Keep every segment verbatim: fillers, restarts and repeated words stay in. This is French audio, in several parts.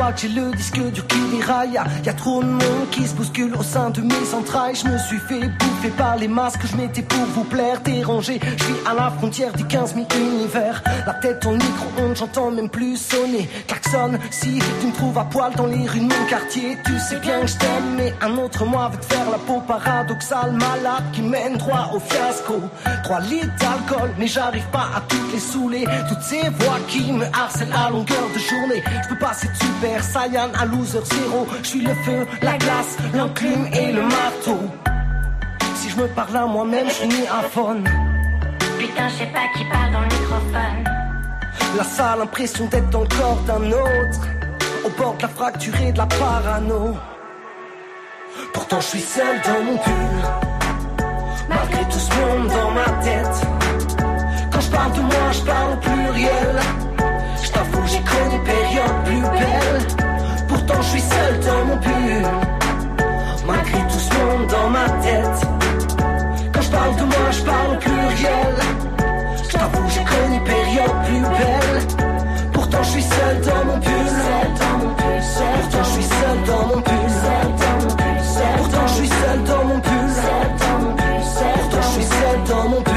crois que j'ai le disque dur qui déraille. Y'a y a trop de monde qui se bouscule au sein de mes entrailles. Je me suis fait bouffer par les masques que je mettais pour vous plaire. Dérangé, je suis à la frontière des quinze mille univers. La tête en micro-ondes, j'entends même plus sonner. Klaxonne, si tu me trouves à poil dans les rues de mon quartier. Tu sais bien que je t'aime, mais un autre moi veut te faire la peau paradoxale. Malade qui mène droit au fiasco. Trois litres d'alcool, mais j'arrive pas à toutes les saouler. Toutes ces voix qui me harcèlent à longueur de journée. Je peux passer de Super Saiyan à loser zéro. Je suis le feu, la glace, l'enclume et le marteau. Si je me parle à moi-même, je suis ni aphone. Putain, je sais pas qui parle dans le microphone. La sale impression d'être dans le corps d'un autre. Au bord de la fracture et de la parano. Pourtant je suis seul dans mon pull. Malgré tout ce monde dans ma tête. Quand je parle de moi, je parle au pluriel. Je t'avoue, j'ai connu période plus belle. Pourtant je suis seul dans mon pull. Malgré tout ce monde dans ma tête. Quand je parle de moi, je parle au pluriel. Je t'avoue, j'ai connu période plus belle. Pourtant je suis seul dans mon pull. Pourtant je suis seul dans mon pull. Pourtant je suis seul dans mon pull. Pourtant je suis seul dans mon pull.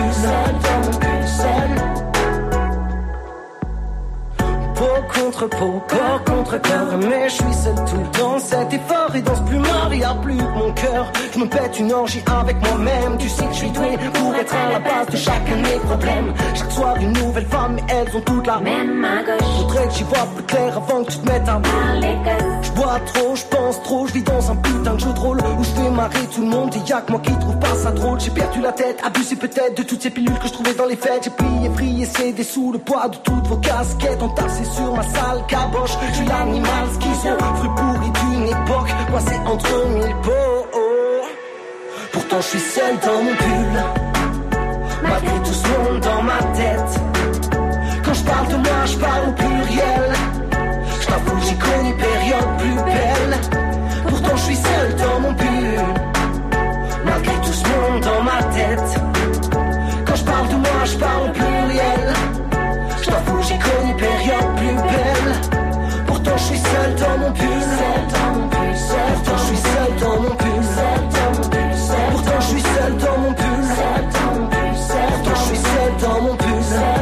Peau contre peau, corps contre corps. Mais je suis seul tout le temps. Cet effort et dans ce plumard y a plus que mon cœur. Je me pète une orgie avec moi-même. Tu sais que je suis doué pour être à la base de chacun de mes problèmes. Chaque soir une nouvelle femme, mais elles ont toutes la même main gauche. Faudrait que j'y vois plus clair avant que tu te mettes à parler. Je bois trop, je pense trop, je vis dans un putain de jeu de rôle où je fais marrer tout le monde et y'a que moi qui trouve pas ça drôle. J'ai perdu la tête, abusé peut-être de toutes ces pilules que je trouvais dans les fêtes. J'ai plié, vrillé, cédé sous le poids de toutes vos casquettes entassées sur ma sale caboche. Je suis l'animal schizo, fruit pourri d'une époque, moi c'est entre mille pots. Pourtant je suis seul dans mon pull. Malgré tout ce monde dans ma tête. Quand je parle de moi, je parle au pluriel. Je t'avoue, j'ai connu période plus belle. Pourtant je suis seul dans mon pull. Malgré tout ce monde dans ma tête. Quand je parle de moi, je parle au pluriel. Je t'avoue, j'ai connu période plus belle. Pourtant je suis seul dans mon pull. Pourtant je suis seul dans mon pull. Pourtant je suis seul dans mon pull. Pourtant je suis seul dans mon pull.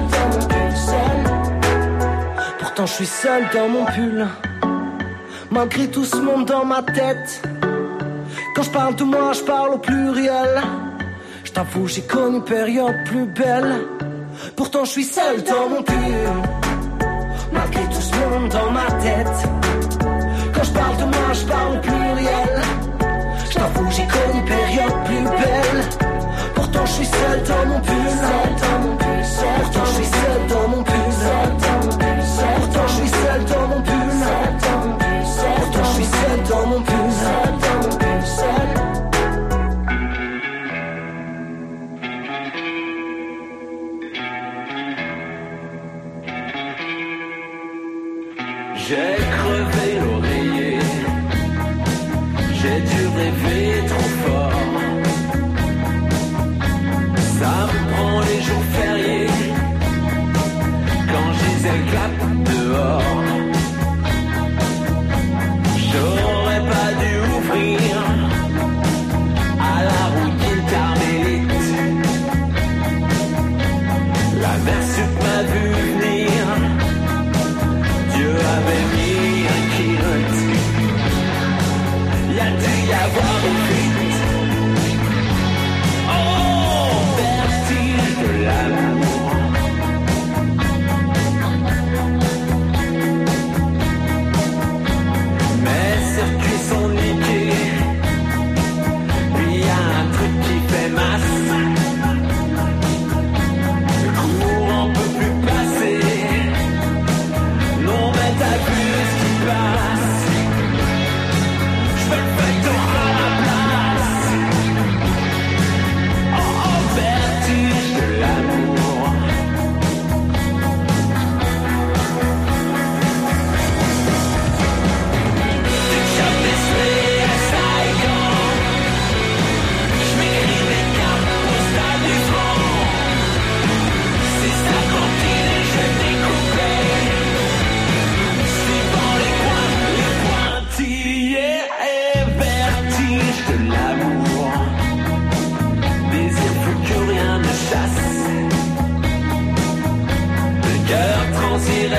Pourtant je suis seul dans mon pull. Malgré tout ce monde dans ma tête. Quand je parle de moi, je parle au pluriel. Je t'avoue, j'ai connu période plus belle. Pourtant je suis seul dans mon pull. Malgré tout ce monde dans ma tête. Quand je parle de moi, je parle au pluriel. Je t'avoue, j'ai connu période plus belle. Pourtant je suis seul dans mon pull. Pourtant je suis seul dans mon pull. Pourtant je suis seul dans mon pull. Pourtant je suis seul dans mon pull. J'ai crevé l'oreiller, j'ai dû rêver trop fort. Ça me prend les jours fériés, quand je les éclate dehors. J'aurais pas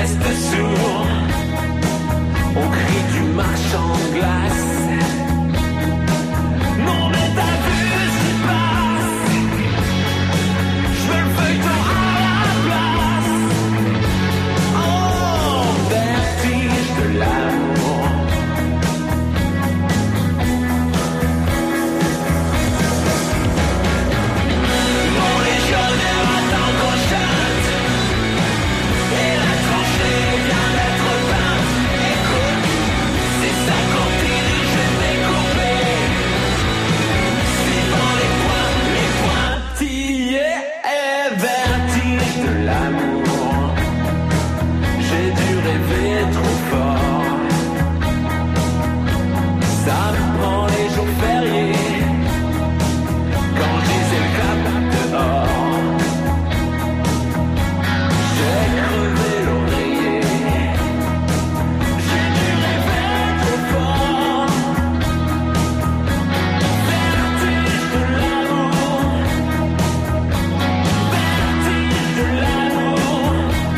reste sourd au cri du marchand de glace. Non mais t'as vu ce qui passe, je veux le feuilleton à la place. Oh, vertige de l'amour. Mon légionnaire attend qu'on chante et la tranchée vient d'être peinte. Écoute, si ça continue, je vais m'écouper. Suivant les points, les pointillés et vertige de l'amour. J'ai dû rêver trop fort. Ça me prend les jours fériés quand je disais le cap dehors. J'ai crevé l'oreiller. J'ai dû rêver trop fort. Vertige de l'amour. Vertige de l'amour.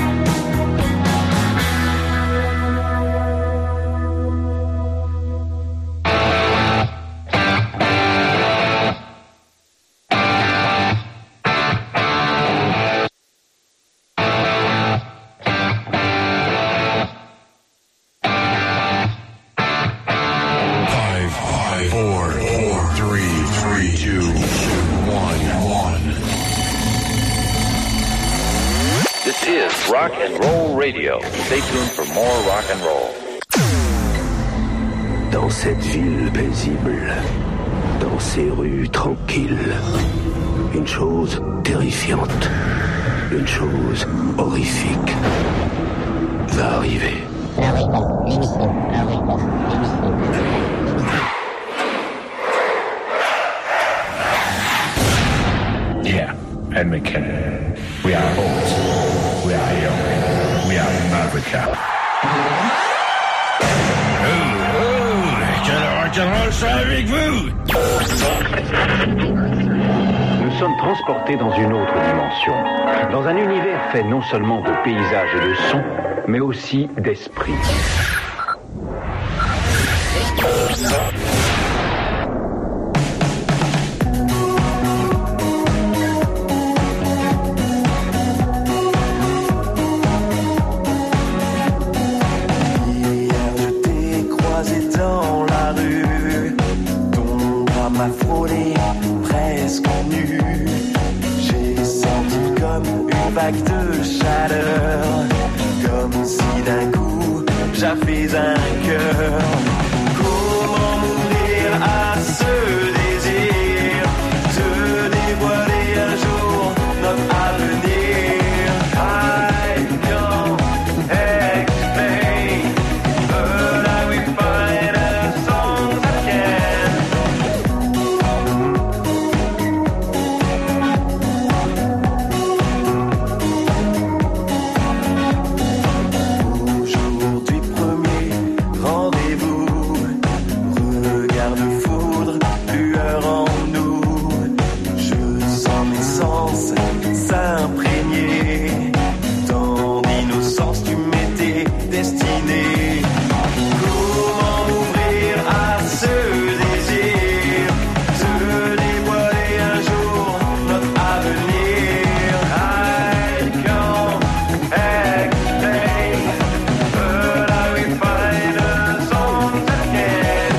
Five, five, four, four, three, three, two, one, one. This is Rock and Roll Radio. Stay tuned for more rock and roll. Dans cette ville paisible, dans ces rues tranquilles, une chose terrifiante, une chose horrifique va arriver. Yeah, and McKinnon. We are old. We are young. We are America. Quel rock'n'roll ça avec vous? Nous sommes transportés dans une autre dimension, dans un univers fait non seulement de paysages et de sons, mais aussi d'esprit. Hier je t'ai croisé dans la rue, ton bras m'a frôlé presque nu. J'ai senti comme une vague de chaleur, comme si d'un coup j'avais un cœur. Comment m'ouvrir à ce désir de dévoiler un jour notre avenir? I can't explain, but I will find a song that can. Aujourd'hui premier rendez-vous, regard de foudre, lueur en nous. Je sens mes sens s'imprégner tant d'innocence tu m'étais destiné. Comment m'ouvrir à ce désir de dévoiler un jour notre avenir? I can't explain, but I will find a song that can.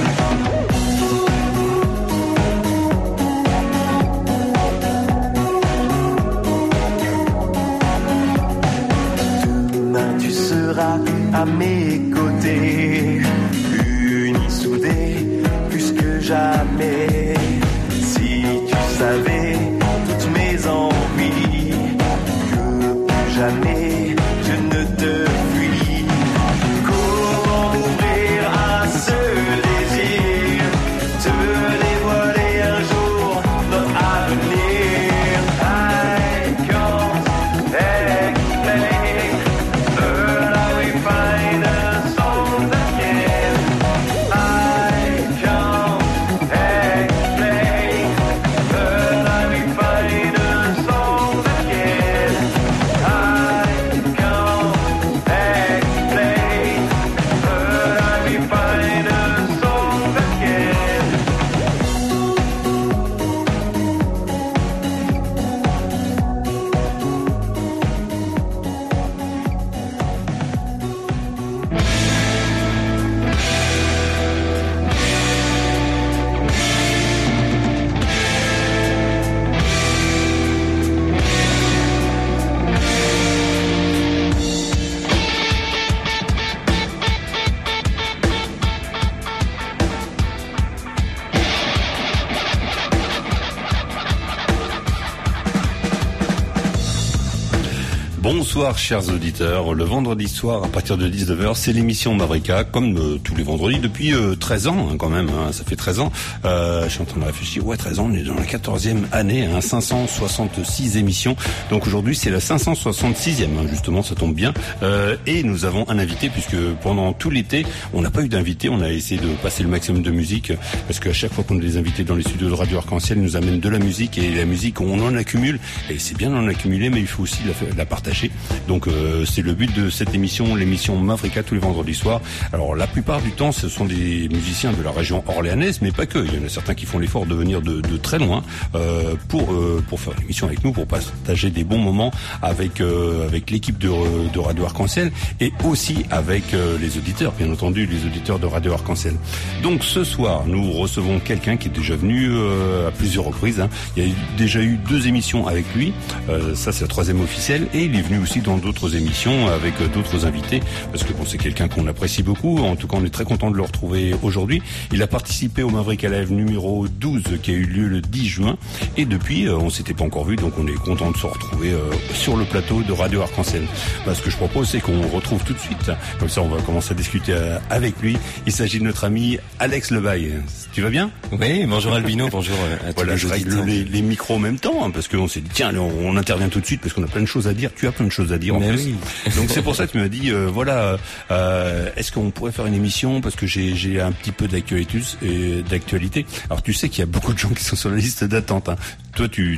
Demain tu seras à mes côtés, unis, soudés, plus que jamais. Si tu savais toutes mes envies, que plus jamais je ne te fuis. Comment m'ouvrir à ce désir de dévoiler un jour notre avenir? I can't explain, but I will find a song that can. I can't Bonsoir chers auditeurs, le vendredi soir à partir de dix-neuf heures, c'est l'émission Mavrika, comme euh, tous les vendredis depuis euh, treize ans hein, quand même, hein, ça fait treize ans, euh, je suis en train de réfléchir, ouais treize ans, on est dans la quatorzième année, hein, cinq cent soixante-six émissions, donc aujourd'hui c'est la cinq cent soixante-sixième, hein, justement ça tombe bien, euh, et nous avons un invité puisque pendant tout l'été on n'a pas eu d'invité, on a essayé de passer le maximum de musique, parce qu'à chaque fois qu'on a des invités dans les studios de Radio Arc-en-Ciel, ils nous amènent de la musique, et la musique on en accumule, et c'est bien d'en accumuler, mais il faut aussi la, la partager. Donc euh, c'est le but de cette émission, l'émission Mavrika tous les vendredis soirs. Alors la plupart du temps, ce sont des musiciens de la région orléanaise, mais pas que. Il y en a certains qui font l'effort de venir de, de très loin euh, pour euh, pour faire l'émission avec nous, pour partager des bons moments avec euh, avec l'équipe de, de Radio Arc-en-Ciel et aussi avec euh, les auditeurs, bien entendu, les auditeurs de Radio Arc-en-Ciel. Donc ce soir, nous recevons quelqu'un qui est déjà venu euh, à plusieurs reprises. Hein. Il y a eu, déjà eu deux émissions avec lui. Euh, ça, c'est la troisième officielle, et il est venu aussi dans d'autres émissions avec d'autres invités, parce que bon, c'est quelqu'un qu'on apprécie beaucoup. En tout cas, on est très content de le retrouver aujourd'hui. Il a participé au Mavrika Live numéro douze qui a eu lieu le dix juin, et depuis, euh, on s'était pas encore vu, donc on est content de se retrouver euh, sur le plateau de Radio Arc-en-Ciel. Bah, ce que je propose, c'est qu'on retrouve tout de suite, comme ça on va commencer à discuter euh, avec lui. Il s'agit de notre ami Alex Levaille. Tu vas bien? Oui, bonjour Albino, bonjour à tous voilà, les je règle les, les micros en même temps, hein, parce qu'on s'est dit, tiens, on, on intervient tout de suite, parce qu'on a plein de choses à dire. Tu as plein de choses à dire en Mais plus. oui. Donc c'est pour ça que tu m'as dit, euh, voilà, euh, est-ce qu'on pourrait faire une émission, parce que j'ai, j'ai un petit peu d'actualité, euh, d'actualité. Alors tu sais qu'il y a beaucoup de gens qui sont sur la liste d'attente. Hein. Toi, tu...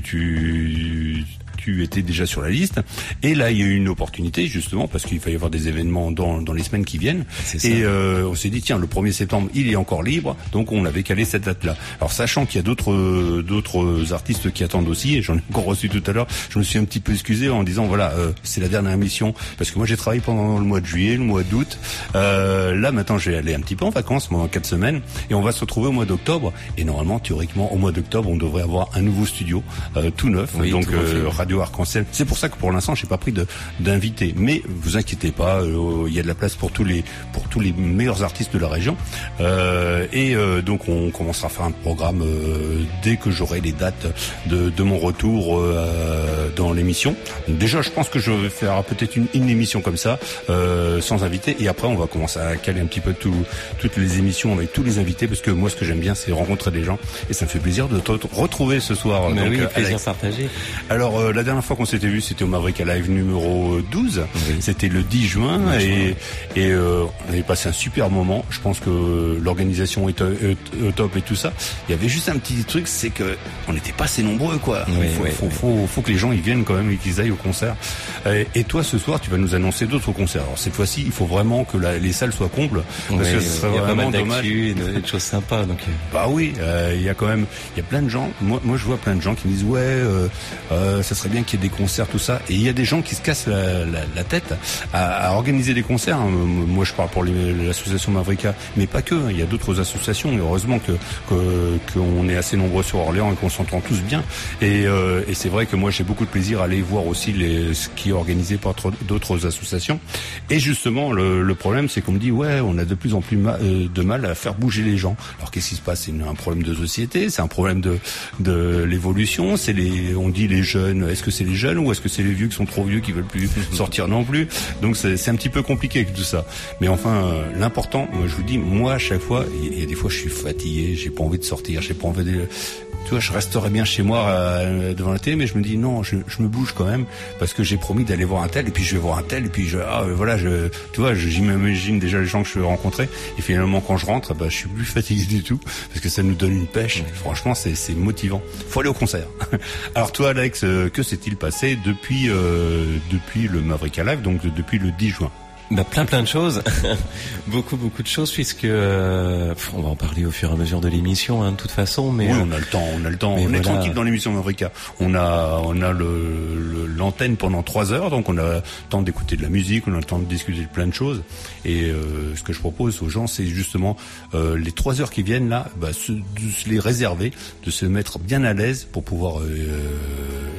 tu tu étais déjà sur la liste, et là il y a eu une opportunité justement parce qu'il va y avoir des événements dans, dans les semaines qui viennent, et euh, on s'est dit tiens, le premier septembre il est encore libre, donc on avait calé cette date là. Alors sachant qu'il y a d'autres d'autres artistes qui attendent aussi, et j'en ai encore reçu tout à l'heure, je me suis un petit peu excusé en disant voilà, euh, c'est la dernière émission, parce que moi j'ai travaillé pendant le mois de juillet, le mois d'août, euh, là maintenant je vais aller un petit peu en vacances pendant quatre semaines, et on va se retrouver au mois d'octobre, et normalement théoriquement au mois d'octobre on devrait avoir un nouveau studio euh, tout neuf, oui, donc tout euh, Radio Arc-en-Ciel. C'est pour ça que pour l'instant j'ai pas pris de d'invités, mais vous inquiétez pas, il euh, y a de la place pour tous les pour tous les meilleurs artistes de la région, euh, et euh, donc on commencera à faire un programme euh, dès que j'aurai les dates de, de mon retour euh, dans l'émission. Déjà je pense que je vais faire peut-être une, une émission comme ça euh, sans invité, et après on va commencer à caler un petit peu tout, toutes les émissions avec tous les invités, parce que moi ce que j'aime bien c'est rencontrer des gens, et ça me fait plaisir de te retrouver ce soir. Mais donc, oui, plaisir Alex. partagé. Alors euh, la dernière fois qu'on s'était vu, c'était au Mavrika Live numéro douze. Oui. C'était le dix juin, oui, et, et euh, on avait passé un super moment. Je pense que l'organisation est au top et tout ça. Il y avait juste un petit truc, c'est que on n'était pas assez nombreux, quoi. Oui, faut, oui, faut, oui. Faut, faut que les gens ils viennent quand même et qu'ils aillent au concert. Et, et toi, ce soir, tu vas nous annoncer d'autres concerts. Alors cette fois-ci, il faut vraiment que la, les salles soient combles, parce oui, que ce serait il y a vraiment pas mal dommage. d'actu et de, et de choses sympas. Donc. Bah oui, euh, il y a quand même, il y a plein de gens. Moi, moi, je vois plein de gens qui me disent ouais, euh, euh, ça serait bien qu'il y ait des concerts, tout ça. Et il y a des gens qui se cassent la, la, la tête à, à organiser des concerts. Moi, je parle pour les, l'association Mavrika, mais pas que. Il y a d'autres associations. Et heureusement que, que qu'on est assez nombreux sur Orléans et qu'on s'entend tous bien. Et, euh, et c'est vrai que moi, j'ai beaucoup de plaisir à aller voir aussi les, ce qui est organisé par d'autres associations. Et justement, le, le problème, c'est qu'on me dit ouais, on a de plus en plus ma, euh, de mal à faire bouger les gens. Alors qu'est-ce qui se passe? C'est une, un problème de société, c'est un problème de, de l'évolution. C'est les, on dit les jeunes. Est-ce que c'est les jeunes ou est-ce que c'est les vieux qui sont trop vieux, qui veulent plus sortir non plus? Donc c'est, c'est un petit peu compliqué avec tout ça. Mais enfin, euh, l'important, moi, je vous dis, moi à chaque fois, il y a des fois je suis fatigué, j'ai pas envie de sortir, j'ai pas envie de, tu vois, je resterais bien chez moi euh, devant la télé, mais je me dis non, je, je me bouge quand même parce que j'ai promis d'aller voir un tel, et puis je vais voir un tel, et puis je, ah, voilà, je, tu vois, je, j'imagine déjà les gens que je vais rencontrer, et finalement quand je rentre, bah je suis plus fatigué du tout parce que ça nous donne une pêche. Ouais. Franchement, c'est, c'est motivant. Faut aller au concert. Alors toi, Alex, euh, que s'est-il passé depuis euh, depuis le Mavrika Live, donc de, depuis le dix juin? Bah, plein plein de choses, beaucoup beaucoup de choses, puisque euh, on va en parler au fur et à mesure de l'émission, hein, de toute façon. Mais oui, on a le temps, on a le temps. On voilà. est tranquille dans l'émission Mavrika. On a on a le, le l'antenne pendant trois heures, donc on a le temps d'écouter de la musique, on a le temps de discuter de plein de choses. Et euh, ce que je propose aux gens, c'est justement euh, les trois heures qui viennent là, bah, se, de se les réserver, de se mettre bien à l'aise pour pouvoir euh,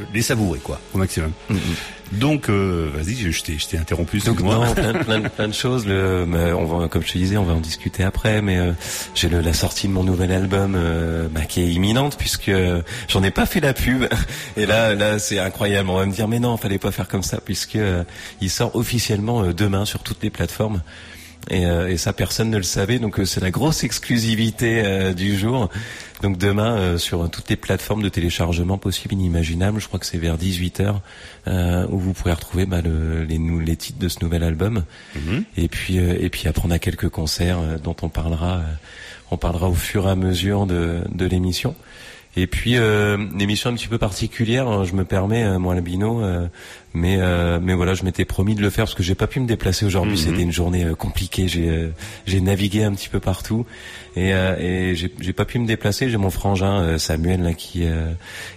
les savourer quoi, au maximum. Mm-hmm. Donc, euh, vas-y, je, je, t'ai, je t'ai interrompu. Donc non, plein, plein, plein de choses. Le, on va, comme je te disais, on va en discuter après. Mais euh, j'ai le, la sortie de mon nouvel album euh, bah, qui est imminente puisque euh, j'en ai pas fait la pub. Et là, là, c'est incroyable. On va me dire, mais non, fallait pas faire comme ça puisque euh, il sort officiellement euh, demain sur toutes les plateformes. Et, euh, et ça, personne ne le savait. Donc euh, c'est la grosse exclusivité euh, du jour. Donc demain, euh, sur toutes les plateformes de téléchargement possibles, inimaginables, je crois que c'est vers dix-huit heures, euh, où vous pourrez retrouver bah, le, les, les titres de ce nouvel album. Mm-hmm. Et puis, euh, et puis après, on a quelques concerts euh, dont on parlera, euh, on parlera au fur et à mesure de, de l'émission. Et puis euh, une émission un petit peu particulière, hein, je me permets, euh, moi Albino, euh, mais euh, mais voilà, je m'étais promis de le faire parce que j'ai pas pu me déplacer aujourd'hui. Mm-hmm. C'était une journée euh, compliquée. J'ai euh, j'ai navigué un petit peu partout et euh, et j'ai j'ai pas pu me déplacer. J'ai mon frangin euh, Samuel là qui euh,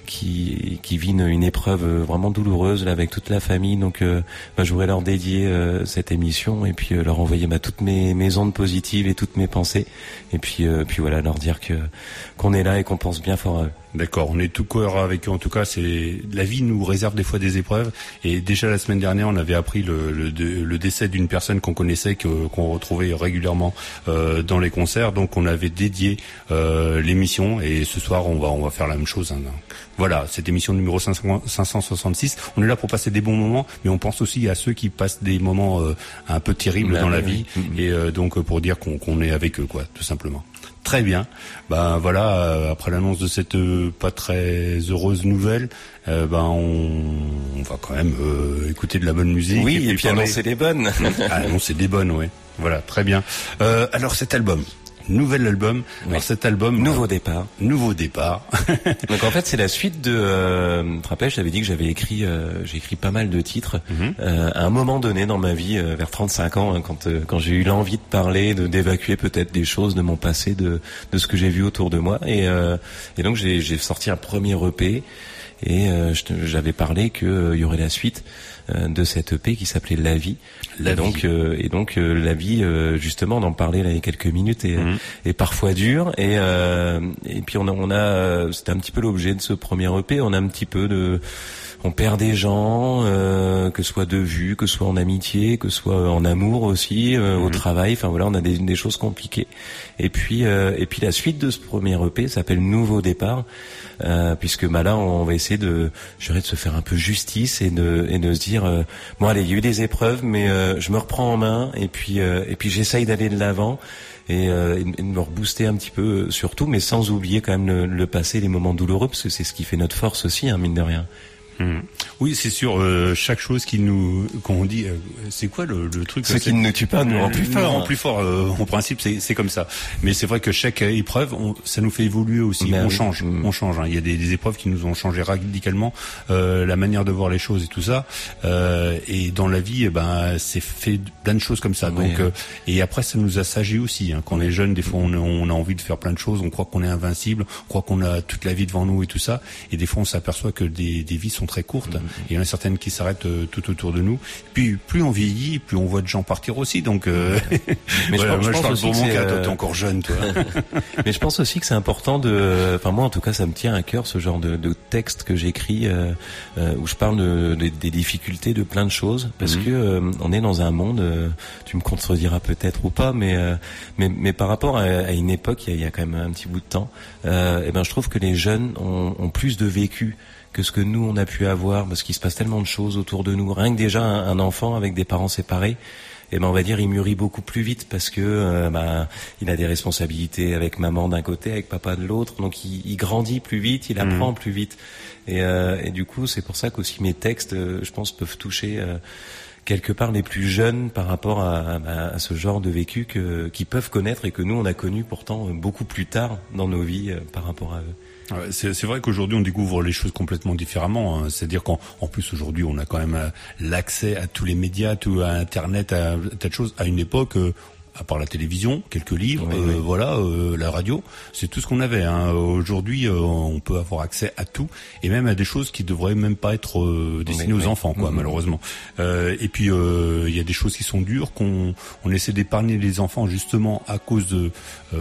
qui qui vit une, une épreuve vraiment douloureuse là avec toute la famille. Donc euh, bah, je voudrais leur dédier euh, cette émission et puis euh, leur envoyer bah, toutes mes mes ondes positives et toutes mes pensées. Et puis euh, puis voilà, leur dire que qu'on est là et qu'on pense bien fort à eux. D'accord, on est tout cohérent avec eux. En tout cas, c'est la vie nous réserve des fois des épreuves. Et déjà la semaine dernière, on avait appris le, le, le décès d'une personne qu'on connaissait, que, qu'on retrouvait régulièrement euh, dans les concerts. Donc, on avait dédié euh, l'émission. Et ce soir, on va on va faire la même chose. Hein. Voilà, cette émission numéro cinq cent soixante-six. On est là pour passer des bons moments, mais on pense aussi à ceux qui passent des moments euh, un peu terribles bah, dans la vie. Oui. Et euh, donc, pour dire qu'on, qu'on est avec eux, quoi, tout simplement. Très bien. Ben voilà, euh, après l'annonce de cette euh, pas très heureuse nouvelle, euh, ben on, on va quand même euh, écouter de la bonne musique. Oui, et, et puis, puis annoncer des bonnes. ah, annoncer des bonnes, oui. Voilà, très bien. Euh, alors cet album. Nouvel album. Oui. Alors cet album. Nouveau euh, départ. Nouveau départ. Donc en fait c'est la suite de. Euh, tu te rappelles, je t'avais dit que j'avais écrit, euh, j'ai écrit pas mal de titres. Mm-hmm. Euh, à un moment donné dans ma vie, euh, vers trente-cinq ans, hein, quand euh, quand j'ai eu l'envie de parler, de d'évacuer peut-être des choses de mon passé, de de ce que j'ai vu autour de moi. Et euh, et donc j'ai j'ai sorti un premier E P. Et euh, j'avais parlé qu'il euh, y aurait la suite euh, de cette E P qui s'appelait La Vie. La et, vie. Donc, euh, et donc euh, la vie, euh, justement, d'en parler là il y a quelques minutes, est, mmh. est parfois dure. Et, euh, et puis on a, on a, c'était un petit peu l'objet de ce premier E P. On a un petit peu de, on perd des gens, euh, que ce soit de vue, que ce soit en amitié, que ce soit en amour aussi, euh, mmh. au travail. Enfin voilà, on a des, des choses compliquées. Et puis, euh, et puis la suite de ce premier E P s'appelle Nouveau départ. Euh, puisque bah là on va essayer de, je dirais, de se faire un peu justice et de et de se dire euh, bon allez, il y a eu des épreuves mais euh, je me reprends en main et puis euh, et puis j'essaye d'aller de l'avant et, euh, et de me rebooster un petit peu surtout, mais sans oublier quand même le, le passé, les moments douloureux, parce que c'est ce qui fait notre force aussi, hein, mine de rien. Mmh. Oui, c'est sûr. Euh, chaque chose qui nous, qu'on dit, euh, c'est quoi le, le truc? Ce qui ne nous tue pas nous rend plus fort. Nous rend plus fort. Euh, en principe, c'est, c'est comme ça. Mais c'est vrai que chaque épreuve, on, ça nous fait évoluer aussi. Mais on oui. change, mmh. on change. Hein. Il y a des, des épreuves qui nous ont changé radicalement euh, la manière de voir les choses et tout ça. Euh, et dans la vie, eh ben, c'est fait plein de choses comme ça. Oui, Donc, oui. Euh, et après, ça nous assagit aussi. Hein. Quand on est jeune, des fois, on, on a envie de faire plein de choses. On croit qu'on est invincible. On croit qu'on a toute la vie devant nous et tout ça. Et des fois, on s'aperçoit que des, des vies sont très courtes. Mmh. Il y en a certaines qui s'arrêtent euh, tout autour de nous. Puis plus on vieillit, plus on voit de gens partir aussi. Donc, euh, mais voilà, je pense, moi je parle pour mon cas. Euh... Toi, t'es encore jeune, toi. Mais je pense aussi que c'est important de. Enfin moi, en tout cas, ça me tient à cœur ce genre de, de texte que j'écris euh, euh, où je parle de, de, des difficultés de plein de choses, parce mmh. que euh, on est dans un monde. Euh, tu me contrediras peut-être ou pas, mais euh, mais mais par rapport à, à une époque, il y, a, il y a quand même un petit bout de temps. Euh, et ben, je trouve que les jeunes ont, ont plus de vécu que ce que nous on a pu avoir, parce qu'il se passe tellement de choses autour de nous. Rien que déjà un, un enfant avec des parents séparés, eh ben on va dire il mûrit beaucoup plus vite parce que euh, ben il a des responsabilités avec maman d'un côté, avec papa de l'autre, donc il, il grandit plus vite, il apprend mmh. plus vite. Et, euh, et du coup c'est pour ça qu'aussi mes textes, euh, je pense, peuvent toucher euh, quelque part les plus jeunes par rapport à, à, à ce genre de vécu que qu'ils peuvent connaître et que nous on a connu pourtant beaucoup plus tard dans nos vies euh, par rapport à eux. C'est, c'est vrai qu'aujourd'hui on découvre les choses complètement différemment. Hein. C'est-à-dire qu'en en plus aujourd'hui on a quand même euh, l'accès à tous les médias, tout, à Internet, à, à tas de choses. À une époque, euh, à part la télévision, quelques livres, oui, euh, oui. voilà, euh, la radio, c'est tout ce qu'on avait. Hein. Aujourd'hui, euh, on peut avoir accès à tout et même à des choses qui devraient même pas être euh, destinées oui, aux oui. enfants, quoi, mmh. malheureusement. Euh, et puis il euh, y a des choses qui sont dures qu'on on essaie d'épargner les enfants justement à cause de euh,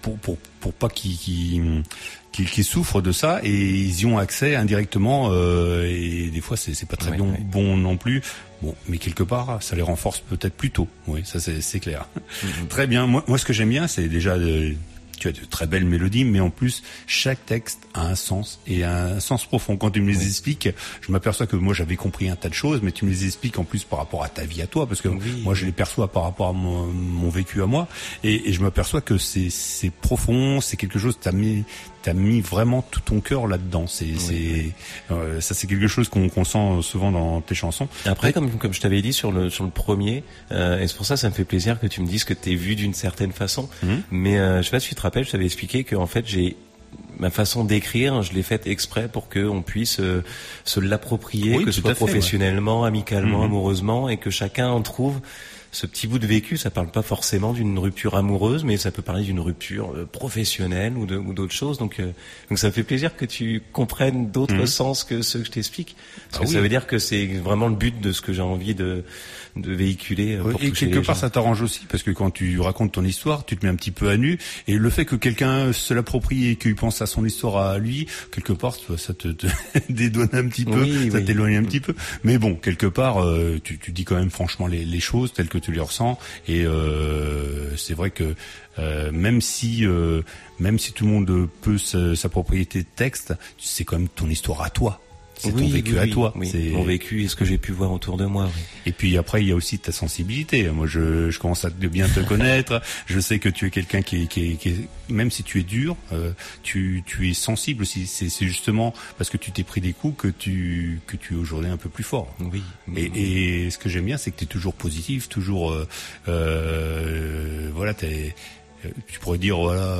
pour pour pour pas qu'ils qu'ils qu'ils, qu'ils souffrent de ça, et ils y ont accès indirectement, euh, et des fois c'est c'est pas très ouais, bon, ouais. bon non plus. Bon, mais quelque part, ça les renforce peut-être plus tôt. Oui, ça c'est, c'est clair. Mm-hmm. Très bien. Moi, moi, ce que j'aime bien, c'est déjà de, tu as de très belles mélodies, mais en plus, chaque texte a un sens et un sens profond. Quand tu me les oui. expliques, je m'aperçois que moi, j'avais compris un tas de choses, mais tu me les expliques en plus par rapport à ta vie à toi, parce que oui, moi, je les perçois par rapport à mon, mon vécu à moi, et, et je m'aperçois que c'est, c'est profond, c'est quelque chose que t'as mis, t'as mis vraiment tout ton cœur là-dedans. C'est, oui, c'est, oui. Euh, ça, c'est quelque chose qu'on, qu'on sent souvent dans tes chansons. Après, et, comme, comme je t'avais dit sur le, sur le premier, euh, et c'est pour ça, ça me fait plaisir que tu me dises que t'es vu d'une certaine façon. Mm-hmm. Mais, euh, je sais pas si tu te rappelles, je t'avais expliqué que, en fait, j'ai, ma façon d'écrire, je l'ai faite exprès pour qu'on puisse euh, se l'approprier, oui, que ce soit professionnellement, ouais. amicalement, mm-hmm. amoureusement, et que chacun en trouve ce petit bout de vécu. Ça parle pas forcément d'une rupture amoureuse, mais ça peut parler d'une rupture euh, professionnelle ou, de, ou d'autres choses. Donc, euh, donc ça me fait plaisir que tu comprennes d'autres mmh. sens que ceux que je t'explique. Parce ah que oui. ça veut dire que c'est vraiment le but de ce que j'ai envie de, de véhiculer. Euh, pour et quelque part, ça t'arrange aussi, parce que quand tu racontes ton histoire, tu te mets un petit peu à nu, et le fait que quelqu'un se l'approprie et qu'il pense à son histoire à lui, quelque part, ça te, te dédouane un petit peu, oui, ça oui. t'éloigne un petit peu. Mais bon, quelque part, euh, tu, tu dis quand même franchement les, les choses telles que tu les ressens, et euh, c'est vrai que euh, même si euh, même si tout le monde peut s'approprier tes textes, c'est quand même ton histoire à toi. C'est oui, ton vécu oui, à toi. Oui, c'est mon vécu et ce que j'ai pu voir autour de moi. Oui. Et puis après, il y a aussi ta sensibilité. Moi, je, je commence à bien te connaître. Je sais que tu es quelqu'un qui est, qui est, qui est même si tu es dur, euh, tu, tu es sensible aussi. C'est, c'est justement parce que tu t'es pris des coups que tu, que tu es aujourd'hui un peu plus fort. Oui. Et, oui. et ce que j'aime bien, c'est que tu es toujours positif, toujours, euh, euh, voilà, t'es. Tu pourrais dire voilà,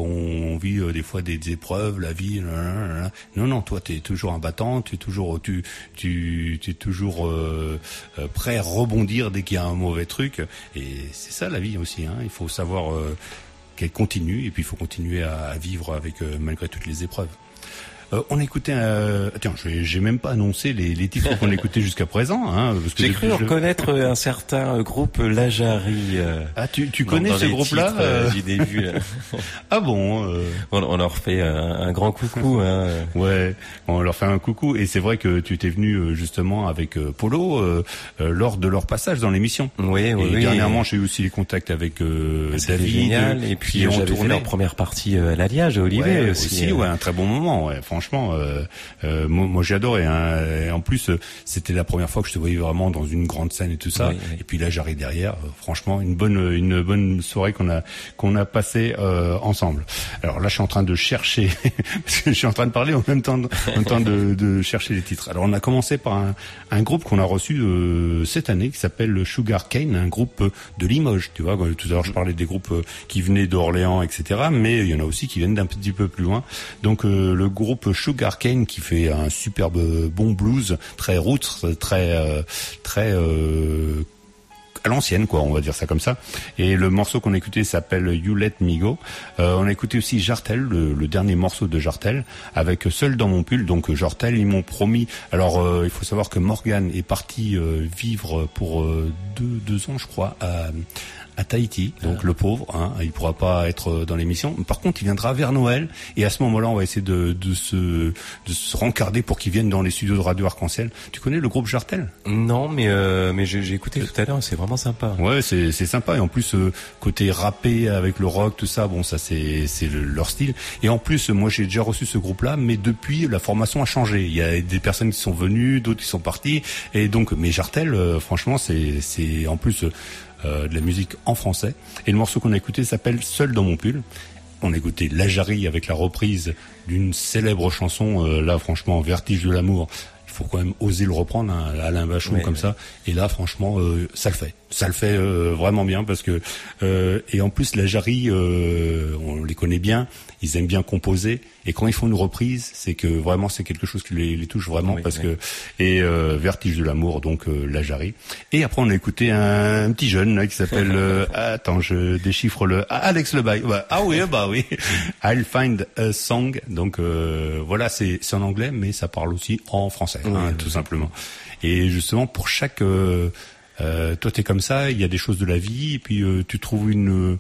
on vit des fois des, des épreuves, la vie. Non, non, toi, t'es toujours un battant, tu es toujours, tu, tu, tu es toujours euh, prêt à rebondir dès qu'il y a un mauvais truc. Et c'est ça la vie aussi. Hein. Il faut savoir euh, qu'elle continue, et puis il faut continuer à, à vivre avec euh, malgré toutes les épreuves. Euh, on écoutait, euh... tiens, j'ai, j'ai même pas annoncé les, les titres qu'on écoutait jusqu'à présent, hein, parce que j'ai cru reconnaître je... un certain groupe Lajari. Euh, ah, tu, tu connais dans, dans ce groupe-là euh... du début. Là. Ah bon euh... on, on leur fait un, un grand coucou. Hein. Ouais, on leur fait un coucou, et c'est vrai que tu t'es venu justement avec euh, Polo euh, euh, lors de leur passage dans l'émission. Oui, oui. Et oui, dernièrement, j'ai eu aussi les contacts avec euh, David. Génial. Et puis j'avais tourné. fait leur première partie euh, à l'Alliage, à Olivier ouais, aussi. aussi euh... ouais, un très bon moment. Ouais, franchement. Franchement, euh, euh, moi, moi j'ai adoré. Hein. Et en plus, euh, c'était la première fois que je te voyais vraiment dans une grande scène et tout ça. Oui, oui. Et puis là, j'arrive derrière. Euh, franchement, une bonne, une bonne soirée qu'on a qu'on a passée euh, ensemble. Alors là, je suis en train de chercher, parce que je suis en train de parler en même temps, de, en même temps de, de chercher les titres. Alors on a commencé par un, un groupe qu'on a reçu euh, cette année qui s'appelle Sugar Cane, un groupe de Limoges. Tu vois, tout à l'heure je parlais des groupes qui venaient d'Orléans, et cetera. Mais il y en a aussi qui viennent d'un petit peu plus loin. Donc euh, le groupe Sugar Cane qui fait un superbe bon blues, très roots, très euh, très euh, à l'ancienne, quoi, on va dire ça comme ça. Et le morceau qu'on a écouté s'appelle You Let Me Go. Euh, on a écouté aussi Jartel, le, le dernier morceau de Jartel, avec Seul dans mon pull. Donc Jartel, ils m'ont promis. Alors euh, il faut savoir que Morgan est parti euh, vivre pour euh, deux deux ans, je crois, à à Tahiti, donc ah. le pauvre, hein, il pourra pas être dans l'émission. Par contre, il viendra vers Noël, et à ce moment-là, on va essayer de, de se, de se rencarder pour qu'il vienne dans les studios de Radio Arc-en-Ciel. Tu connais le groupe Jartel ? Non, mais euh, mais j'ai, j'ai écouté tout à l'heure, c'est vraiment sympa. Ouais, c'est c'est sympa, et en plus euh, côté rappé avec le rock, tout ça, bon, ça c'est c'est le, leur style. Et en plus, moi, j'ai déjà reçu ce groupe-là, mais depuis, la formation a changé. Il y a des personnes qui sont venues, d'autres qui sont parties, et donc, mais Jartel, euh, franchement, c'est c'est en plus. Euh, Euh, de la musique en français. Et le morceau qu'on a écouté s'appelle Seul dans mon pull. On a écouté Lajari avec la reprise d'une célèbre chanson, euh, là franchement, Vertige de l'amour. Il faut quand même oser le reprendre, hein, Alain Bachung, oui, comme oui. ça. Et là, franchement, euh, ça le fait. Ça le fait euh, vraiment bien, parce que euh, et en plus Lajari, euh, on les connaît bien. Ils aiment bien composer, et quand ils font une reprise, c'est que vraiment c'est quelque chose qui les, les touche vraiment, oui, parce oui. que et euh, Vertige de l'amour, donc euh, Lajari. Et après on a écouté un, un petit jeune là, qui s'appelle euh, attends, je déchiffre le ah, Alex Lebaille. Bah, ah oui, bah oui. I'll Find a Song. Donc euh, voilà, c'est c'est en anglais, mais ça parle aussi en français, oui, hein, oui, tout oui. simplement. Et justement pour chaque euh, euh, toi t'es comme ça, il y a des choses de la vie, et puis euh, tu trouves une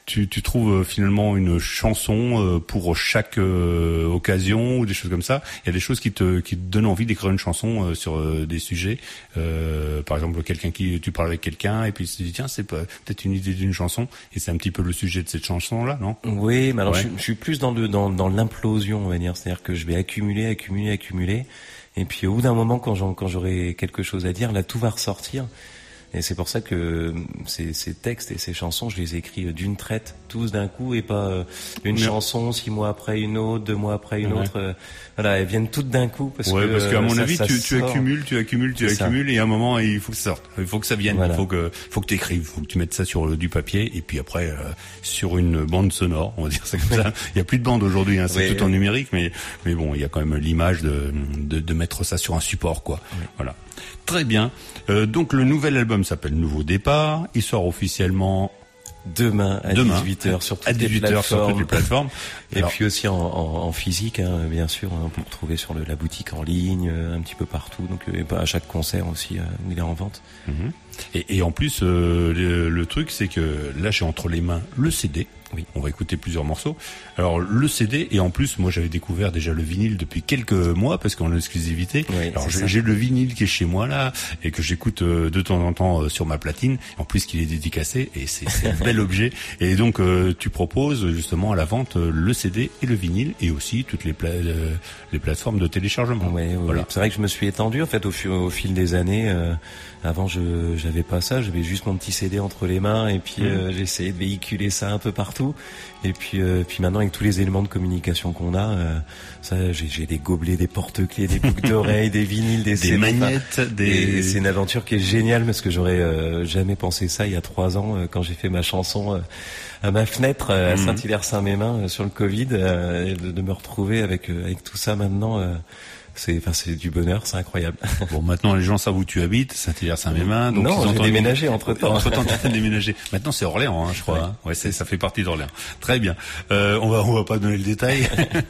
tu, tu trouves euh, finalement une chanson euh, pour chaque euh, occasion ou des choses comme ça. Il y a des choses qui te qui te donnent envie d'écrire une chanson euh, sur euh, des sujets. Euh, par exemple, quelqu'un qui tu parles avec quelqu'un et puis tu te dis tiens c'est peut-être une idée d'une chanson et c'est un petit peu le sujet de cette chanson là, non? Oui, mais alors ouais. je, je suis plus dans le dans dans l'implosion, on va dire, c'est-à-dire que je vais accumuler, accumuler, accumuler, et puis au bout d'un moment quand j'en, quand j'aurai quelque chose à dire, là tout va ressortir. Et c'est pour ça que ces, ces textes et ces chansons, je les écris d'une traite, tous d'un coup, et pas une Mais... chanson, six mois après une autre, deux mois après une ouais. autre. Euh, voilà, elles viennent toutes d'un coup parce ouais, que. parce qu'à mon ça, avis, ça tu, tu accumules, tu accumules, tu c'est accumules, ça. Et à un moment, il faut que ça sorte. Il faut que ça vienne. Voilà. Il faut que, faut que t'écrives, il faut que tu mettes ça sur du papier, et puis après euh, sur une bande sonore, on va dire ça comme ça. Il y a plus de bande aujourd'hui, hein, c'est oui, tout oui. en numérique, mais mais bon, il y a quand même l'image de de, de mettre ça sur un support, quoi. Oui. Voilà. Très bien. Euh, donc le nouvel album s'appelle Nouveau Départ. Il sort officiellement demain à demain, dix-huit heures sur toutes, à dix-huit les, heures sur toutes les plateformes. Et Alors, puis aussi en, en, en physique, hein, bien sûr, hein, pour trouver sur le, la boutique en ligne, un petit peu partout. Donc et à chaque concert aussi, où il est en vente. Mm-hmm. Et, et en plus, euh, le, le truc, c'est que là, j'ai entre les mains le C D. Oui. On va écouter plusieurs morceaux. Alors le C D, et en plus moi j'avais découvert déjà le vinyle depuis quelques mois parce qu'en exclusivité. Oui, alors j'ai, j'ai le vinyle qui est chez moi là et que j'écoute euh, de temps en temps euh, sur ma platine. En plus qu'il est dédicacé et c'est, c'est un bel objet. Et donc euh, tu proposes justement à la vente euh, le C D et le vinyle et aussi toutes les pla- euh, les plateformes de téléchargement. Oui, oui, voilà. C'est vrai que je me suis étendu en fait au, f- au fil des années. Euh, avant je j'avais pas ça, j'avais juste mon petit C D entre les mains et puis mmh. euh, j'essayais de véhiculer ça un peu partout. Et puis, euh, puis maintenant avec tous les éléments de communication qu'on a, euh, ça, j'ai, j'ai des gobelets, des porte-clés, des boucles d'oreilles, des vinyles, des, des magnettes, des. Et c'est une aventure qui est géniale parce que j'aurais euh, jamais pensé ça il y a trois ans euh, quand j'ai fait ma chanson euh, à ma fenêtre euh, à Saint-Hilaire-Saint-Mémin euh, sur le Covid, euh, et de, de me retrouver avec euh, avec tout ça maintenant. Euh, C'est, enfin, c'est du bonheur, c'est incroyable. Bon, maintenant, les gens savent où tu habites, Saint-Hilaire-Saint-Mémin. Donc non, ils j'ai déménagé entre temps. Entre temps, tu as déménagé. Maintenant, c'est Orléans, hein, je crois. Ouais, hein. Ouais c'est, ça fait partie d'Orléans. Très bien. Euh, on va, on va pas donner le détail.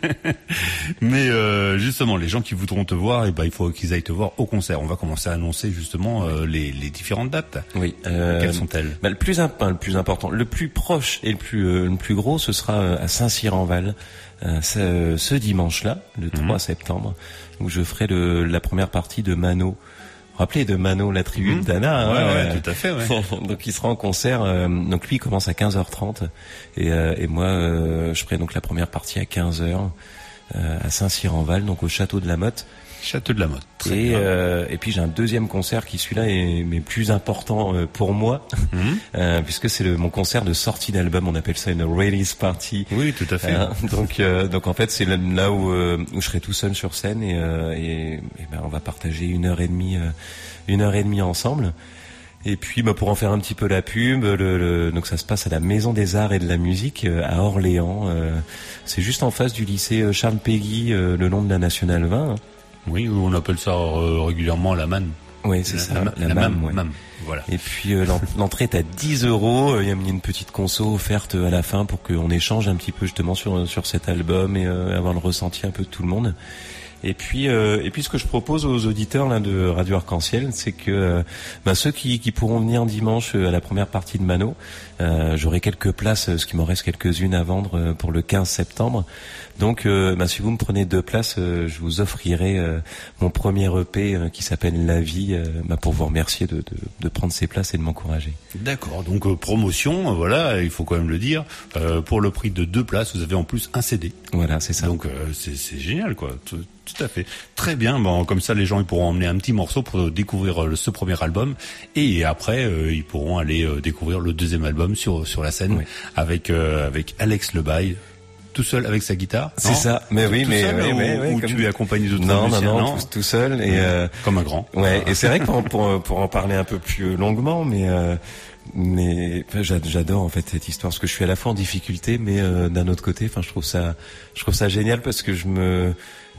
Mais, euh, justement, les gens qui voudront te voir, eh ben, il faut qu'ils aillent te voir au concert. On va commencer à annoncer, justement, euh, les, les différentes dates. Oui. Euh, Quelles sont-elles? Bah, le plus imp- le plus important, le plus proche et le plus, euh, le plus gros, ce sera à Saint-Cyr-en-Val. Euh, ce, ce dimanche-là, le trois mmh. septembre, où je ferai le, la première partie de Mano. Vous vous rappelez de Mano, la tribu mmh. d'Anna, ouais, hein, ouais, euh, tout à fait, ouais. Donc il sera en concert, euh, donc lui il commence à quinze heures trente, et, euh, et moi euh, je ferai donc la première partie à quinze heures, euh, à Saint-Cyr-en-Val, donc au château de la Motte. Château de la Motte. Et, euh, et puis j'ai un deuxième concert qui celui-là est mais plus important euh, pour moi, mmh. euh, puisque c'est le, mon concert de sortie d'album. On appelle ça une release party. Oui, tout à fait. Euh, donc, euh, donc en fait c'est là, là où, euh, où je serai tout seul sur scène et, euh, et, et ben on va partager une heure et demie, euh, une heure et demie ensemble. Et puis, bah, pour en faire un petit peu la pub, le, le, donc ça se passe à la Maison des Arts et de la Musique euh, à Orléans. Euh, c'est juste en face du lycée Charles Péguy, euh, le long de la Nationale vingt. Hein. Oui, on appelle ça euh, régulièrement la manne. Oui, c'est la, ça, la, la, la M A M. M A M, Ouais. M A M, voilà. Et puis euh, l'entrée est à dix euros. Il y a une petite conso offerte à la fin pour qu'on échange un petit peu justement sur sur cet album et euh, avoir le ressenti un peu de tout le monde. Et puis, euh, et puis ce que je propose aux auditeurs là de Radio Arc-en-Ciel, c'est que euh, bah, ceux qui, qui pourront venir dimanche à la première partie de Mano, euh, j'aurai quelques places, ce qui m'en reste quelques-unes à vendre pour le quinze septembre. Donc, euh, bah, si vous me prenez deux places, euh, je vous offrirai euh, mon premier E P euh, qui s'appelle La Vie, euh, bah, pour vous remercier de, de, de prendre ces places et de m'encourager. D'accord. Donc euh, promotion, euh, voilà, il faut quand même le dire. Euh, pour le prix de deux places, vous avez en plus un C D. Voilà, c'est ça. Donc euh, c'est, c'est génial, quoi. Tout, tout à fait. Très bien. Bon, comme ça, les gens ils pourront emmener un petit morceau pour découvrir euh, ce premier album, et après euh, ils pourront aller euh, découvrir le deuxième album sur sur la scène, oui. avec euh, avec Alex Lebaille. Tout seul avec sa guitare. C'est non ça. Mais oui, tout mais seul, oui, ou, oui, oui, ou comme... tu es accompagné d'autres non, musiciens. Non, non, non, tout, tout seul et euh... comme un grand. Ouais. Et c'est vrai que pour, pour pour en parler un peu plus longuement, mais euh, mais enfin, j'adore en fait cette histoire parce que je suis à la fois en difficulté, mais euh, d'un autre côté, enfin, je trouve ça, je trouve ça génial parce que je me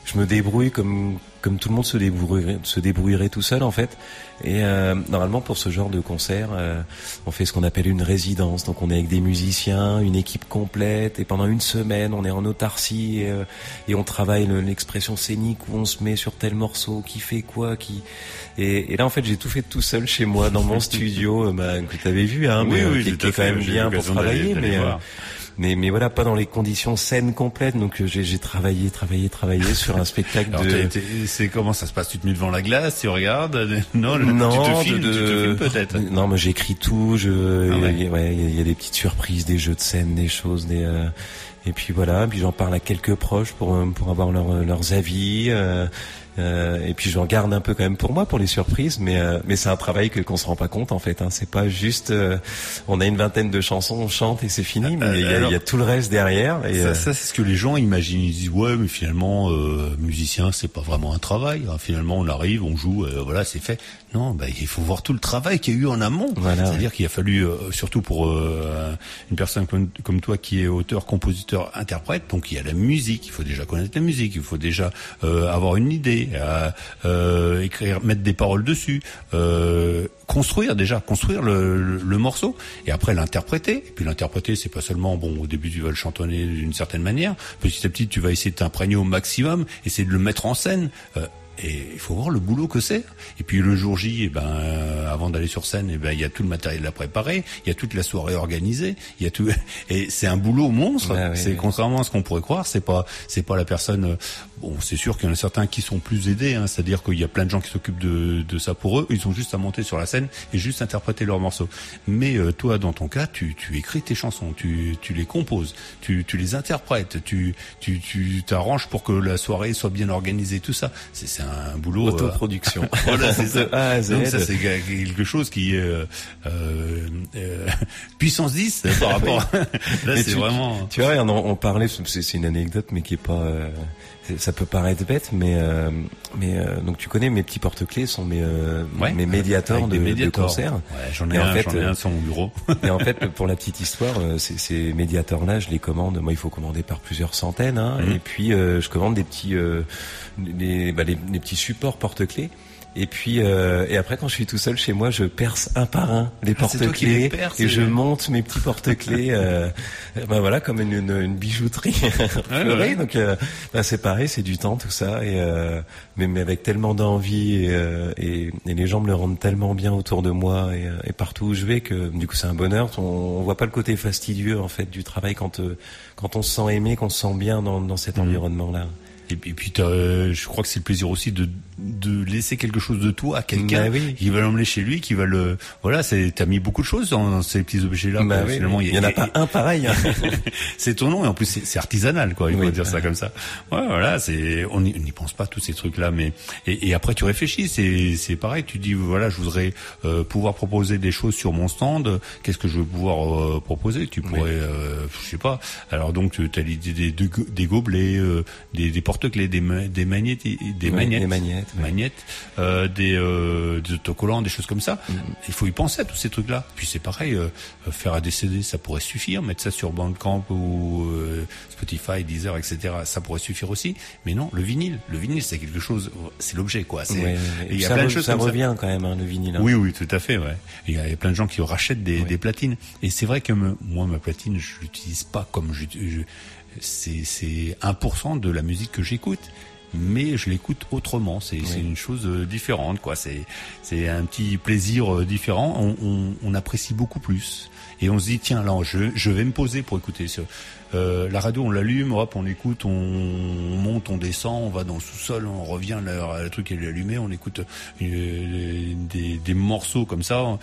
je me débrouille comme comme tout le monde se débrouillerait, se débrouillerait tout seul en fait. Et euh, normalement pour ce genre de concert, euh, on fait ce qu'on appelle une résidence. Donc on est avec des musiciens, une équipe complète, et pendant une semaine on est en autarcie et, euh, et on travaille le, l'expression scénique où on se met sur tel morceau, qui fait quoi, qui. Et, et là en fait j'ai tout fait tout seul chez moi dans mon studio, euh, bah, que t'avais vu, hein, oui, mais oui, qui était quand même bien pour travailler, mais. Euh, Mais, mais voilà, pas dans les conditions scène complètes. Donc j'ai, j'ai travaillé, travaillé, travaillé sur un spectacle. Alors, de. T'es, t'es, c'est comment ça se passe? Tu te mets devant la glace, tu regardes? Non, non, tu te filmes, de, tu te filmes peut-être. Non, mais j'écris tout. Je, ah ouais. il y a, ouais, il y a des petites surprises, des jeux de scène, des choses, des. Euh, et puis voilà, puis j'en parle à quelques proches pour pour avoir leur, leurs avis. Euh, Euh, et puis je regarde un peu quand même pour moi, pour les surprises, mais euh, mais c'est un travail que qu'on se rend pas compte en fait. Hein. C'est pas juste, euh, on a une vingtaine de chansons, on chante et c'est fini, mais il y, a, il y a tout le reste derrière. Et, ça, euh... ça c'est ce que les gens imaginent. Ils disent ouais, mais finalement euh, musicien c'est pas vraiment un travail. Hein. Finalement on arrive, on joue, euh, voilà c'est fait. Non, bah, il faut voir tout le travail qu'il y a eu en amont. Voilà, C'est-à-dire ouais. qu'il a fallu, euh, surtout pour euh, une personne comme, comme toi qui est auteur, compositeur, interprète, donc il y a la musique, il faut déjà connaître la musique, il faut déjà euh, avoir une idée, euh, euh, écrire, mettre des paroles dessus, euh, construire déjà, construire le, le, le morceau, et après l'interpréter. Et puis l'interpréter, c'est pas seulement, bon, au début tu vas le chantonner d'une certaine manière, petit à petit tu vas essayer de t'imprégner au maximum, essayer de le mettre en scène. Euh, Et il faut voir le boulot que c'est. Et puis le jour J, eh ben, euh, avant d'aller sur scène, eh ben, il y a tout le matériel à préparer, il y a toute la soirée organisée, il y a tout, et c'est un boulot monstre. Bah oui, c'est oui. contrairement à ce qu'on pourrait croire, c'est pas, c'est pas la personne. Bon, c'est sûr qu'il y en a certains qui sont plus aidés, hein, c'est-à-dire qu'il y a plein de gens qui s'occupent de, de ça pour eux. Ils ont juste à monter sur la scène et juste interpréter leurs morceaux. Mais euh, toi, dans ton cas, tu, tu écris tes chansons, tu, tu les composes, tu, tu les interprètes, tu, tu, tu t'arranges pour que la soirée soit bien organisée, tout ça. C'est, c'est un boulot. Autoproduction. Euh, voilà, c'est ça. A à Z. Donc ça, c'est quelque chose qui est euh, euh, euh, puissance dix par rapport. À... Là, Mais c'est tu, vraiment. Tu vois, on, on parlait, c'est, c'est une anecdote, mais qui est pas. Euh, ça peut paraître bête, mais euh, mais euh, donc tu connais mes petits porte-clés sont mes euh, ouais, mes médiateurs de, de concert. Ouais, j'en ai et un, en fait, j'en ai un sur mon bureau. Et en fait, pour la petite histoire, ces, ces médiateurs-là, je les commande. Moi, il faut commander par plusieurs centaines, hein, mmh. Et puis euh, je commande des petits, euh, des, bah, les, les petits supports porte-clés. Et puis euh, et après quand je suis tout seul chez moi, je perce un par un les ah, porte-clés perce, et je monte mes petits porte-clés. euh, ben voilà, comme une, une, une bijouterie fleurée. Ouais, ouais. Donc euh, ben c'est pareil, c'est du temps tout ça, et euh, mais, mais avec tellement d'envie et, euh, et, et les gens me le rendent tellement bien autour de moi et, et partout où je vais que du coup c'est un bonheur. On, on voit pas le côté fastidieux en fait du travail quand euh, quand on se sent aimé, qu'on se sent bien dans, dans cet mmh. environnement-là. Et puis, et puis euh, je crois que c'est le plaisir aussi de de laisser quelque chose de toi à quelqu'un bah oui. qui va l'emmener chez lui, qui va le voilà, c'est t'as mis beaucoup de choses dans, dans ces petits objets là. Bah oui, finalement, il y, y en a, a pas un pareil. Hein. C'est ton nom et en plus c'est, c'est artisanal quoi, il faut oui, dire ça comme ça. Ouais, voilà, c'est on n'y pense pas tous ces trucs là, mais et, et après tu réfléchis, c'est c'est pareil, tu dis voilà, je voudrais euh, pouvoir proposer des choses sur mon stand, qu'est-ce que je veux pouvoir euh, proposer, tu pourrais oui. euh, je sais pas. Alors donc tu as l'idée des, des, des gobelets, euh, des, des porte-clés, des des magnettes, des oui, magnettes, des magnettes. magnettes, euh, des, euh, des autocollants, des choses comme ça. Mm. Il faut y penser à tous ces trucs-là. Puis c'est pareil, euh, faire à des C D, ça pourrait suffire. Mettre ça sur Bandcamp ou euh, Spotify, Deezer, et cetera, ça pourrait suffire aussi. Mais non, le vinyle, le vinyle, c'est quelque chose, c'est l'objet, quoi. C'est, ouais, il y a ça plein re, de choses ça comme revient ça. quand même, hein, le vinyle. Hein. Oui, oui, tout à fait. Ouais. Il y a, il y a plein de gens qui rachètent des, ouais. des platines. Et c'est vrai que me, moi, ma platine, je l'utilise pas comme je, je c'est, c'est un pour cent de la musique que j'écoute. Mais je l'écoute autrement, c'est, oui. c'est une chose différente, quoi. C'est, c'est un petit plaisir différent. On, on, on apprécie beaucoup plus, et on se dit tiens, là, je, je vais me poser pour écouter. Euh, la radio, on l'allume, hop, on écoute, on, on monte, on descend, on va dans le sous-sol, on revient, le, le truc est allumé, on écoute euh, des, des morceaux comme ça.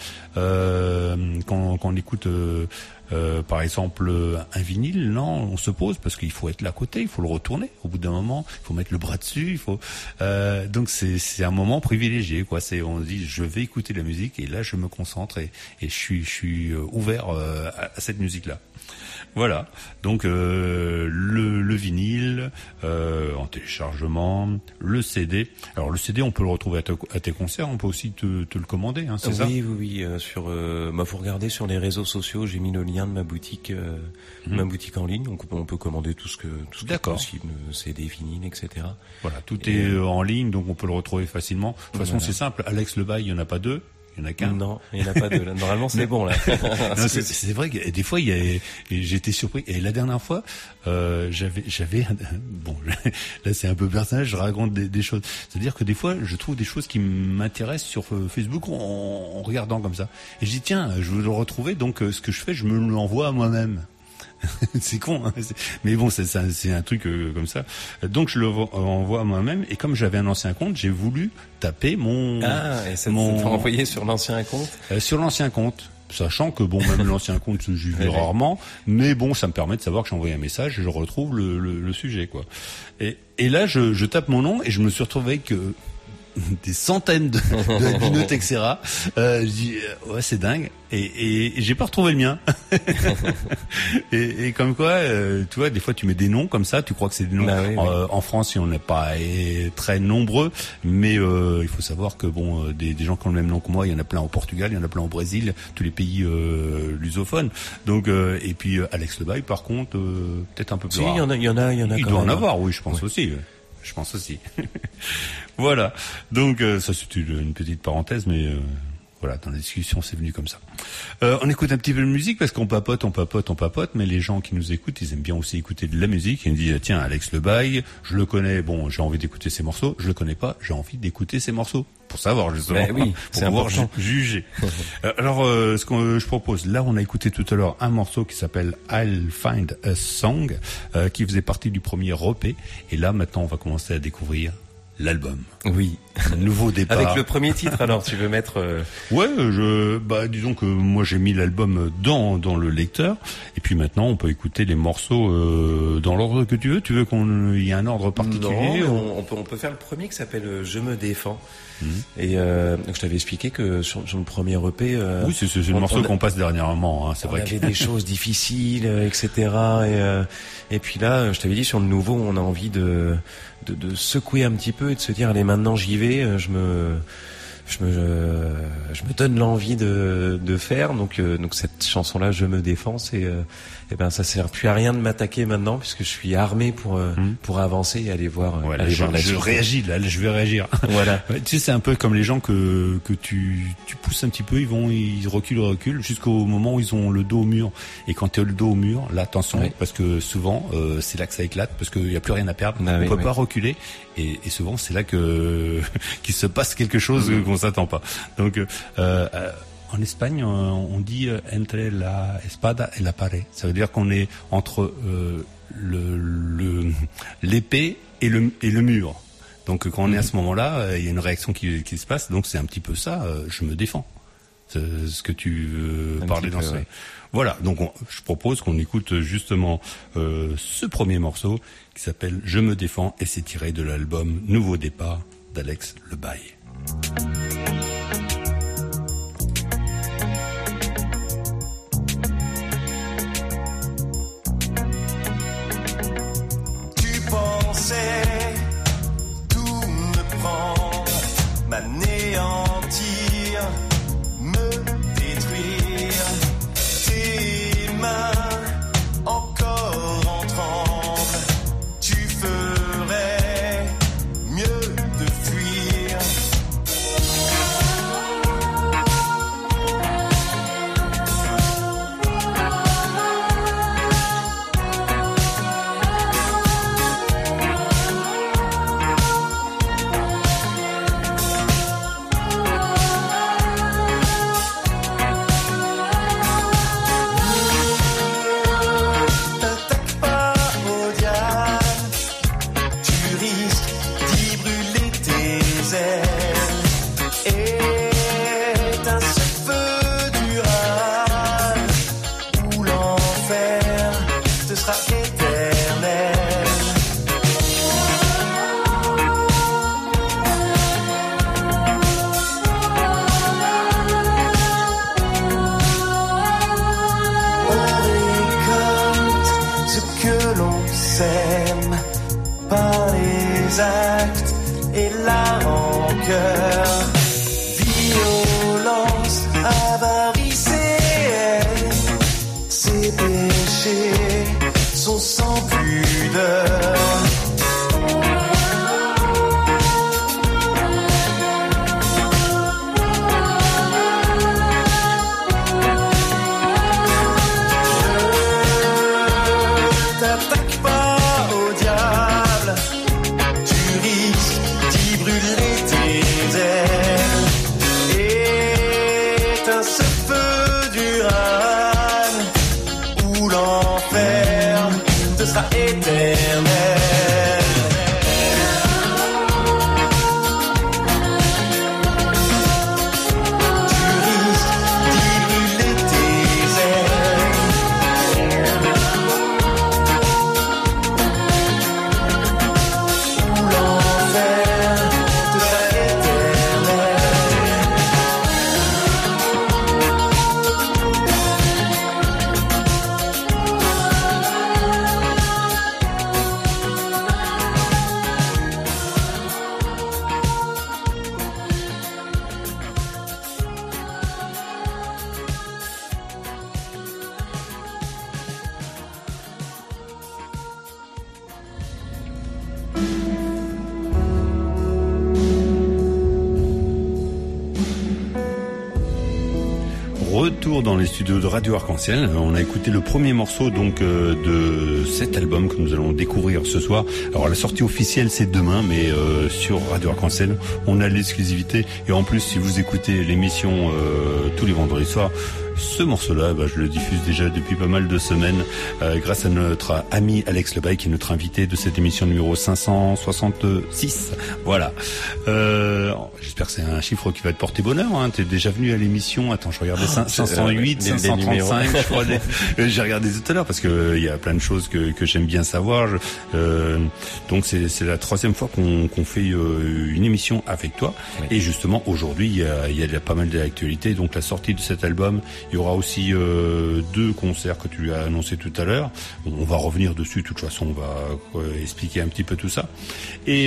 Euh, quand, quand on écoute. Euh, Euh, par exemple un vinyle, non, on se pose parce qu'il faut être là à côté, il faut le retourner au bout d'un moment, il faut mettre le bras dessus, il faut euh, donc c'est c'est un moment privilégié quoi. C'est on dit je vais écouter la musique et là je me concentre et, et je suis je suis ouvert euh, à, à cette musique là. Voilà, donc euh, le, le vinyle, euh, téléchargement, le C D. Alors le C D, on peut le retrouver à, te, à tes concerts, on peut aussi te, te le commander, hein, c'est oui, ça? Oui, oui, oui. Euh, sur, euh, bah, faut regarder sur les réseaux sociaux. J'ai mis le lien de ma boutique, euh, mmh. ma boutique en ligne. Donc on peut commander tout ce que tout ce qui est possible, C D, vinyle, et cetera. Voilà, tout Et est euh, en ligne, donc on peut le retrouver facilement. De toute façon, voilà. c'est simple. Alex Le Bail, il y en a pas deux. Il y en a qu'un. Non, il y en a pas deux. Là. Normalement, c'est bon là. non, c'est, c'est vrai que des fois, il y a, j'étais surpris. Et la dernière fois, euh, j'avais, j'avais, bon, là c'est un peu personnel, je raconte des, des choses. C'est-à-dire que des fois, je trouve des choses qui m'intéressent sur Facebook en, en regardant comme ça. Et je dis tiens, je veux le retrouver. Donc, ce que je fais, je me l'envoie à moi-même. c'est con, hein, c'est... mais bon, c'est, c'est, c'est un truc euh, comme ça. Donc je le envoie à moi-même, et comme j'avais un ancien compte, j'ai voulu taper mon. Ah, et ça mon... t'a envoyé sur l'ancien compte. Euh, sur l'ancien compte, sachant que bon, même l'ancien compte, j'y vais rarement, mais bon, ça me permet de savoir que j'ai envoyé un message et je retrouve le, le, le sujet, quoi. Et, et là, je, je tape mon nom et je me suis retrouvé avec euh, des centaines de, de Binot, et cetera. Euh, je dis euh, ouais, c'est dingue. Et, et, et j'ai pas retrouvé le mien. et, et comme quoi, euh, tu vois, des fois tu mets des noms comme ça, tu crois que c'est des noms. Bah oui, euh, oui. En France, on n'est pas eh, très nombreux, mais euh, il faut savoir que bon, euh, des, des gens qui ont le même nom que moi, il y en a plein au Portugal, il y en a plein au Brésil, tous les pays euh, lusophones. Donc euh, et puis euh, Alex Le Bail, par contre, euh, peut-être un peu plus si, rare. il y en a, il y en a, il y en a. Il quand doit même. en avoir, oui, je pense ouais. aussi. Je pense aussi. Voilà. Donc euh, ça c'est une, une petite parenthèse, mais euh, voilà, dans la discussion c'est venu comme ça. Euh, on écoute un petit peu de musique parce qu'on papote, on papote, on papote, mais les gens qui nous écoutent, ils aiment bien aussi écouter de la musique. Ils me disent tiens, Alex Le Bail, je le connais, bon, j'ai envie d'écouter ses morceaux. Je le connais pas, j'ai envie d'écouter ses morceaux pour savoir justement, ben oui, pour c'est pouvoir important. ju- juger. Alors euh, ce que je propose, là on a écouté tout à l'heure un morceau qui s'appelle I'll Find a Song, euh, qui faisait partie du premier E P, et là maintenant on va commencer à découvrir l'album. Oui. Un nouveau départ. Avec le premier titre, alors tu veux mettre euh... Ouais, je, bah, disons que moi j'ai mis l'album dans dans le lecteur, et puis maintenant on peut écouter les morceaux euh, dans l'ordre que tu veux. Tu veux qu'on y ait un ordre particulier? Non, ou... on, on peut on peut faire le premier qui s'appelle euh, Je me défends. Mmh. Et euh, donc je t'avais expliqué que sur, sur le premier E P, euh, oui, c'est, c'est, c'est le on, morceau on, qu'on passe dernièrement. Hein, c'est on vrai. avait que... des choses difficiles, et cetera. Et euh, et puis là, je t'avais dit sur le nouveau, on a envie de de, de secouer un petit peu et de se dire allez maintenant j'y vais, je me je me je, je me donne l'envie de de faire. Donc euh, donc cette chanson là, Je me défends, c'est euh, eh ben ça sert plus à rien de m'attaquer maintenant puisque je suis armé pour euh, mmh. pour avancer et aller voir ouais, aller là, voir je, la je suite. réagis là, là je vais réagir. Voilà. Ouais, tu sais, c'est un peu comme les gens que que tu tu pousses un petit peu, ils vont ils reculent reculent jusqu'au moment où ils ont le dos au mur, et quand tu as le dos au mur, là attention, ouais. parce que souvent euh, c'est là que ça éclate parce qu'il y a plus rien à perdre, bah, on oui, peut oui. pas reculer, et, et souvent c'est là que qu'il se passe quelque chose mmh. qu'on s'attend pas. Donc euh, euh, en Espagne, on dit entre la espada et la pared. Ça veut dire qu'on est entre euh, le, le l'épée et le et le mur. Donc quand on est à ce moment-là, il y a une réaction qui, qui se passe. Donc c'est un petit peu ça. Euh, je me défends. C'est ce que tu euh, parlais dans peu, ce. Ouais. Voilà. Donc on, je propose qu'on écoute justement euh, ce premier morceau qui s'appelle Je me défends, et c'est tiré de l'album Nouveau départ d'Alex Le Bail. Tout me prendre, m'anéantir, me détruire. Tes mains encore en tremble, tu ferais mieux de fuir. les actes et la rancœur. Violence, avarice et haine, ces péchés sont sans pudeur. Retour dans les studios de Radio Arc-en-Ciel. On a écouté le premier morceau donc euh, de cet album que nous allons découvrir ce soir. Alors la sortie officielle c'est demain, mais euh, sur Radio Arc-en-Ciel on a l'exclusivité. Et en plus, si vous écoutez l'émission euh, tous les vendredis soirs, ce morceau-là, bah, je le diffuse déjà depuis pas mal de semaines euh, grâce à notre ami Alex Lebaille, qui est notre invité de cette émission numéro cinq cent soixante-six. Voilà. Euh, j'espère que c'est un chiffre qui va te porter bonheur. Hein. T'es déjà venu à l'émission. Attends, je regardais cinq cent huit, cinq cent trente-cinq. Je crois, les... J'ai regardé tout à l'heure parce que il y a plein de choses que, que j'aime bien savoir. Je, euh, donc c'est, c'est la troisième fois qu'on, qu'on fait euh, une émission avec toi. Oui. Et justement aujourd'hui, il y a, il y a pas mal d'actualités. Donc la sortie de cet album. Il y aura aussi euh, deux concerts que tu as annoncés tout à l'heure. Bon, on va revenir dessus, de toute façon, on va euh, expliquer un petit peu tout ça. Et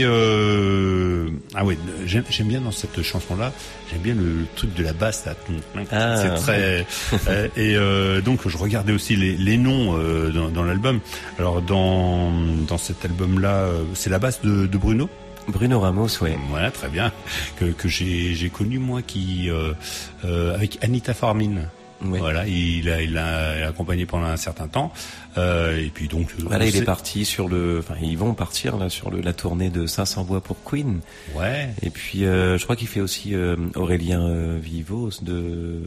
euh, ah oui, j'aime, j'aime bien dans cette chanson-là, j'aime bien le, le truc de la basse là. Ah, c'est très. euh, et euh, donc je regardais aussi les, les noms euh, dans, dans l'album. Alors dans dans cet album-là, c'est la basse de, de Bruno. Bruno Ramos, ouais. Voilà, très bien. Que, que j'ai, j'ai connu moi qui euh, euh, avec Anita Farmin. Oui. Voilà, il a, il a accompagné pendant un certain temps, euh, et puis donc. Voilà, il est parti sur le, enfin, ils vont partir là sur le, la tournée de cinq cents voix pour Queen. Ouais. Et puis, euh, je crois qu'il fait aussi euh, Aurélien euh, Vivos de,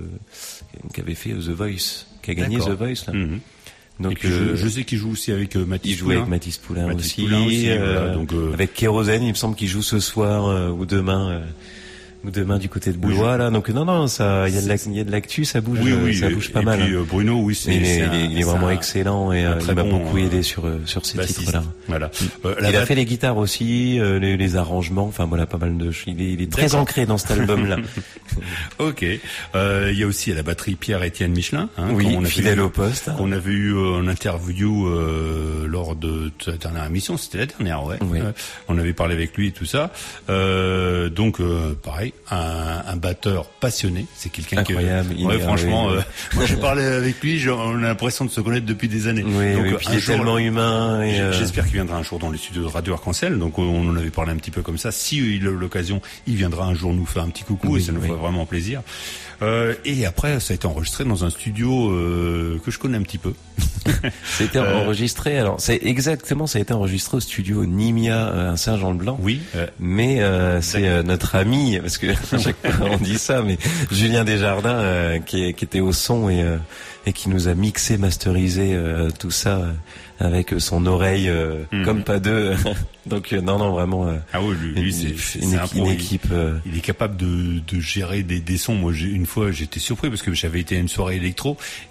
qui avait fait The Voice, qui a gagné D'accord. The Voice là. Mm-hmm. Donc, et puis euh, je, je sais qu'il joue aussi avec euh, Mathis. Il joue Poulain. avec Mathis Poulain Mathis aussi. Poulain aussi euh, voilà, donc, euh... avec Kérosène, il me semble qu'il joue ce soir euh, ou demain. Euh, ou demain du côté de Boulois, oui, là. Donc, non, non, ça, il y a de la, il y a de l'actu, ça bouge, oui, oui, ça bouge pas et mal. Et puis, euh, Bruno, oui, c'est, il est, c'est il un, est, il est vraiment un, excellent et euh, il m'a bon, beaucoup aidé sur, sur ces bassiste. titres-là. Voilà. Euh, il a fait les guitares aussi, euh, les, les arrangements, enfin, voilà, pas mal de, il est, il est très D'accord. ancré dans cet album-là. Ok. Euh, il y a aussi à la batterie Pierre-Étienne Michelin, hein, oui, on fidèle au poste. Qu'on avait eu en interview, euh, lors de ta dernière émission, c'était la dernière, ouais. Oui. Euh, on avait parlé avec lui et tout ça. Euh, donc, euh, pareil, un, un batteur passionné, c'est quelqu'un incroyable. qui, ouais, franchement, euh, moi j'ai parlé avec lui, j'ai, on a l'impression de se connaître depuis des années. Oui, donc, oui, puis il est jour, tellement humain. Et euh... J'espère qu'il viendra un jour dans les studios de Radio Arc-en-Ciel. Donc on en avait parlé un petit peu comme ça. Si il a l'occasion, il viendra un jour nous faire un petit coucou oui, et ça nous oui. fera vraiment plaisir. Euh, et après, ça a été enregistré dans un studio euh, que je connais un petit peu. C'était euh... enregistré. Alors, c'est exactement, ça a été enregistré au studio Nimia à Saint-Jean-de-Blanc. Oui. Euh... Mais euh, c'est euh, notre ami, parce que à chaque fois on dit ça, mais Julien Desjardins euh, qui, qui était au son et, euh, et qui nous a mixé, masterisé euh, tout ça euh, avec son oreille euh, mmh. comme pas deux. Donc euh, non, non, vraiment. Euh, ah oui, lui, lui c'est, c'est, une, c'est un une équipe. Euh... Il est capable de, de gérer des, des sons. Moi, j'ai, une fois, j'étais surpris parce que j'avais été à une soirée électro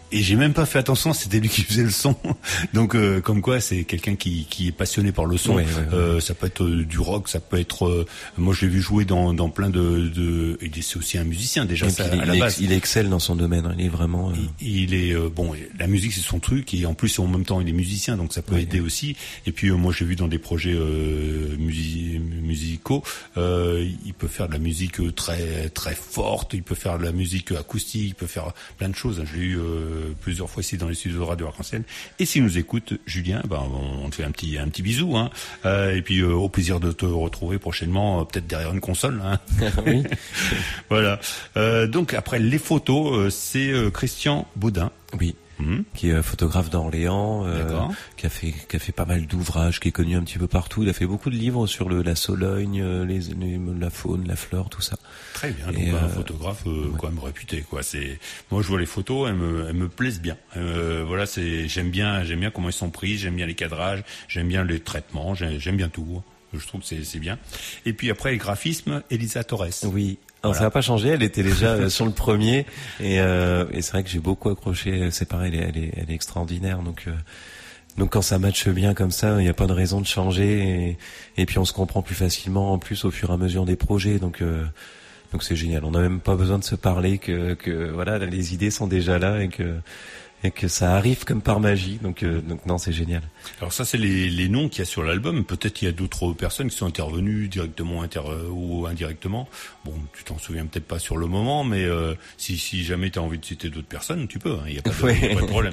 Et j'ai même pas fait attention, c'était lui qui faisait le son. Donc euh, comme quoi c'est quelqu'un qui qui est passionné par le son. Ouais, ouais, ouais. Euh, ça peut être euh, du rock, ça peut être euh, moi je l'ai vu jouer dans dans plein de de et c'est aussi un musicien déjà ça, il, à la il, base. il excelle dans son domaine, hein. Il est vraiment euh... il, il est euh, bon, la musique c'est son truc et en plus en même temps il est musicien donc ça peut ouais, aider ouais. aussi. Et puis euh, moi j'ai vu dans des projets euh, musi- musicaux, euh, il peut faire de la musique très très forte, il peut faire de la musique acoustique, il peut faire plein de choses. Je l'ai eu euh, plusieurs fois ici dans les studios de Radio Arc-en-Ciel. Et s'il nous écoute, Julien, ben on te fait un petit un petit bisou, hein. Euh, et puis euh, au plaisir de te retrouver prochainement, euh, peut-être derrière une console, hein. Oui. Voilà. Euh, donc après les photos, euh, c'est euh, Christian Baudin. Oui. Mmh. Qui est photographe d'Orléans, euh, qui a fait qui a fait pas mal d'ouvrages, qui est connu un petit peu partout. Il a fait beaucoup de livres sur le la Sologne, les, les la faune, la flore, tout ça. Très bien. Et donc euh, un photographe euh, ouais. quand même réputé, quoi. C'est moi je vois les photos, elles me elles me plaisent bien. Euh, voilà, c'est j'aime bien j'aime bien comment ils sont pris, j'aime bien les cadrages, j'aime bien les traitements, j'aime, j'aime bien tout. Je trouve que c'est c'est bien. Et puis après les graphismes, Elisa Torres. Oui. Non, voilà. Ça n'a pas changé. Elle était déjà sur le premier, et, euh, et c'est vrai que j'ai beaucoup accroché. C'est pareil, elle est, elle est, elle est extraordinaire. Donc, euh, donc quand ça matche bien comme ça, il n'y a pas de raison de changer. Et, et puis on se comprend plus facilement, en plus au fur et à mesure des projets. Donc, euh, donc c'est génial. On n'a même pas besoin de se parler que, que voilà, les idées sont déjà là et que. Et que ça arrive comme par magie, donc euh, donc non, c'est génial. Alors ça, c'est les les noms qu'il y a sur l'album. Peut-être il y a d'autres personnes qui sont intervenues directement inter ou indirectement. Bon, tu t'en souviens peut-être pas sur le moment, mais euh, si si jamais tu as envie de citer d'autres personnes, tu peux. Il hein, y a pas de, ouais. y a pas de problème.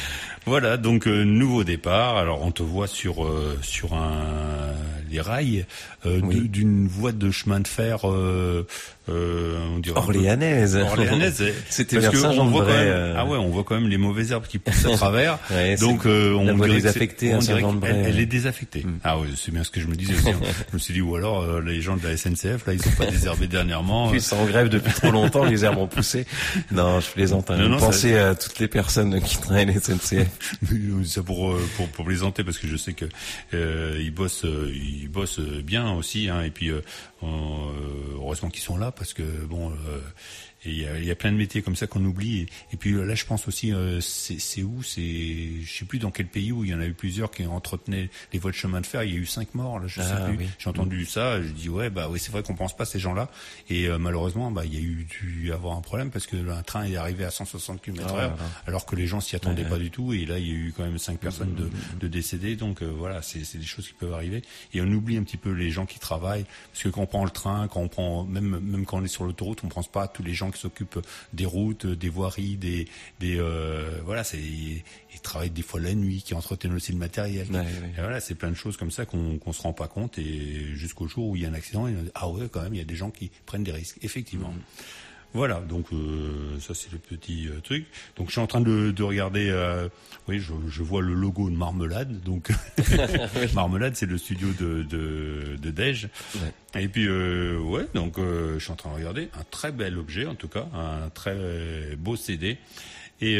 Voilà, donc euh, nouveau départ. Alors on te voit sur euh, sur un les rails euh, oui. d'une voie de chemin de fer. Euh, euh, on dirait Orléanaise. Orléanaise. C'était vers Saint-Jean-de-Bray. Euh... Ah ouais, on voit quand même les mauvaises herbes qui poussent à travers. Ouais, donc euh, on la voie dirait désaffectée à Saint-Jean-de-Bray. Elle, elle est désaffectée. Mm. Ah ouais, c'est bien ce que je me disais aussi. Je me suis dit ou alors euh, les gens de la S N C F là, ils ont pas désherbé dernièrement. Puis ils sont en grève depuis trop longtemps, les herbes ont poussé. Non, je plaisante. Hein. Non, non, pensez ça... à toutes les personnes qui travaillent à la S N C F. Ça pour pour pour plaisanter parce que je sais que euh, ils bossent ils bossent bien aussi hein, et puis euh, heureusement qu'ils sont là parce que bon euh, et il y a, y a plein de métiers comme ça qu'on oublie et, et puis là je pense aussi euh, c'est, c'est où c'est je sais plus dans quel pays où il y en a eu plusieurs qui entretenaient les voies de chemin de fer. Il y a eu cinq morts là je ah, sais plus. Oui. J'ai entendu mmh. ça, je dis ouais bah oui c'est vrai qu'on pense pas à ces gens-là et euh, malheureusement bah il y a eu dû avoir un problème parce que un train est arrivé à cent soixante kilomètres heure ah, alors que les gens s'y attendaient ouais, pas ouais. du tout et là il y a eu quand même cinq personnes mmh. de, de décédées donc euh, voilà c'est, c'est des choses qui peuvent arriver et on oublie un petit peu les gens qui travaillent parce que quand on prend le train, quand on prend même même quand on est sur l'autoroute, on pense pas à tous les gens qui s'occupent des routes, des voiries, des des euh, voilà, c'est ils, ils travaillent des fois la nuit, qui entretiennent aussi le matériel. Ouais, ouais. Et voilà, c'est plein de choses comme ça qu'on qu'on se rend pas compte et jusqu'au jour où il y a un accident, et on dit, ah ouais, quand même, il y a des gens qui prennent des risques, effectivement. Mmh. Voilà, donc euh, ça c'est le petit euh, truc. Donc je suis en train de, de regarder, euh, oui, je, je vois le logo de Marmelade. Donc Marmelade, c'est le studio de de, de Dej. Ouais. Et puis euh, ouais, donc euh, je suis en train de regarder un très bel objet, en tout cas, un très beau C D. Et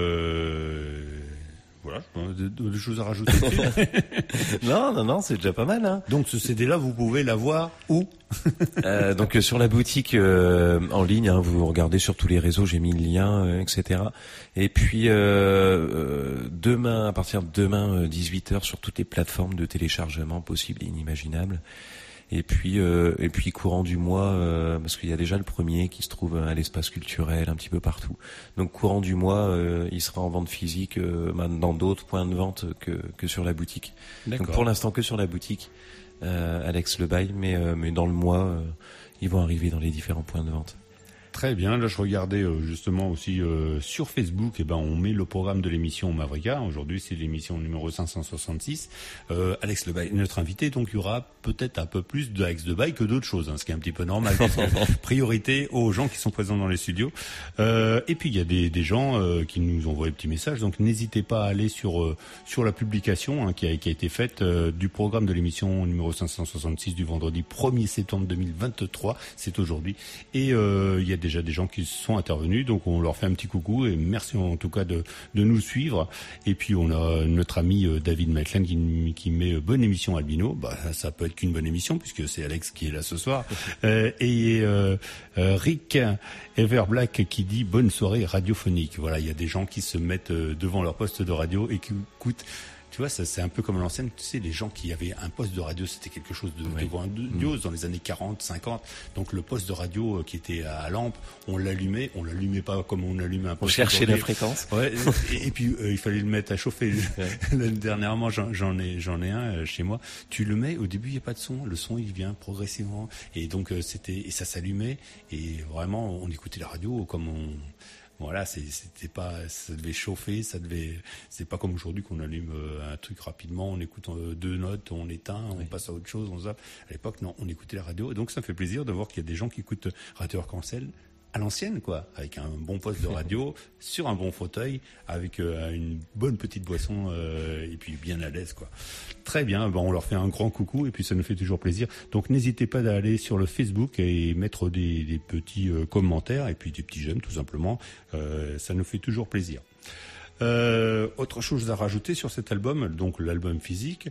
euh, voilà, des choses à rajouter dessus. Non, non, non, c'est déjà pas mal. Hein. Donc ce C D-là, vous pouvez l'avoir où euh, Donc euh, sur la boutique euh, en ligne, hein, vous regardez sur tous les réseaux, j'ai mis le lien, euh, et cetera. Et puis euh, euh, demain, à partir de demain, euh, dix-huit heures, sur toutes les plateformes de téléchargement possibles et inimaginables. Et puis, euh, et puis courant du mois, euh, parce qu'il y a déjà le premier qui se trouve à l'espace culturel, un petit peu partout. Donc courant du mois, euh, il sera en vente physique euh, dans d'autres points de vente que, que sur la boutique. D'accord. Donc pour l'instant que sur la boutique, euh, Alex Le Bail, mais, euh, mais dans le mois, euh, ils vont arriver dans les différents points de vente. Très bien. Là, je regardais euh, justement aussi euh, sur Facebook. Et eh ben, on met le programme de l'émission Mavrika. Aujourd'hui, c'est l'émission numéro cinq cent soixante-six. Euh, Alex Le Bail, notre invité. Donc, il y aura peut-être un peu plus d'Alex Le Bail que d'autres choses, hein, ce qui est un petit peu normal. Priorité aux gens qui sont présents dans les studios. Euh, et puis, il y a des, des gens euh, qui nous envoient des petits messages. Donc, n'hésitez pas à aller sur euh, sur la publication hein, qui a qui a été faite euh, du programme de l'émission numéro cinq cent soixante-six du vendredi premier septembre deux mille vingt-trois. C'est aujourd'hui. Et euh, il y a déjà des gens qui sont intervenus, donc on leur fait un petit coucou et merci en tout cas de, de nous suivre. Et puis on a notre ami David Maitland qui, qui met bonne émission Albino. Bah ça peut être qu'une bonne émission puisque c'est Alex qui est là ce soir. euh, et euh, euh, Rick Everblack qui dit bonne soirée radiophonique. Voilà, il y a des gens qui se mettent devant leur poste de radio et qui écoutent. Tu vois, ça c'est un peu comme à l'ancienne, tu sais, les gens qui avaient un poste de radio, c'était quelque chose de, oui. de grandiose dans les années quarante, cinquante. Donc le poste de radio qui était à lampe, on l'allumait, on l'allumait pas comme on allumait un poste. On cherchait la fréquence. Ouais, et, et puis euh, il fallait le mettre à chauffer. Ouais. Dernièrement, j'en, j'en ai, j'en ai un chez moi. Tu le mets, au début il y a pas de son, le son il vient progressivement, et donc euh, c'était, et ça s'allumait, et vraiment on écoutait la radio comme on. Voilà, c'est, c'était pas, ça devait chauffer, ça devait, c'est pas comme aujourd'hui qu'on allume un truc rapidement, on écoute deux notes, on éteint, on oui. passe à autre chose, on zappe. À l'époque, non, on écoutait la radio, et donc ça me fait plaisir de voir qu'il y a des gens qui écoutent Radio Arc-en-Ciel à l'ancienne, quoi, avec un bon poste de radio, sur un bon fauteuil, avec euh, une bonne petite boisson, euh, et puis bien à l'aise, quoi. Très bien, ben on leur fait un grand coucou, et puis ça nous fait toujours plaisir. Donc n'hésitez pas à aller sur le Facebook et mettre des, des petits euh, commentaires, et puis des petits j'aime, tout simplement. Euh, ça nous fait toujours plaisir. Euh, autre chose à rajouter sur cet album, donc l'album physique,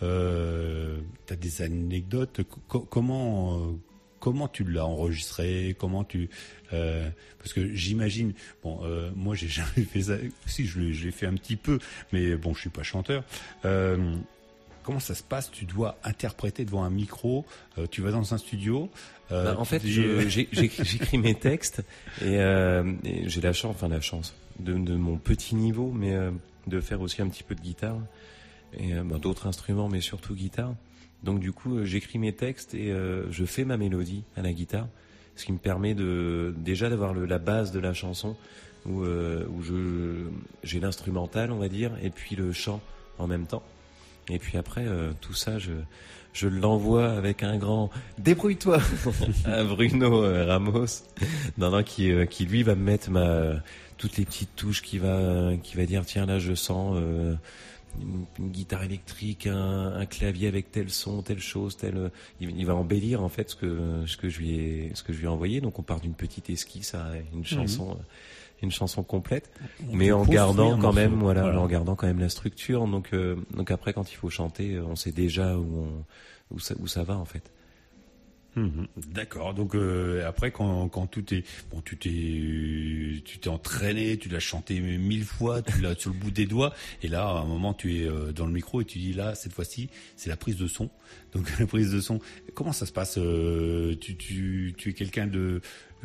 euh, t'as des anecdotes, co- comment... Euh, Comment tu l'as enregistré? Comment tu euh, parce que j'imagine bon euh, moi j'ai jamais fait ça. Si je l'ai, je l'ai fait un petit peu, mais bon je suis pas chanteur. Euh, comment ça se passe? Tu dois interpréter devant un micro. Euh, tu vas dans un studio. Euh, bah, en fait, dis... je, j'ai, j'écris, j'écris mes textes et, euh, et j'ai la chance, enfin la chance de, de mon petit niveau, mais euh, de faire aussi un petit peu de guitare et euh, bah, d'autres instruments, mais surtout guitare. Donc du coup, euh, j'écris mes textes et euh, je fais ma mélodie à la guitare, ce qui me permet de déjà d'avoir le, la base de la chanson où, euh, où je j'ai l'instrumental, on va dire, et puis le chant en même temps. Et puis après, euh, tout ça, je je l'envoie avec un grand débrouille-toi à Bruno euh, Ramos, non non qui euh, qui lui va me mettre ma euh, toutes les petites touches, qui va qui va dire tiens là je sens euh, Une, une guitare électrique, un, un clavier avec tel son, telle chose, telle. Il, il va embellir en fait ce que ce que je lui ai ce que je lui ai envoyé. Donc on part d'une petite esquisse à une chanson, mmh. une chanson complète, on mais en gardant quand même, voilà, voilà, en gardant quand même la structure. Donc euh, donc après quand il faut chanter, on sait déjà où on où ça où ça va en fait. Mmh, d'accord. Donc euh, après, quand, quand tout est bon, tu t'es, tu t'es entraîné, tu l'as chanté mille fois, tu l'as sur le bout des doigts, et là, à un moment, tu es euh, dans le micro et tu dis là, cette fois-ci, c'est la prise de son. Donc la prise de son. Comment ça se passe? euh, Tu, tu, tu es quelqu'un de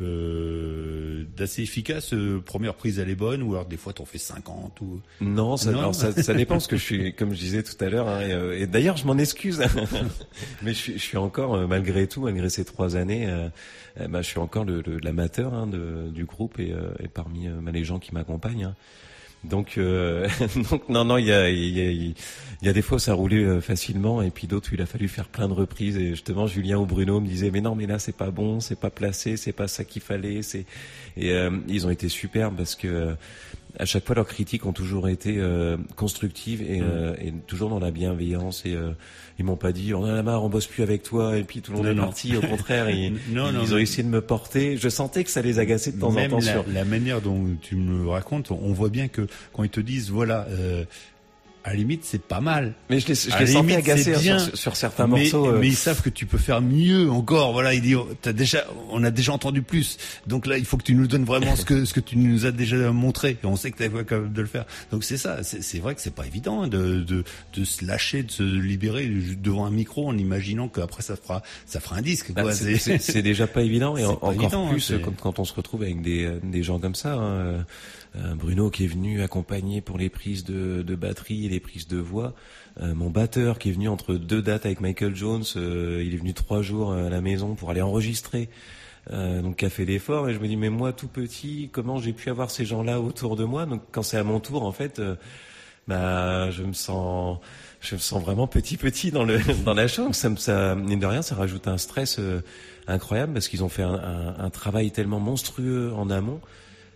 euh, d'assez efficace. Euh, première prise, elle est bonne, ou alors des fois, t'en fais cinquante ou non, ça, non alors ça, ça dépend. Parce que je suis, comme je disais tout à l'heure, hein, et, euh, et d'ailleurs, je m'en excuse, mais je suis, je suis encore euh, malgré tout, malgré ces trois années, euh, euh, bah, je suis encore le, le, l'amateur hein, de, du groupe et, euh, et parmi euh, bah, les gens qui m'accompagnent. Hein. Donc, euh, donc non, non, il y a, il y a, il y a des fois où ça roulait euh, facilement, et puis d'autres où il a fallu faire plein de reprises. Et justement, Julien ou Bruno me disaient mais non, mais là c'est pas bon, c'est pas placé, c'est pas ça qu'il fallait. C'est et euh, ils ont été superbes parce que euh, à chaque fois leurs critiques ont toujours été euh, constructives et, mmh. euh, et toujours dans la bienveillance. Et euh, ils m'ont pas dit on en a marre, on bosse plus avec toi, et puis tout le monde non, est non. parti. Au contraire, ils, non, ils, non, ils ont essayé de me porter. Je sentais que ça les agaçait de temps Même en temps. La, sur la manière dont tu me racontes, on voit bien que quand ils te disent voilà. Euh, à la limite, c'est pas mal. Mais je les, je les sentais agacés sur, sur certains mais, morceaux. Euh... Mais ils savent que tu peux faire mieux encore. Voilà, ils disent, t'as déjà, on a déjà entendu plus. Donc là, il faut que tu nous donnes vraiment ce que, ce que tu nous as déjà montré. Et on sait que t'es capable de le faire. Donc c'est ça. C'est, c'est vrai que c'est pas évident de, de, de se lâcher, de se libérer devant un micro en imaginant qu'après ça fera, ça fera un disque. Quoi. Bah, c'est, c'est, c'est déjà pas évident. Et en, pas encore évident, plus hein, quand, quand on se retrouve avec des, des gens comme ça. Hein. Euh, Bruno qui est venu accompagner pour les prises de, de batterie et les prises de voix. Euh, mon batteur qui est venu entre deux dates avec Michael Jones, euh, il est venu trois jours à la maison pour aller enregistrer. Euh, donc qui a fait l'effort. Et je me dis mais moi tout petit, comment j'ai pu avoir ces gens-là autour de moi? Donc quand c'est à mon tour en fait, euh, bah je me sens, je me sens vraiment petit petit dans le dans la chose. Ça, ça mine de rien, ça rajoute un stress euh, incroyable parce qu'ils ont fait un, un, un travail tellement monstrueux en amont.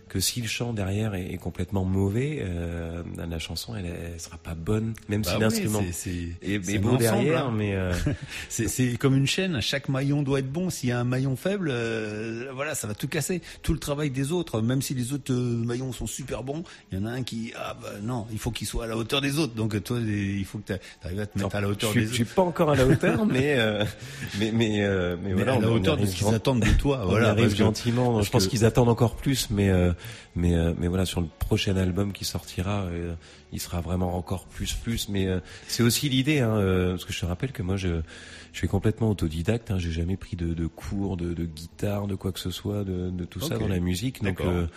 que si le chant derrière est, est complètement mauvais, euh, la chanson elle, elle sera pas bonne, même bah si oui, l'instrument c'est, c'est, est, c'est est beau ensemble, derrière. Hein. Mais euh... c'est, c'est comme une chaîne. Chaque maillon doit être bon. S'il y a un maillon faible, euh, voilà, ça va tout casser. Tout le travail des autres, même si les autres euh, maillons sont super bons, il y en a un qui ah bah non, il faut qu'il soit à la hauteur des autres. Donc toi, il faut que tu arrives à te mettre non, à la hauteur je, des autres. Je suis pas encore à la hauteur, mais euh, mais mais euh, mais, mais voilà, à la hauteur de ce qu'ils attendent de toi. On voilà, arrive parce gentiment. Que, je pense que... qu'ils attendent encore plus, mais euh, mais euh, mais voilà, sur le prochain album qui sortira, euh, il sera vraiment encore plus plus. Mais euh, c'est aussi l'idée, hein, euh, parce que je te rappelle que moi je je suis complètement autodidacte. Hein, j'ai jamais pris de, de cours de, de guitare, de quoi que ce soit, de, de tout okay. ça dans la musique. Donc euh,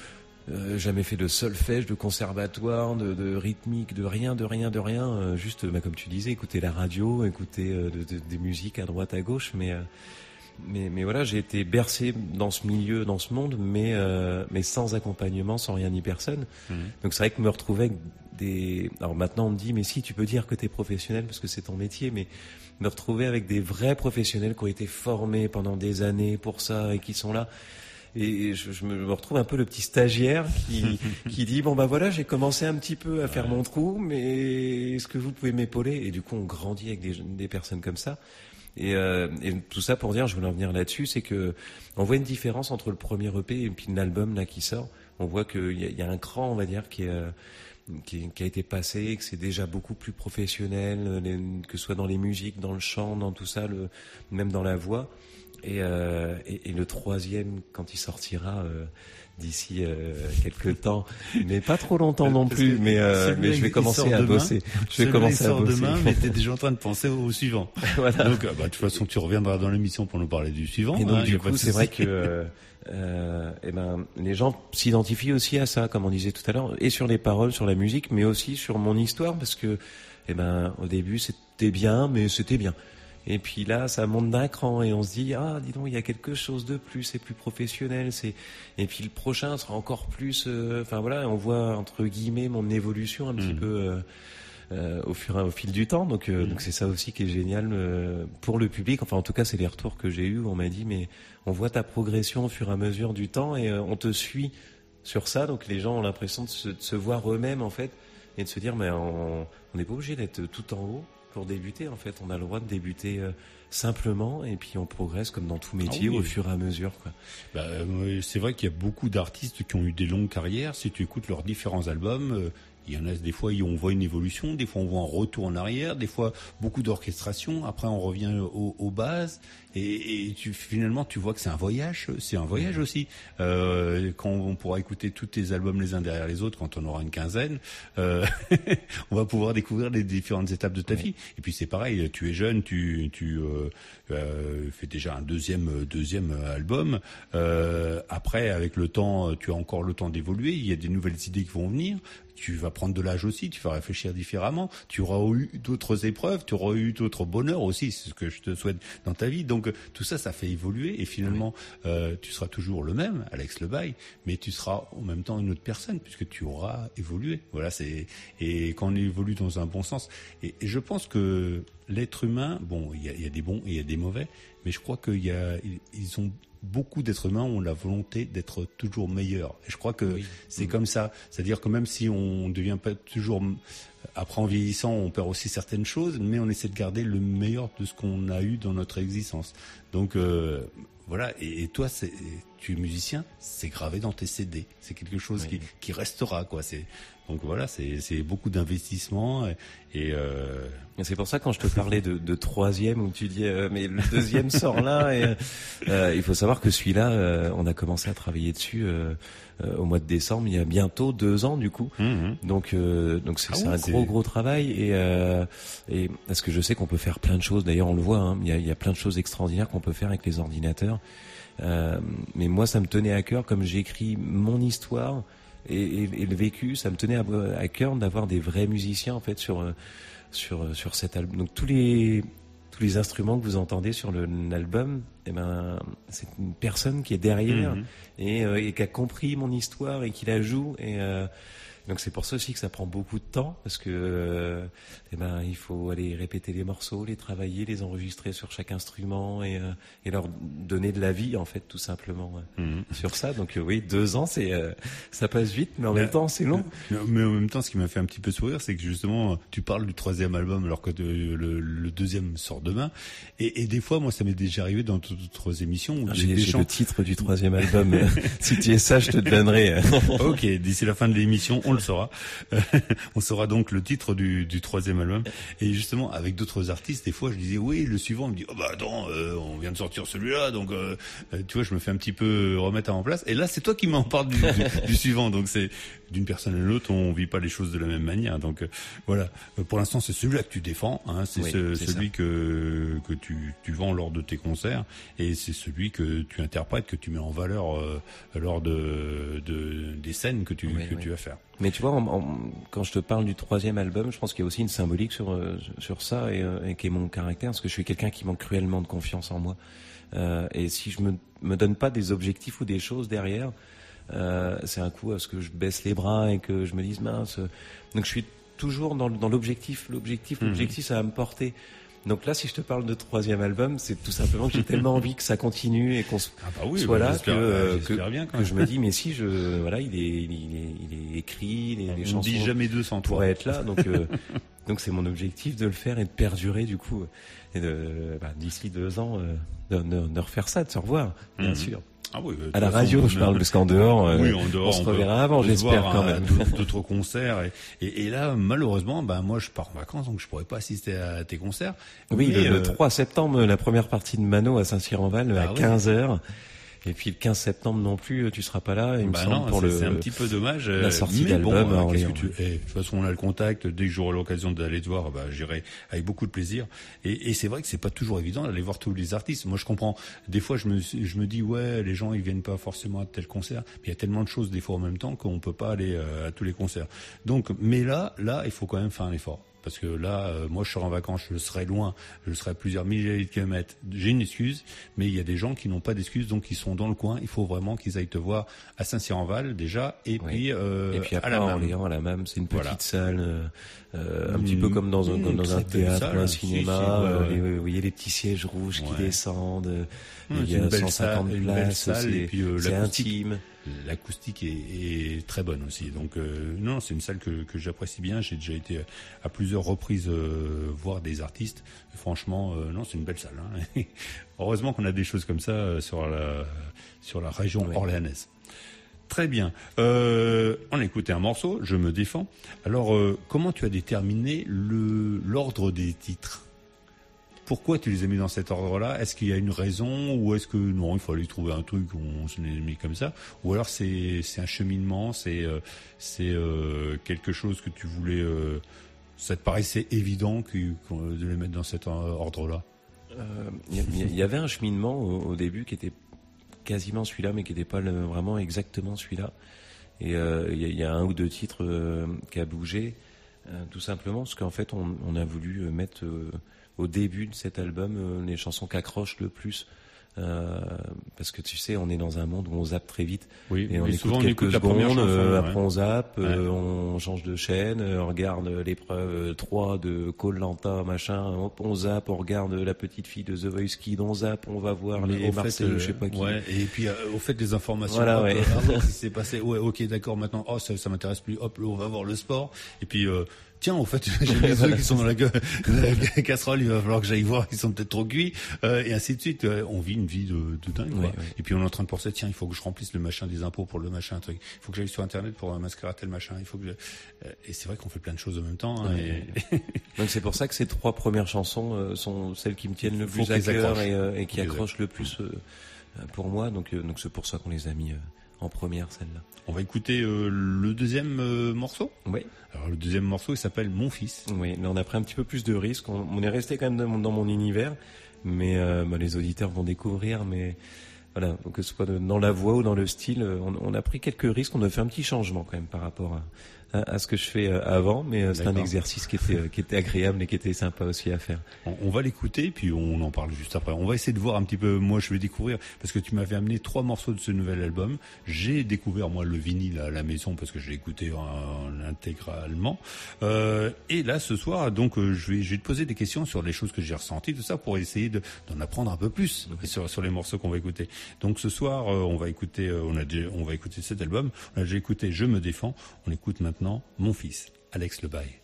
euh, jamais fait de solfège, de conservatoire, de, de rythmique, de rien, de rien, de rien. Euh, juste, bah, comme tu disais, écouter la radio, écouter euh, de, de, des musiques à droite, à gauche, mais euh, Mais, mais voilà, j'ai été bercé dans ce milieu, dans ce monde, mais euh, mais sans accompagnement, sans rien ni personne. Mmh. Donc c'est vrai que me retrouver avec des. Alors maintenant on me dit, mais si tu peux dire que t'es professionnel parce que c'est ton métier, mais me retrouver avec des vrais professionnels qui ont été formés pendant des années pour ça et qui sont là. Et je, je me retrouve un peu le petit stagiaire qui qui dit bon bah voilà, j'ai commencé un petit peu à faire ouais. mon trou, mais est-ce que vous pouvez m'épauler? Et du coup on grandit avec des des personnes comme ça. Et, euh, et tout ça pour dire, je voulais en venir là-dessus, c'est que on voit une différence entre le premier E P et puis l'album là qui sort. On voit qu'il y a, il y a un cran, on va dire, qui, est, euh, qui, qui a été passé, que c'est déjà beaucoup plus professionnel, les, que ce soit dans les musiques, dans le chant, dans tout ça, le, même dans la voix. Et, euh, et, et le troisième, quand il sortira euh, d'ici euh, quelques temps, mais pas trop longtemps non plus, mais, euh, mais je vais commencer à demain, bosser. Je vais commencer à bosser. Demain, mais t'es déjà en train de penser au suivant. Voilà. Donc, bah, de toute façon, tu reviendras dans l'émission pour nous parler du suivant. Et donc, hein, du coup, c'est vrai que euh, euh, eh ben, les gens s'identifient aussi à ça, comme on disait tout à l'heure, et sur les paroles, sur la musique, mais aussi sur mon histoire, parce que, eh ben, au début, c'était bien, mais c'était bien. Et puis là, ça monte d'un cran et on se dit ah, dis donc, il y a quelque chose de plus, c'est plus professionnel, c'est. Et puis le prochain sera encore plus. Euh... Enfin voilà, on voit entre guillemets mon évolution un mmh. petit peu euh, euh, au fur et au fil du temps. Donc euh, mmh. donc c'est ça aussi qui est génial euh, pour le public. Enfin en tout cas, c'est les retours que j'ai eus. On m'a dit mais on voit ta progression au fur et à mesure du temps et euh, on te suit sur ça. Donc les gens ont l'impression de se, de se voir eux-mêmes en fait et de se dire mais on n'est pas obligé d'être tout en haut. Pour débuter, en fait, on a le droit de débuter euh, simplement et puis on progresse comme dans tout métier ah oui. au fur et à mesure. Quoi. Bah, euh, c'est vrai qu'il y a beaucoup d'artistes qui ont eu des longues carrières. Si tu écoutes leurs différents albums, euh, il y en a des fois où on voit une évolution, des fois on voit un retour en arrière, des fois beaucoup d'orchestration. Après on revient aux, aux bases et, et tu, finalement tu vois que c'est un voyage, c'est un voyage aussi. Euh, quand on pourra écouter tous tes albums les uns derrière les autres, quand on aura une quinzaine, euh, on va pouvoir découvrir les différentes étapes de ta oui. vie. Et puis c'est pareil, tu es jeune, tu, tu euh, euh, fais déjà un deuxième, deuxième album. Euh, après, avec le temps, tu as encore le temps d'évoluer. Il y a des nouvelles idées qui vont venir. Tu vas prendre de l'âge aussi, tu vas réfléchir différemment, tu auras eu d'autres épreuves, tu auras eu d'autres bonheurs aussi, c'est ce que je te souhaite dans ta vie. Donc tout ça, ça fait évoluer et finalement, oui. euh, tu seras toujours le même, Alex Lebaille, mais tu seras en même temps une autre personne puisque tu auras évolué. Voilà, c'est et quand on évolue dans un bon sens. Et, et je pense que l'être humain, bon, il y a, il y a des bons et il y a des mauvais, mais je crois qu'il y a, ils ont beaucoup d'êtres humains ont la volonté d'être toujours meilleurs. Et je crois que oui. c'est mmh. comme ça. C'est-à-dire que même si on devient pas toujours, après en vieillissant, on perd aussi certaines choses, mais on essaie de garder le meilleur de ce qu'on a eu dans notre existence. Donc euh, voilà. Et, et toi, c'est, tu es musicien, c'est gravé dans tes C D. C'est quelque chose oui. qui, qui restera, quoi. C'est donc voilà, c'est, c'est beaucoup d'investissement et, et, euh... et c'est pour ça quand je te parlais de, de troisième où tu dis euh, mais le deuxième sort là et euh, il faut savoir que celui-là euh, on a commencé à travailler dessus euh, euh, au mois de décembre il y a bientôt deux ans du coup mmh. donc euh, donc c'est, ah c'est oui, un c'est... gros gros travail et euh, et parce que je sais qu'on peut faire plein de choses d'ailleurs on le voit hein, il y a il y a plein de choses extraordinaires qu'on peut faire avec les ordinateurs euh, mais moi ça me tenait à cœur comme j'écris mon histoire. Et, et, et le vécu, ça me tenait à, à cœur d'avoir des vrais musiciens en fait sur sur sur cet album. Donc tous les tous les instruments que vous entendez sur le, l'album, eh ben c'est une personne qui est derrière mmh. et, euh, et qui a compris mon histoire et qui la joue et euh, Donc c'est pour ça aussi que ça prend beaucoup de temps, parce que euh, eh ben il faut aller répéter les morceaux, les travailler, les enregistrer sur chaque instrument et, euh, et leur donner de la vie en fait tout simplement euh, mmh. sur ça. Donc euh, oui, deux ans, c'est euh, ça passe vite, mais en mais, même temps c'est long. Mais, mais en même temps, ce qui m'a fait un petit peu sourire, c'est que justement tu parles du troisième album alors que de, le, le deuxième sort demain. Et, et des fois, moi, ça m'est déjà arrivé dans d'autres émissions. Où ah, j'ai des j'ai gens... le titre du troisième album. Si tu es sage, je te donnerai. Ok, d'ici la fin de l'émission, on le saura. On saura donc le titre du, du troisième album. Et justement, avec d'autres artistes, des fois, je disais oui, le suivant. On me dit oh bah attends, euh, on vient de sortir celui-là, donc euh, tu vois, je me fais un petit peu remettre en place. Et là, c'est toi qui m'en parles du, du, du suivant. Donc c'est d'une personne à l'autre, on vit pas les choses de la même manière. Donc euh, voilà. Pour l'instant, c'est celui-là que tu défends. Hein, c'est oui, ce, c'est celui ça. que que tu, tu vends lors de tes concerts, et c'est celui que tu interprètes, que tu mets en valeur euh, lors de, de des scènes que tu oui, que oui. tu vas faire. Mais tu vois, en, en, quand je te parle du troisième album, je pense qu'il y a aussi une symbolique sur euh, sur ça et, euh, et qui est mon caractère, parce que je suis quelqu'un qui manque cruellement de confiance en moi. Euh, et si je me me donne pas des objectifs ou des choses derrière, euh, c'est un coup à ce que je baisse les bras et que je me dise mince. Donc je suis toujours dans, dans l'objectif, l'objectif, l'objectif, mmh. ça va me porter. Donc là, si je te parle de troisième album, c'est tout simplement que j'ai tellement envie que ça continue et qu'on ah bah oui, soit bah là que, euh, que, bien quand que je me dis mais si je voilà, il est il est, il est écrit, les, les on chansons. On dit jamais deux sans toi. Pourraient être là, donc euh, donc c'est mon objectif de le faire et de perdurer du coup et de bah, d'ici deux ans euh, de, de, de refaire ça, de se revoir, bien mmh. sûr. Ah oui, à la radio, je parle, parce qu'en dehors, oui, en dehors, on se on reverra peut, avant, on j'espère quand même. D'autres concerts et, et, et là, malheureusement, ben moi, je pars en vacances, donc je pourrais pas assister à tes concerts. Oui, mais, le, euh... le trois septembre, la première partie de Mano à Saint-Cyr-en-Val ah, à quinze heures. Oui. Et puis le quinze septembre non plus, tu seras pas là, il bah me semble, non, pour c'est, le. C'est un petit peu dommage. La sortie mais d'album. Bon, qu'est-ce que tu... eh, de toute façon, on a le contact. Dès que j'aurai l'occasion d'aller te voir, bah, j'irai avec beaucoup de plaisir. Et, et c'est vrai que c'est pas toujours évident d'aller voir tous les artistes. Moi, je comprends. Des fois, je me, je me dis, ouais, les gens, ils viennent pas forcément à tel concert. Mais il y a tellement de choses des fois en même temps qu'on peut pas aller à tous les concerts. Donc, mais là, là, il faut quand même faire un effort. Parce que là, euh, moi, je serai en vacances, je serai loin, je serai à plusieurs milliers de kilomètres. J'ai une excuse, mais il y a des gens qui n'ont pas d'excuse, donc ils sont dans le coin. Il faut vraiment qu'ils aillent te voir à Saint-Cyr-en-Val déjà, et oui. puis euh, et puis après, à la à Mame. Orléans, à la Mame, c'est une petite voilà. salle, euh, un mmh, petit peu comme dans un, mmh, comme dans un théâtre, salle, un cinéma. Si, si, ouais, euh, ouais. Vous voyez les petits sièges rouges ouais. qui descendent. Mmh, il y a cent cinquante salle, places, salle, c'est, et puis, euh, c'est intime. L'acoustique est, est très bonne aussi. Donc euh, non, c'est une salle que, que j'apprécie bien. J'ai déjà été à plusieurs reprises euh, voir des artistes. Et franchement, euh, non, c'est une belle salle. Hein. Heureusement qu'on a des choses comme ça euh, sur la sur la région ouais. orléanaise. Très bien. Euh, on a écouté un morceau, Je me défends. Alors, euh, comment tu as déterminé le l'ordre des titres ? Pourquoi tu les as mis dans cet ordre-là ? Est-ce qu'il y a une raison ou est-ce que non, il fallait trouver un truc, on se les mis comme ça ? Ou alors c'est c'est un cheminement, c'est euh, c'est euh, quelque chose que tu voulais, euh, ça te paraissait évident que, que de les mettre dans cet ordre-là ? Il euh, y, y avait un cheminement au, au début qui était quasiment celui-là, mais qui n'était pas le, vraiment exactement celui-là. Et il euh, y, y a un ou deux titres euh, qui a bougé, euh, tout simplement parce qu'en fait on, on a voulu mettre euh, au début de cet album, euh, les chansons qui accrochent le plus. Euh, parce que tu sais, on est dans un monde où on zappe très vite. Oui, et on écoute souvent, quelques on écoute secondes, chanson, euh, ouais. après on zappe, ouais. euh, on change de chaîne, euh, on regarde l'épreuve trois de Koh-Lanta, machin, on, on zappe, on regarde la petite fille de The Voice Kids, on zappe, on va voir Mais les Marseillais, euh, je sais pas qui. Ouais, et puis euh, au fait des informations, voilà, hop, ouais. euh, ah, c'est passé, ouais, ok, d'accord, maintenant, oh, ça, ça m'intéresse plus, hop, on va voir le sport, et puis... Euh, tiens, en fait, j'ai des œufs qui sont dans la, gueule, la casserole, il va falloir que j'aille voir, ils sont peut-être trop cuits, euh, et ainsi de suite. Euh, on vit une vie de, de dingue, quoi. Ouais, ouais. Et puis on est en train de penser, tiens, il faut que je remplisse le machin des impôts pour le machin, truc. Il faut que j'aille sur Internet pour m'inscrire à tel machin. Il faut que je... euh, et c'est vrai qu'on fait plein de choses en même temps. Hein, ouais, et... ouais. Donc c'est pour ça que ces trois premières chansons euh, sont celles qui me tiennent le plus à cœur et, euh, et qui accrochent le plus euh, pour moi. Donc, euh, donc c'est pour ça qu'on les a mis. Euh, en première, celle-là. On va écouter euh, le deuxième euh, morceau. Oui. Alors le deuxième morceau, il s'appelle Mon Fils. Oui, mais on a pris un petit peu plus de risques. On, on est resté quand même dans mon, dans mon univers, mais euh, bah, les auditeurs vont découvrir. Mais voilà, que ce soit dans la voix ou dans le style, on, on a pris quelques risques. On a fait un petit changement quand même par rapport à, à, à ce que je fais euh, avant, mais euh, c'est D'accord. un exercice qui était euh, qui était agréable et qui était sympa aussi à faire. On, on va l'écouter, puis on en parle juste après. On va essayer de voir un petit peu. Moi, je vais découvrir parce que tu m'avais amené trois morceaux de ce nouvel album. J'ai découvert moi le vinyle à la maison parce que je l'ai écouté en, en intégralement. Euh, et là, ce soir, donc, euh, je vais je vais te poser des questions sur les choses que j'ai ressenties, tout ça, pour essayer de, d'en apprendre un peu plus okay. sur sur les morceaux qu'on va écouter. Donc, ce soir, euh, on va écouter, euh, on a déjà, on va écouter cet album. On a déjà écouté Je me défends. On écoute maintenant Mon fils, Alex Le Bail.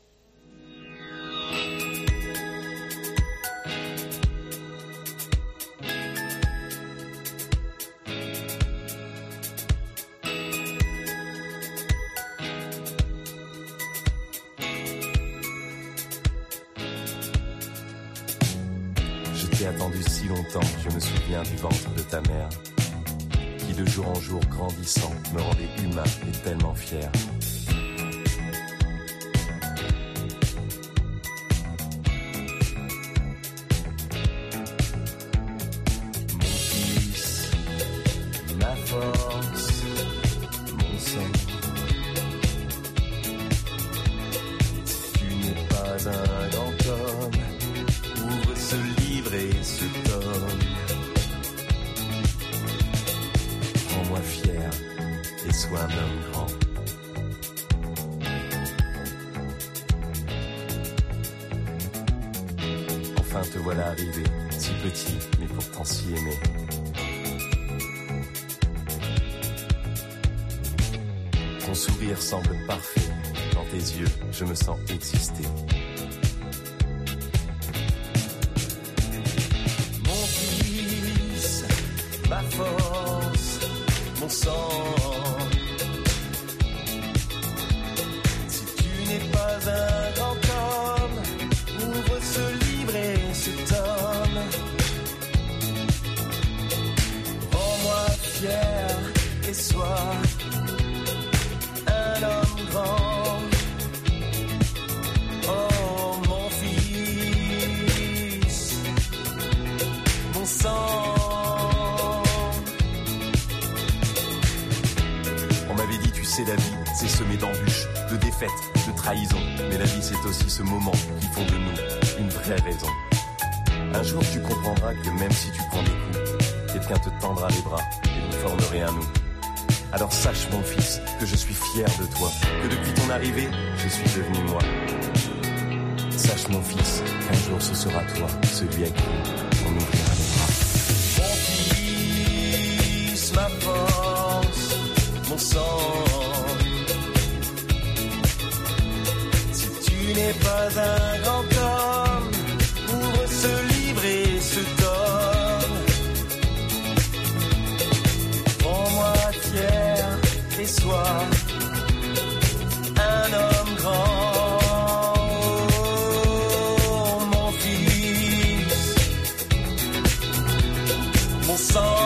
Je t'ai attendu si longtemps, je me souviens du ventre de ta mère, qui de jour en jour grandissant me rendait humain et tellement fier. Mon fils, ma force, mon sang. Si tu n'es pas un grand homme, ouvre ce livre et ce tome. Rends-moi fier et sois un homme grand. Enfin te voilà arrivé, si petit, mais pourtant si aimé. Ton sourire semble parfait, dans tes yeux, je me sens exister. Mon fils, ma force, mon sang. Si tu n'es pas un grand homme, ouvre ce livre et ce tome. Rends-moi fier et sois un homme grand. Oh mon fils, mon sang. On m'avait dit, tu sais, la vie, c'est semé d'embûches, de défaites, de trahisons. Mais la vie, c'est aussi ce moment qui font de nous une vraie raison. Un jour, tu comprendras que même si tu prends des coups, quelqu'un te tendra les bras et vous formerez un nous. Alors sache, mon fils, que je suis fier de toi, que depuis ton arrivée, je suis devenu moi. Sache, mon fils, qu'un jour ce sera toi, celui à qui on ouvrira les bras. Mon fils, ma force, mon sang. Si tu n'es pas un grand homme, ouvre ce livre et ce tome. Rends-moi fier et sois un homme grand. Oh, mon fils, mon sang.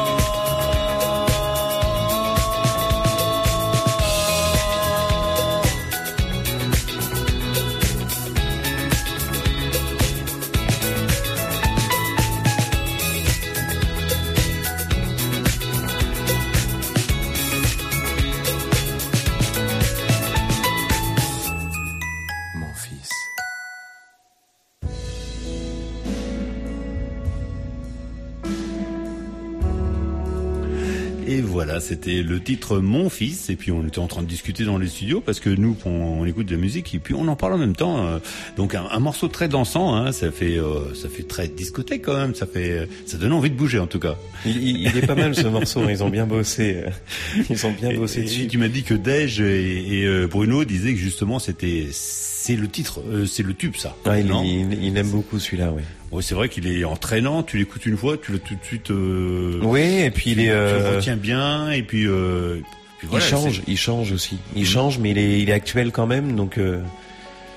Et voilà, c'était le titre Mon fils. Et puis on était en train de discuter dans les studios parce que nous, on, on écoute de la musique et puis on en parle en même temps. Euh, donc un, un morceau très dansant, hein, ça fait, euh, ça fait très discothèque quand même. Ça fait, ça donne envie de bouger en tout cas. Il, il, il est pas mal ce morceau. Ils ont bien bossé. Ils ont bien bossé et, dessus. Et tu m'as dit que Dej et, et Bruno disaient que justement c'était, c'est le titre, euh, c'est le tube ça. Ouais, il, il, il aime beaucoup celui-là, oui. Ouais, c'est vrai qu'il est entraînant, tu l'écoutes une fois, tu l'as tout de suite... Euh, oui, et puis il est... Euh, tu le retiens bien, et puis... Euh, puis voilà, il change, c'est... il change aussi. Il mmh. change, mais il est, il est actuel quand même, donc... Euh,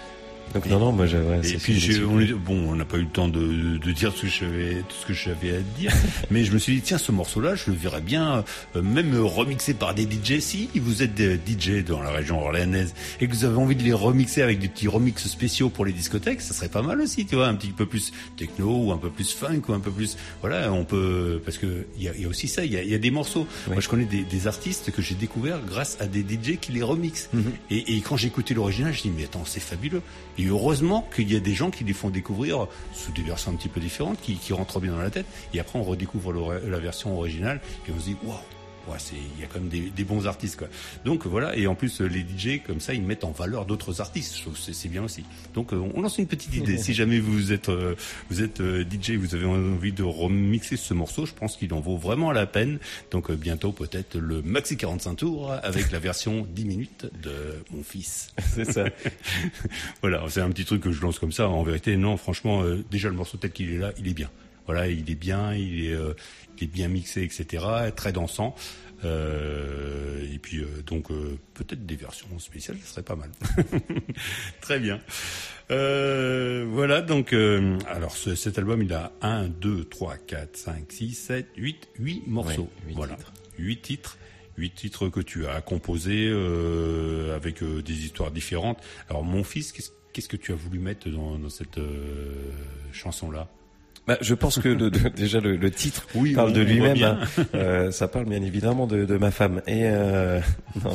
Donc non, non, moi j'avais. Et puis j'ai, on est, bon, on n'a pas eu le temps de, de dire tout ce que j'avais, tout ce que j'avais à dire, mais je me suis dit tiens, ce morceau-là, je le verrais bien, euh, même remixé par des D J. Si vous êtes des D J dans la région orléanaise et que vous avez envie de les remixer avec des petits remixes spéciaux pour les discothèques, ça serait pas mal aussi, tu vois, un petit peu plus techno ou un peu plus funk ou un peu plus, voilà, on peut, parce que il y a, y a aussi ça, il y a, y a des morceaux. Oui. Moi, je connais des, des artistes que j'ai découverts grâce à des D J qui les remixent. Mm-hmm. Et, et quand j'ai écouté l'original, je dis mais attends, c'est fabuleux. Et heureusement qu'il y a des gens qui les font découvrir sous des versions un petit peu différentes, qui, qui rentrent bien dans la tête. Et après, on redécouvre le, la version originale et on se dit waouh. Ouais, c'est, il y a quand même des, des bons artistes, quoi. Donc voilà, et en plus les D J comme ça, ils mettent en valeur d'autres artistes. Je trouve que c'est, c'est bien aussi. Donc euh, on lance une petite idée. Si jamais vous êtes euh, vous êtes euh, D J, vous avez envie de remixer ce morceau, je pense qu'il en vaut vraiment la peine. Donc euh, bientôt peut-être le maxi quarante-cinq tours avec la version dix minutes de mon fils. C'est ça. Voilà, c'est un petit truc que je lance comme ça. En vérité, non, franchement, euh, déjà le morceau tel qu'il est là, il est bien. Voilà, il est bien, il est, euh, il est bien mixé, et cetera. Très dansant. Euh, et puis euh, donc euh, peut-être des versions spéciales, ce serait pas mal. Très bien. Euh, voilà, donc euh, alors ce, cet album, il a un, deux, trois, quatre, cinq, six, sept, huit, huit morceaux. Ouais, huit voilà, titres. huit titres. Huit titres que tu as composés euh, avec euh, des histoires différentes. Alors mon fils, qu'est-ce, qu'est-ce que tu as voulu mettre dans, dans cette euh, chanson-là? Bah, je pense que le, de, déjà le, le titre oui, parle on, de lui-même. Hein. Euh, ça parle bien évidemment de, de ma femme. Et euh, non.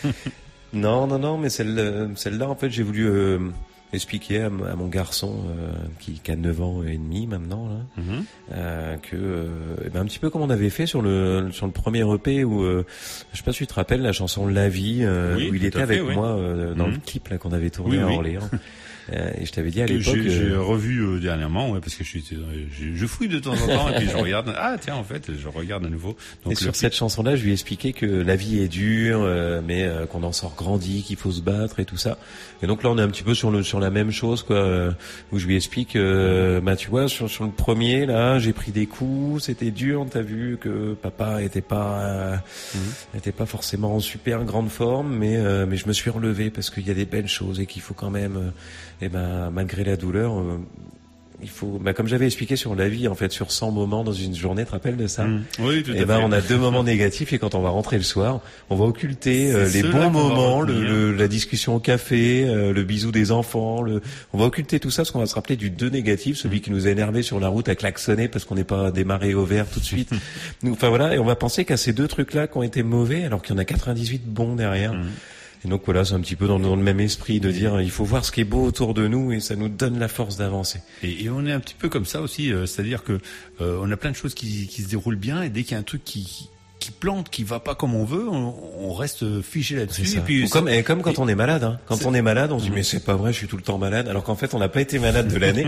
non, non, non, mais celle, celle-là, en fait, j'ai voulu euh, expliquer à, à mon garçon euh, qui, qui a neuf ans et demi maintenant, là, mm-hmm. euh, que euh, ben, un petit peu comme on avait fait sur le sur le premier E P où euh, je sais pas si tu te rappelles la chanson La Vie euh, oui, où il était fait, avec oui. moi euh, dans mm-hmm. le clip là qu'on avait tourné oui, à oui. Orléans. Euh, et je t'avais dit à l'époque. J'ai, j'ai euh... revu euh, dernièrement, ouais, parce que je suis, je, je fouille de temps en temps et puis je regarde. Ah tiens, en fait, je regarde à nouveau. Donc, et sur le... cette chanson-là, je lui ai expliqué que la vie est dure, euh, mais euh, qu'on en sort grandi, qu'il faut se battre et tout ça. Et donc là, on est un petit peu sur le sur la même chose, quoi. Euh, où je lui explique, euh, bah tu vois, sur sur le premier là, j'ai pris des coups, c'était dur. T'as vu que papa était pas euh, mmh. était pas forcément en super grande forme, mais euh, mais je me suis relevé parce qu'il y a des belles choses et qu'il faut quand même. Euh, Et ben malgré la douleur, euh, il faut. Ben, comme j'avais expliqué sur la vie, en fait, sur cent moments dans une journée, tu te rappelles de ça? Mmh. Oui, tout à et ben fait. on a deux moments négatifs et quand on va rentrer le soir, on va occulter euh, les bons moments, le, le, la discussion au café, euh, le bisou des enfants. Le... On va occulter tout ça parce qu'on va se rappeler du deux négatif, celui mmh. qui nous a énervé sur la route à klaxonner parce qu'on n'est pas démarré au vert tout de suite. Enfin voilà, et on va penser qu'à ces deux trucs-là qui ont été mauvais, alors qu'il y en a quatre-vingt-dix-huit bons derrière. Mmh. Et donc voilà, c'est un petit peu dans, dans le même esprit de dire il faut voir ce qui est beau autour de nous et ça nous donne la force d'avancer. Et, et on est un petit peu comme ça aussi, euh, c'est-à-dire que euh, on a plein de choses qui, qui se déroulent bien et dès qu'il y a un truc qui qui plante, qui va pas comme on veut, on, on reste figé là-dessus. Et puis, comme, et comme quand et, on est malade, hein. Quand on est malade, on se dit mais c'est pas vrai, je suis tout le temps malade, alors qu'en fait on n'a pas été malade de l'année.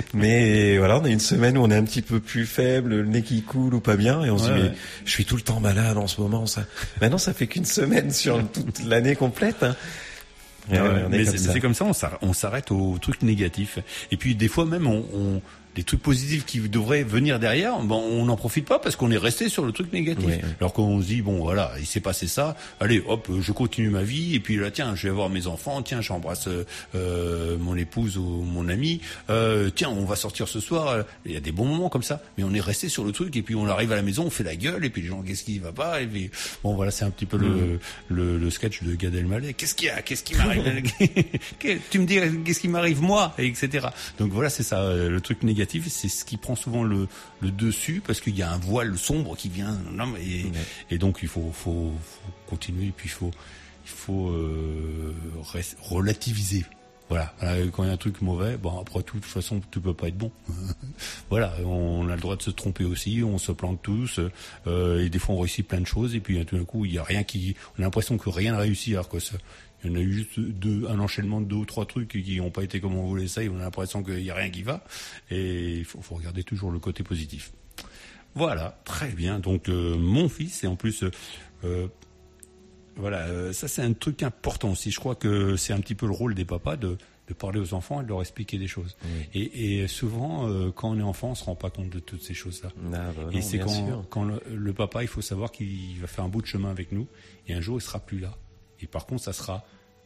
Mais voilà, on a une semaine où on est un petit peu plus faible, le nez qui coule ou pas bien, et on se ouais, dit mais ouais. je suis tout le temps malade en ce moment. Ça, maintenant ça fait qu'une semaine sur toute l'année complète. Hein. Ouais, ouais, mais comme c'est, c'est comme ça, on s'arrête, on s'arrête aux trucs négatifs. Et puis des fois même, on, on des trucs positifs qui devraient venir derrière, bon, on n'en profite pas parce qu'on est resté sur le truc négatif. Ouais, ouais. Alors qu'on se dit bon voilà, il s'est passé ça, allez hop, je continue ma vie et puis là tiens, je vais voir mes enfants, tiens, j'embrasse euh, mon épouse ou mon ami, euh, tiens, on va sortir ce soir. Il y a des bons moments comme ça, mais on est resté sur le truc et puis on arrive à la maison, on fait la gueule et puis les gens qu'est-ce qui va pas et puis bon voilà, c'est un petit peu mmh. le, le le sketch de Gad Elmaleh. Qu'est-ce qu'il y a, qu'est-ce qui m'arrive Tu me dis qu'est-ce qui m'arrive moi, et cetera. Donc voilà, c'est ça le truc négatif. C'est ce qui prend souvent le, le dessus parce qu'il y a un voile sombre qui vient. Non, mais, et, ouais. et donc il faut, faut, faut continuer et puis il faut, il faut euh, relativiser. Voilà. Quand il y a un truc mauvais, bon après tout, de toute façon, tout peut pas être bon. Voilà, on a le droit de se tromper aussi, on se plante tous, euh, et des fois on réussit plein de choses et puis tout d'un coup il y a rien qui, on a l'impression que rien ne réussit alors que ça. Il y en a eu juste deux, un enchaînement de deux ou trois trucs qui n'ont pas été comme on voulait ça, et on a l'impression qu'il n'y a rien qui va. Et il faut, faut regarder toujours le côté positif. Voilà, très bien. Donc euh, mon fils, et en plus, euh, voilà, euh, ça c'est un truc important aussi. Je crois que c'est un petit peu le rôle des papas de, de parler aux enfants et de leur expliquer des choses. Oui. Et, et souvent, euh, quand on est enfant, on se rend pas compte de toutes ces choses-là. Ah, bah non, et c'est quand, sûr. quand le, le papa, il faut savoir qu'il va faire un bout de chemin avec nous, et un jour il sera plus là. Et par contre, ça sera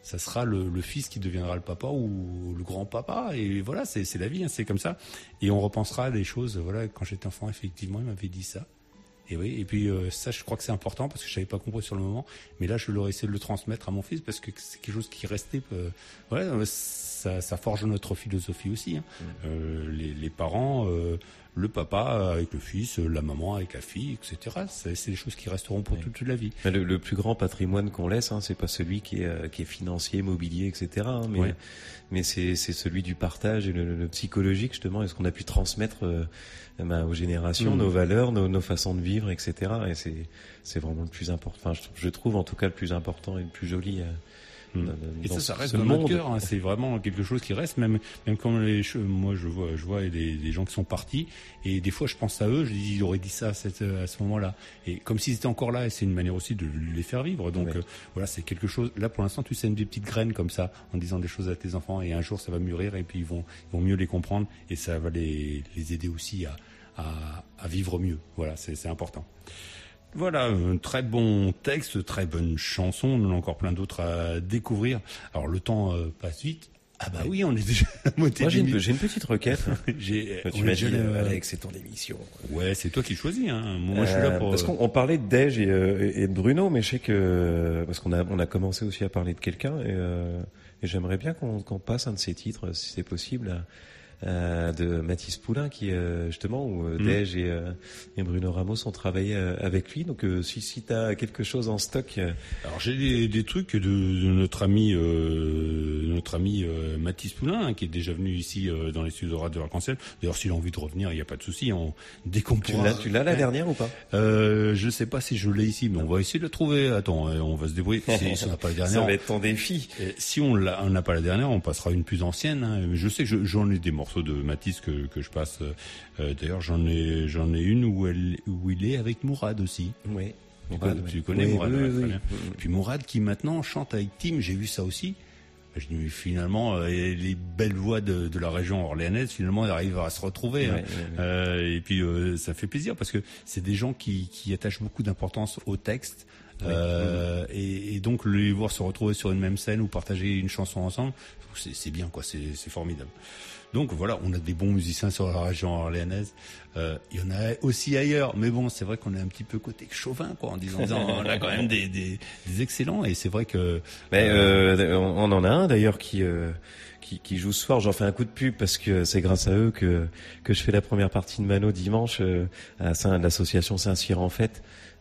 ça sera le, le fils qui deviendra le papa ou le grand-papa. Et voilà, c'est, c'est la vie, hein, c'est comme ça. Et on repensera à des choses. Voilà, quand j'étais enfant, effectivement, il m'avait dit ça. Et oui, et puis euh, ça, je crois que c'est important parce que je savais pas compris sur le moment. Mais là, je leur ai essayé de le transmettre à mon fils parce que c'est quelque chose qui restait. Euh, voilà, ça, ça forge notre philosophie aussi. Hein. Mmh. Euh, les, les parents, euh, le papa avec le fils, la maman avec la fille, et cetera. C'est, c'est des choses qui resteront pour oui. toute, toute la vie. Le, le plus grand patrimoine qu'on laisse, hein, c'est pas celui qui est, euh, qui est financier, mobilier, et cetera. Hein, mais ouais. mais c'est, c'est celui du partage et le, le psychologique justement. Est-ce qu'on a pu transmettre euh, ben, aux générations mmh. nos valeurs, nos, nos façons de vivre, et cetera. Et c'est c'est vraiment le plus important. Enfin, je, je trouve en tout cas le plus important et le plus joli. Euh, Mmh. Et ça, ça reste dans notre cœur. Hein. C'est vraiment quelque chose qui reste. Même, même quand les, moi, je vois, je vois des, des gens qui sont partis, et des fois, je pense à eux. Je dis, ils auraient dit ça à, cette, à ce moment-là. Et comme s'ils étaient encore là, et c'est une manière aussi de les faire vivre. Donc, ouais. euh, voilà, c'est quelque chose. Là, pour l'instant, tu sèmes des petites graines comme ça, en disant des choses à tes enfants, et un jour, ça va mûrir, et puis ils vont, ils vont mieux les comprendre, et ça va les, les aider aussi à, à, à vivre mieux. Voilà, c'est, c'est important. Voilà, un très bon texte, très bonne chanson. On en a encore plein d'autres à découvrir. Alors, le temps euh, passe vite. Ah bah oui, on est déjà à la moitié. Moi, j'ai une, j'ai une petite requête. j'ai, tu m'as dit, euh, Alex, c'est ton émission. Ouais, c'est toi qui choisis. Hein. Moi, euh, je suis là pour... Parce qu'on on parlait de Dej et, euh, et de Bruno, mais je sais que... Parce qu'on a, on a commencé aussi à parler de quelqu'un, et, euh, et j'aimerais bien qu'on, qu'on passe un de ces titres, si c'est possible, à, Euh, de Mathis Poulain qui euh, justement où euh, mmh. Dej et, euh, et Bruno Ramos ont travaillé euh, avec lui. Donc euh, si si t'as quelque chose en stock. Euh... Alors j'ai des, des trucs de, de notre ami euh, notre ami euh, Mathis Poulain hein, qui est déjà venu ici euh, dans les studios de Radio Arc-en-Ciel. D'ailleurs s'il a envie de revenir, il y a pas de souci. On dès qu'on tu pourra. l'as tu l'as la dernière ou pas? Euh, je sais pas si je l'ai ici, mais on va essayer de le trouver. Attends, on va se débrouiller. Si, si on n'a pas la dernière, ça va être ton défi. Et si on l'a, on n'a pas la dernière, on passera une plus ancienne. Hein. Je sais que je, j'en ai des morceaux de Mathis que que je passe. Euh, d'ailleurs, j'en ai j'en ai une où elle où il est avec Mourad aussi. Oui. Tu, Mourad, connais, tu connais oui, Mourad. oui, ouais, oui, très oui. bien. Et puis Mourad qui maintenant chante avec Tim. J'ai vu ça aussi. Je dis finalement euh, les belles voix de, de la région orléanaise finalement elles arrivent à se retrouver. Ouais, hein. ouais, ouais. Euh, et puis euh, ça fait plaisir parce que c'est des gens qui qui attachent beaucoup d'importance au texte. Ouais, euh, ouais. Et, et donc les voir se retrouver sur une même scène ou partager une chanson ensemble, c'est, c'est bien quoi, c'est, c'est formidable. Donc voilà, on a des bons musiciens sur la région orléanaise. Euh, il y en a aussi ailleurs, mais bon, c'est vrai qu'on est un petit peu côté chauvin quoi, en disant on a quand même des, des, des excellents. Et c'est vrai que mais euh, euh, on en a un d'ailleurs qui euh, qui, qui joue ce soir. J'en fais un coup de pub parce que c'est grâce à eux que que je fais la première partie de Mano dimanche euh, à Saint, l'association Saint-Cyr en fête.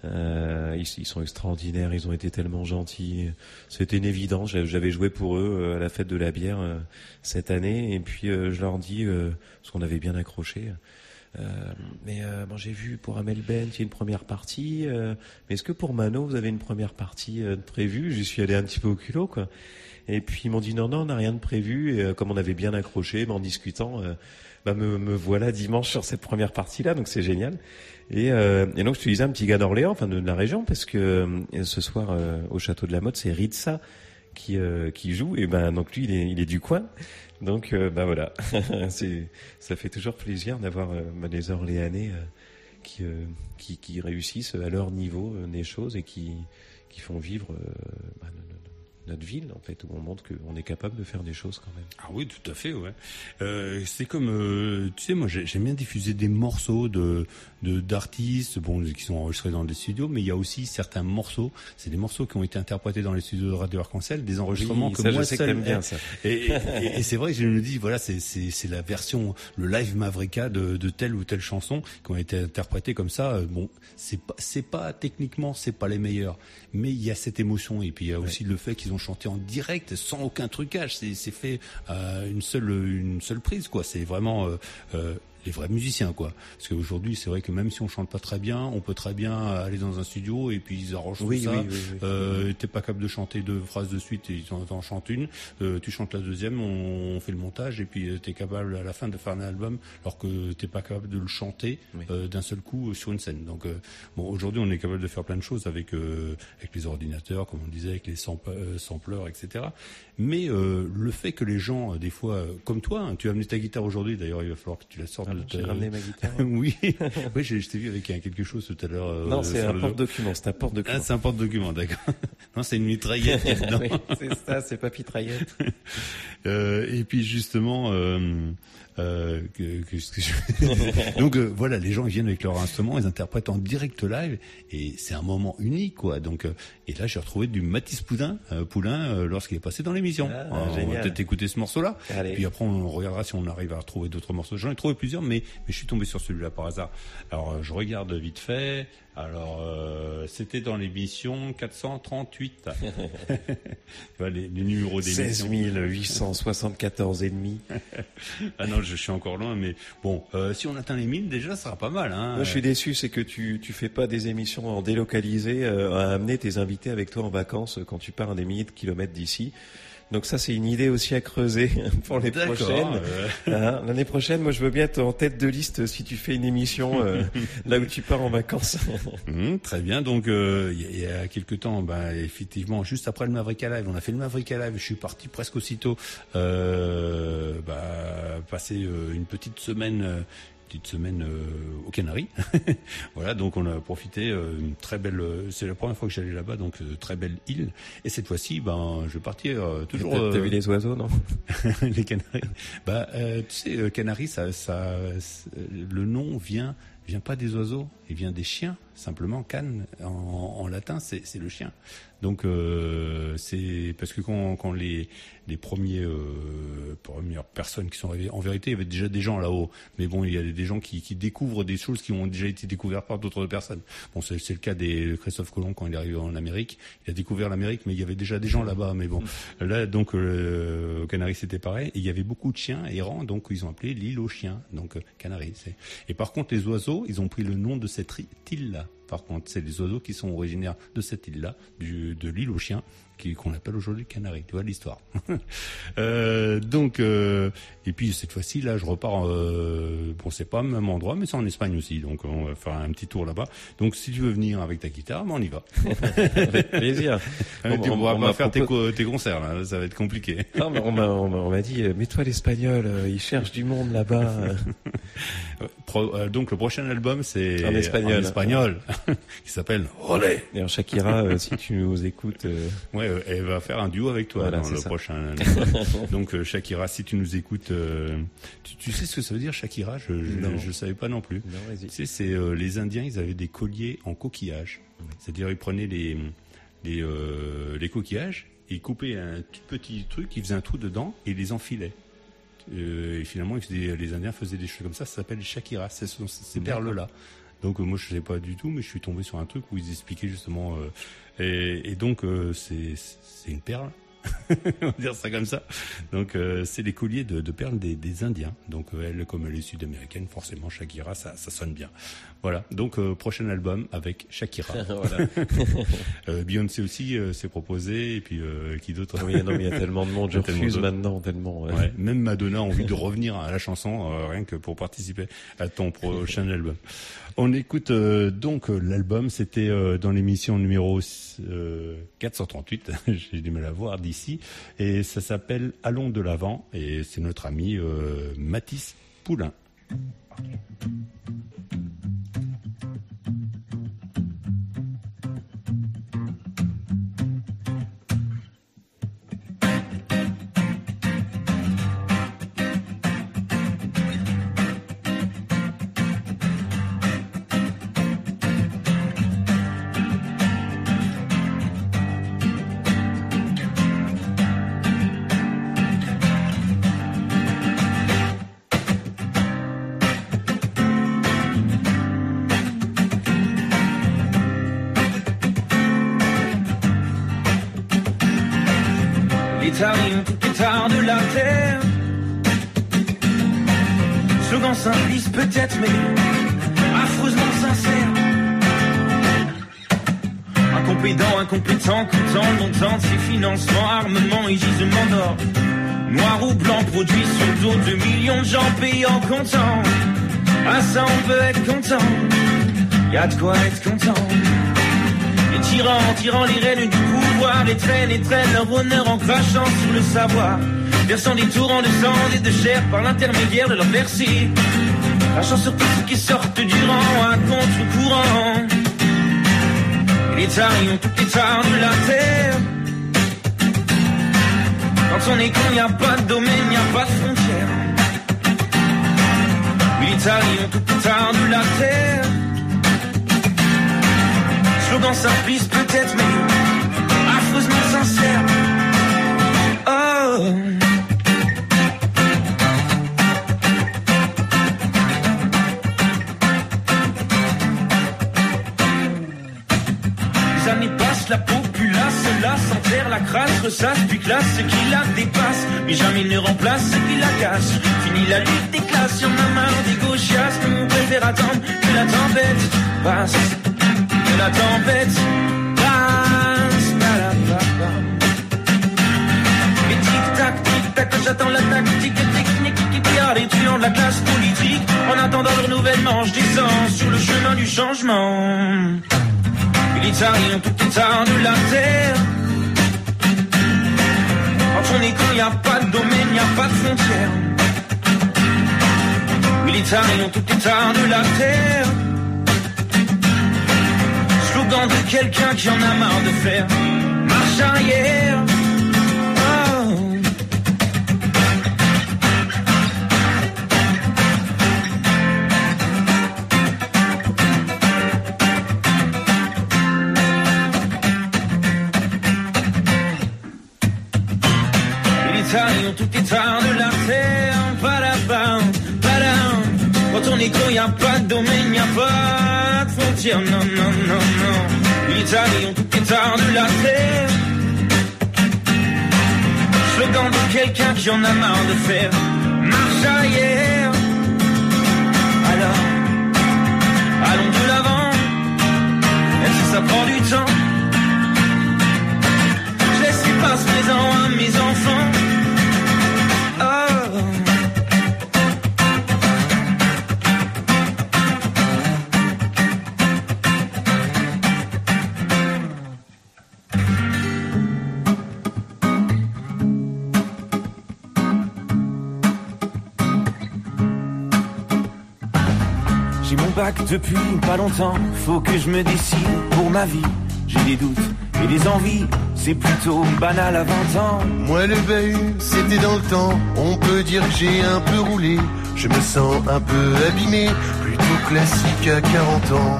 Euh, ils, ils sont extraordinaires, ils ont été tellement gentils. C'était une évidence. J'avais joué pour eux à la fête de la bière euh, cette année, et puis euh, je leur dis euh, parce qu'on avait bien accroché. Euh, mais euh, bon, j'ai vu pour Amel Bent, il y a une première partie. Euh, mais est-ce que pour Mano, vous avez une première partie euh, prévue? J'y suis allé un petit peu au culot, quoi. Et puis ils m'ont dit non, non, on n'a rien de prévu. Et euh, comme on avait bien accroché, bah, en discutant, euh, bah, me, me voilà dimanche sur cette première partie-là, donc c'est génial. Et, euh, et donc je te disais un petit gars d'Orléans, enfin de, de la région, parce que euh, ce soir euh, au Château de la Motte, c'est Ritza qui euh, qui joue. Et ben donc lui, il est il est du coin. Donc euh, ben voilà, c'est ça fait toujours plaisir d'avoir euh, ben, des Orléanais euh, qui, euh, qui qui réussissent à leur niveau euh, des choses et qui qui font vivre euh, ben, notre ville en fait, où on montre qu'on est capable de faire des choses quand même. Ah oui, tout à fait, ouais. Euh, c'est comme, euh, tu sais, moi j'aime bien diffuser des morceaux de, de d'artistes, bon, qui sont enregistrés dans des studios, mais il y a aussi certains morceaux, c'est des morceaux qui ont été interprétés dans les studios de Radio Arc-en-Ciel, des enregistrements oui, que ça, moi je sais seul. Que t'aimes bien ça. Et, et, et, et c'est vrai que je me dis, voilà, c'est c'est c'est la version, le live Mavrika de, de telle ou telle chanson qui ont été interprétées comme ça. Bon, c'est pas c'est pas techniquement, c'est pas les meilleurs, mais il y a cette émotion et puis il y a aussi ouais. le fait qu'ils ont chanté en direct sans aucun trucage, c'est c'est fait à une seule une seule prise quoi, c'est vraiment euh, euh, les vrais musiciens quoi. Parce qu'aujourd'hui c'est vrai que même si on chante pas très bien, on peut très bien aller dans un studio et puis ils arrangent oui, tout ça. Oui, oui, oui. Euh, t'es pas capable de chanter deux phrases de suite et ils en, en chantent une. Euh, tu chantes la deuxième, on, on fait le montage et puis t'es capable à la fin de faire un album alors que t'es pas capable de le chanter oui. euh, d'un seul coup sur une scène. Donc euh, bon aujourd'hui on est capable de faire plein de choses avec euh, avec les ordinateurs comme on disait, avec les sampl- euh, sampleurs et cetera. Mais euh, le fait que les gens des fois euh, comme toi, hein, tu as amené ta guitare aujourd'hui d'ailleurs il va falloir que tu la sortes. Charles. J'ai ramené ma guitare. Oui, oui, je, je t'ai vu avec un quelque chose tout à l'heure. Euh, non, c'est un porte-document. C'est un porte-document. Ah, c'est un porte-document, d'accord. Non, c'est une mitraillette qui est dedans. Oui, c'est ça, c'est pas mitraillette. euh, et puis justement. Euh, Euh, que, que, que je... donc euh, voilà, les gens ils viennent avec leur instrument, ils interprètent en direct live et c'est un moment unique quoi. Donc euh, et là j'ai retrouvé du Mathis Poulain, euh, Poulain euh, lorsqu'il est passé dans l'émission. Ah, euh, on va peut-être écouter ce morceau-là. Allez. Puis après on regardera si on arrive à retrouver d'autres morceaux. J'en ai trouvé plusieurs, mais mais je suis tombé sur celui-là par hasard. Alors euh, je regarde vite fait. Alors euh, c'était dans l'émission quatre cent trente-huit. les, les numéros d'émission. seize mille huit cent soixante-quatorze et demi. Ah non, je suis encore loin, mais bon, euh, si on atteint les mille, déjà, ça sera pas mal. Hein. Moi, je suis déçu, c'est que tu tu fais pas des émissions en délocalisé, euh, à amener tes invités avec toi en vacances quand tu pars à des milliers de kilomètres d'ici. Donc ça, c'est une idée aussi à creuser pour les D'accord, prochaines. Euh... Hein, l'année prochaine, moi, je veux bien être en tête de liste si tu fais une émission euh, là où tu pars en vacances. Mmh, très bien. Donc, euh, il y, y a quelques temps, ben, effectivement, juste après le Maverick Live, on a fait le Maverick Live. Je suis parti presque aussitôt, euh, bah, passer euh, une petite semaine. Euh, petite semaine euh, aux Canaries. Voilà, donc on a profité euh, une très belle. Euh, c'est la première fois que j'allais là-bas, donc euh, très belle île. Et cette fois-ci, ben, je vais partir euh, toujours. T'as, euh, t'as vu les oiseaux, non? Les Canaries. Bah, euh, tu sais, euh, Canaries, ça, ça, le nom vient, vient pas des oiseaux, il vient des chiens. Simplement, Can en, en latin, c'est, c'est le chien. Donc euh, c'est parce que quand, quand les les premiers euh, premières personnes qui sont arrivées, en vérité, il y avait déjà des gens là-haut, mais bon, il y a des gens qui, qui découvrent des choses qui ont déjà été découvertes par d'autres personnes. Bon, c'est, c'est le cas de Christophe Colomb quand il est arrivé en Amérique, il a découvert l'Amérique, mais il y avait déjà des gens là-bas. Mais bon, là donc euh, aux Canaries c'était pareil, et il y avait beaucoup de chiens errants, donc ils ont appelé l'île aux chiens, donc euh, Canaries. C'est... Et par contre, les oiseaux, ils ont pris le nom de cette île-là. Par contre, c'est les oiseaux qui sont originaires de cette île-là, du, de l'île aux chiens, qui, qu'on appelle aujourd'hui Canaries. Tu vois l'histoire. euh, donc, euh, et puis cette fois-ci, là, je repars. Euh, bon, c'est pas le même endroit, mais c'est en Espagne aussi. Donc, on va faire un petit tour là-bas. Donc, si tu veux venir avec ta guitare, ben, on y va. Avec plaisir. On, on, on va on pas faire propos... tes, tes concerts là, ça va être compliqué. Non, mais on m'a, on m'a, on m'a dit, mets-toi l'espagnol. Euh, ils cherchent du monde là-bas. Pro, euh, donc, le prochain album, c'est en espagnol. En espagnol. Qui s'appelle Olé. Et en Shakira, euh, si tu nous écoutes, euh... ouais, euh, elle va faire un duo avec toi voilà, dans le ça. prochain. Donc euh, Shakira, si tu nous écoutes, euh, tu, tu sais ce que ça veut dire Shakira? Je je, je savais pas non plus. Non, vas-y. Tu sais, c'est euh, les Indiens, ils avaient des colliers en coquillage. Ouais. C'est-à-dire ils prenaient les les euh, les coquillages, ils coupaient un tout petit truc, ils faisaient un trou dedans et ils les enfilaient. Euh, et finalement, ils faisaient, les Indiens faisaient des choses comme ça. Ça s'appelle les Shakira. C'est ces, ces perles-là. Donc euh, moi je sais pas du tout, mais je suis tombé sur un truc où ils expliquaient justement euh, et, et donc euh, c'est c'est une perle, on va dire ça comme ça. Donc euh, c'est les colliers de, de perles des, des Indiens. Donc euh, elle, comme elle est sud-américaine, forcément Shakira, ça, ça sonne bien. Voilà. Donc euh, prochain album avec Shakira. Voilà. euh, Beyoncé aussi euh, s'est proposé et puis euh, qui d'autre? Oui, non, mais il y a tellement de monde, je refuse maintenant tellement. Ouais. Ouais, même Madonna a envie de revenir à la chanson euh, rien que pour participer à ton prochain album. On écoute euh, donc euh, l'album, c'était euh, dans l'émission numéro euh, quatre cent trente-huit, j'ai du mal à voir d'ici, et ça s'appelle Allons de l'avant, et c'est notre ami euh, Mathis Poulain. L'éternel guitare de la terre. Slogan simpliste peut-être, mais affreusement sincère. Incompétent, incompétent, content, montant de ses financements, armements et gisements d'or. Noir ou blanc, produit sur le dos de millions de gens payant comptant. Ah ça on peut être content, y'a de quoi être content. Les tyrans, tirant les rênes du pouvoir, les traînent et traînent leur honneur en crachant sur le savoir, versant des torrents de sang et de chair par l'intermédiaire de leur versets. crachant sur tous ceux qui sortent du rang à contre-courant. Et les tailles ont toutes les tares de la terre. Quand on est con, y a pas de domaine, y a pas de frontières. Oui, les tailles ont toutes les tares de la terre. Slogan simpliste peut-être, mais affreusement sincère. Oh. Les années passent, la populace se lasse, enterre la crasse, ressasse, puis classe ce qui la dépasse, mais jamais ne remplace ce qui la casse. Fini la lutte des classes, y'en a marre des gauchiastes, on préfère attendre que la tempête passe, que la tempête passe, palapapa. Et tic-tac, tic-tac, j'attends la tactique technique qui perd les truands de la classe politique. En attendant leur nouvelle manche, descend sur le chemin du changement. Les tailles ont toutes les tares de la terre. Quand on est con, y a pas de domaine, y a pas de frontières. Oui, les tailles ont toutes les tares de la terre. Slogan de quelqu'un qui en a marre de faire marche arrière. Oh. Les tailles ont toutes les tares de la terre. Padabam, padam. Quand on est con, y a pas de domaine, y a pas de frontières. Non, non, non, non. Les tailles ont toutes les tares de la terre. Slogan de quelqu'un qui en a marre de faire marche arrière. Alors, allons de l'avant, même si ça prend du temps. Je laisse l'espace présent à mes enfants. Oh. J'ai mon bac depuis pas longtemps, faut que je me décide pour ma vie. J'ai des doutes et des envies, c'est plutôt banal à vingt ans. Moi le bahut, c'était dans le temps, on peut dire que j'ai un peu roulé. Je me sens un peu abîmé, plutôt classique à quarante ans.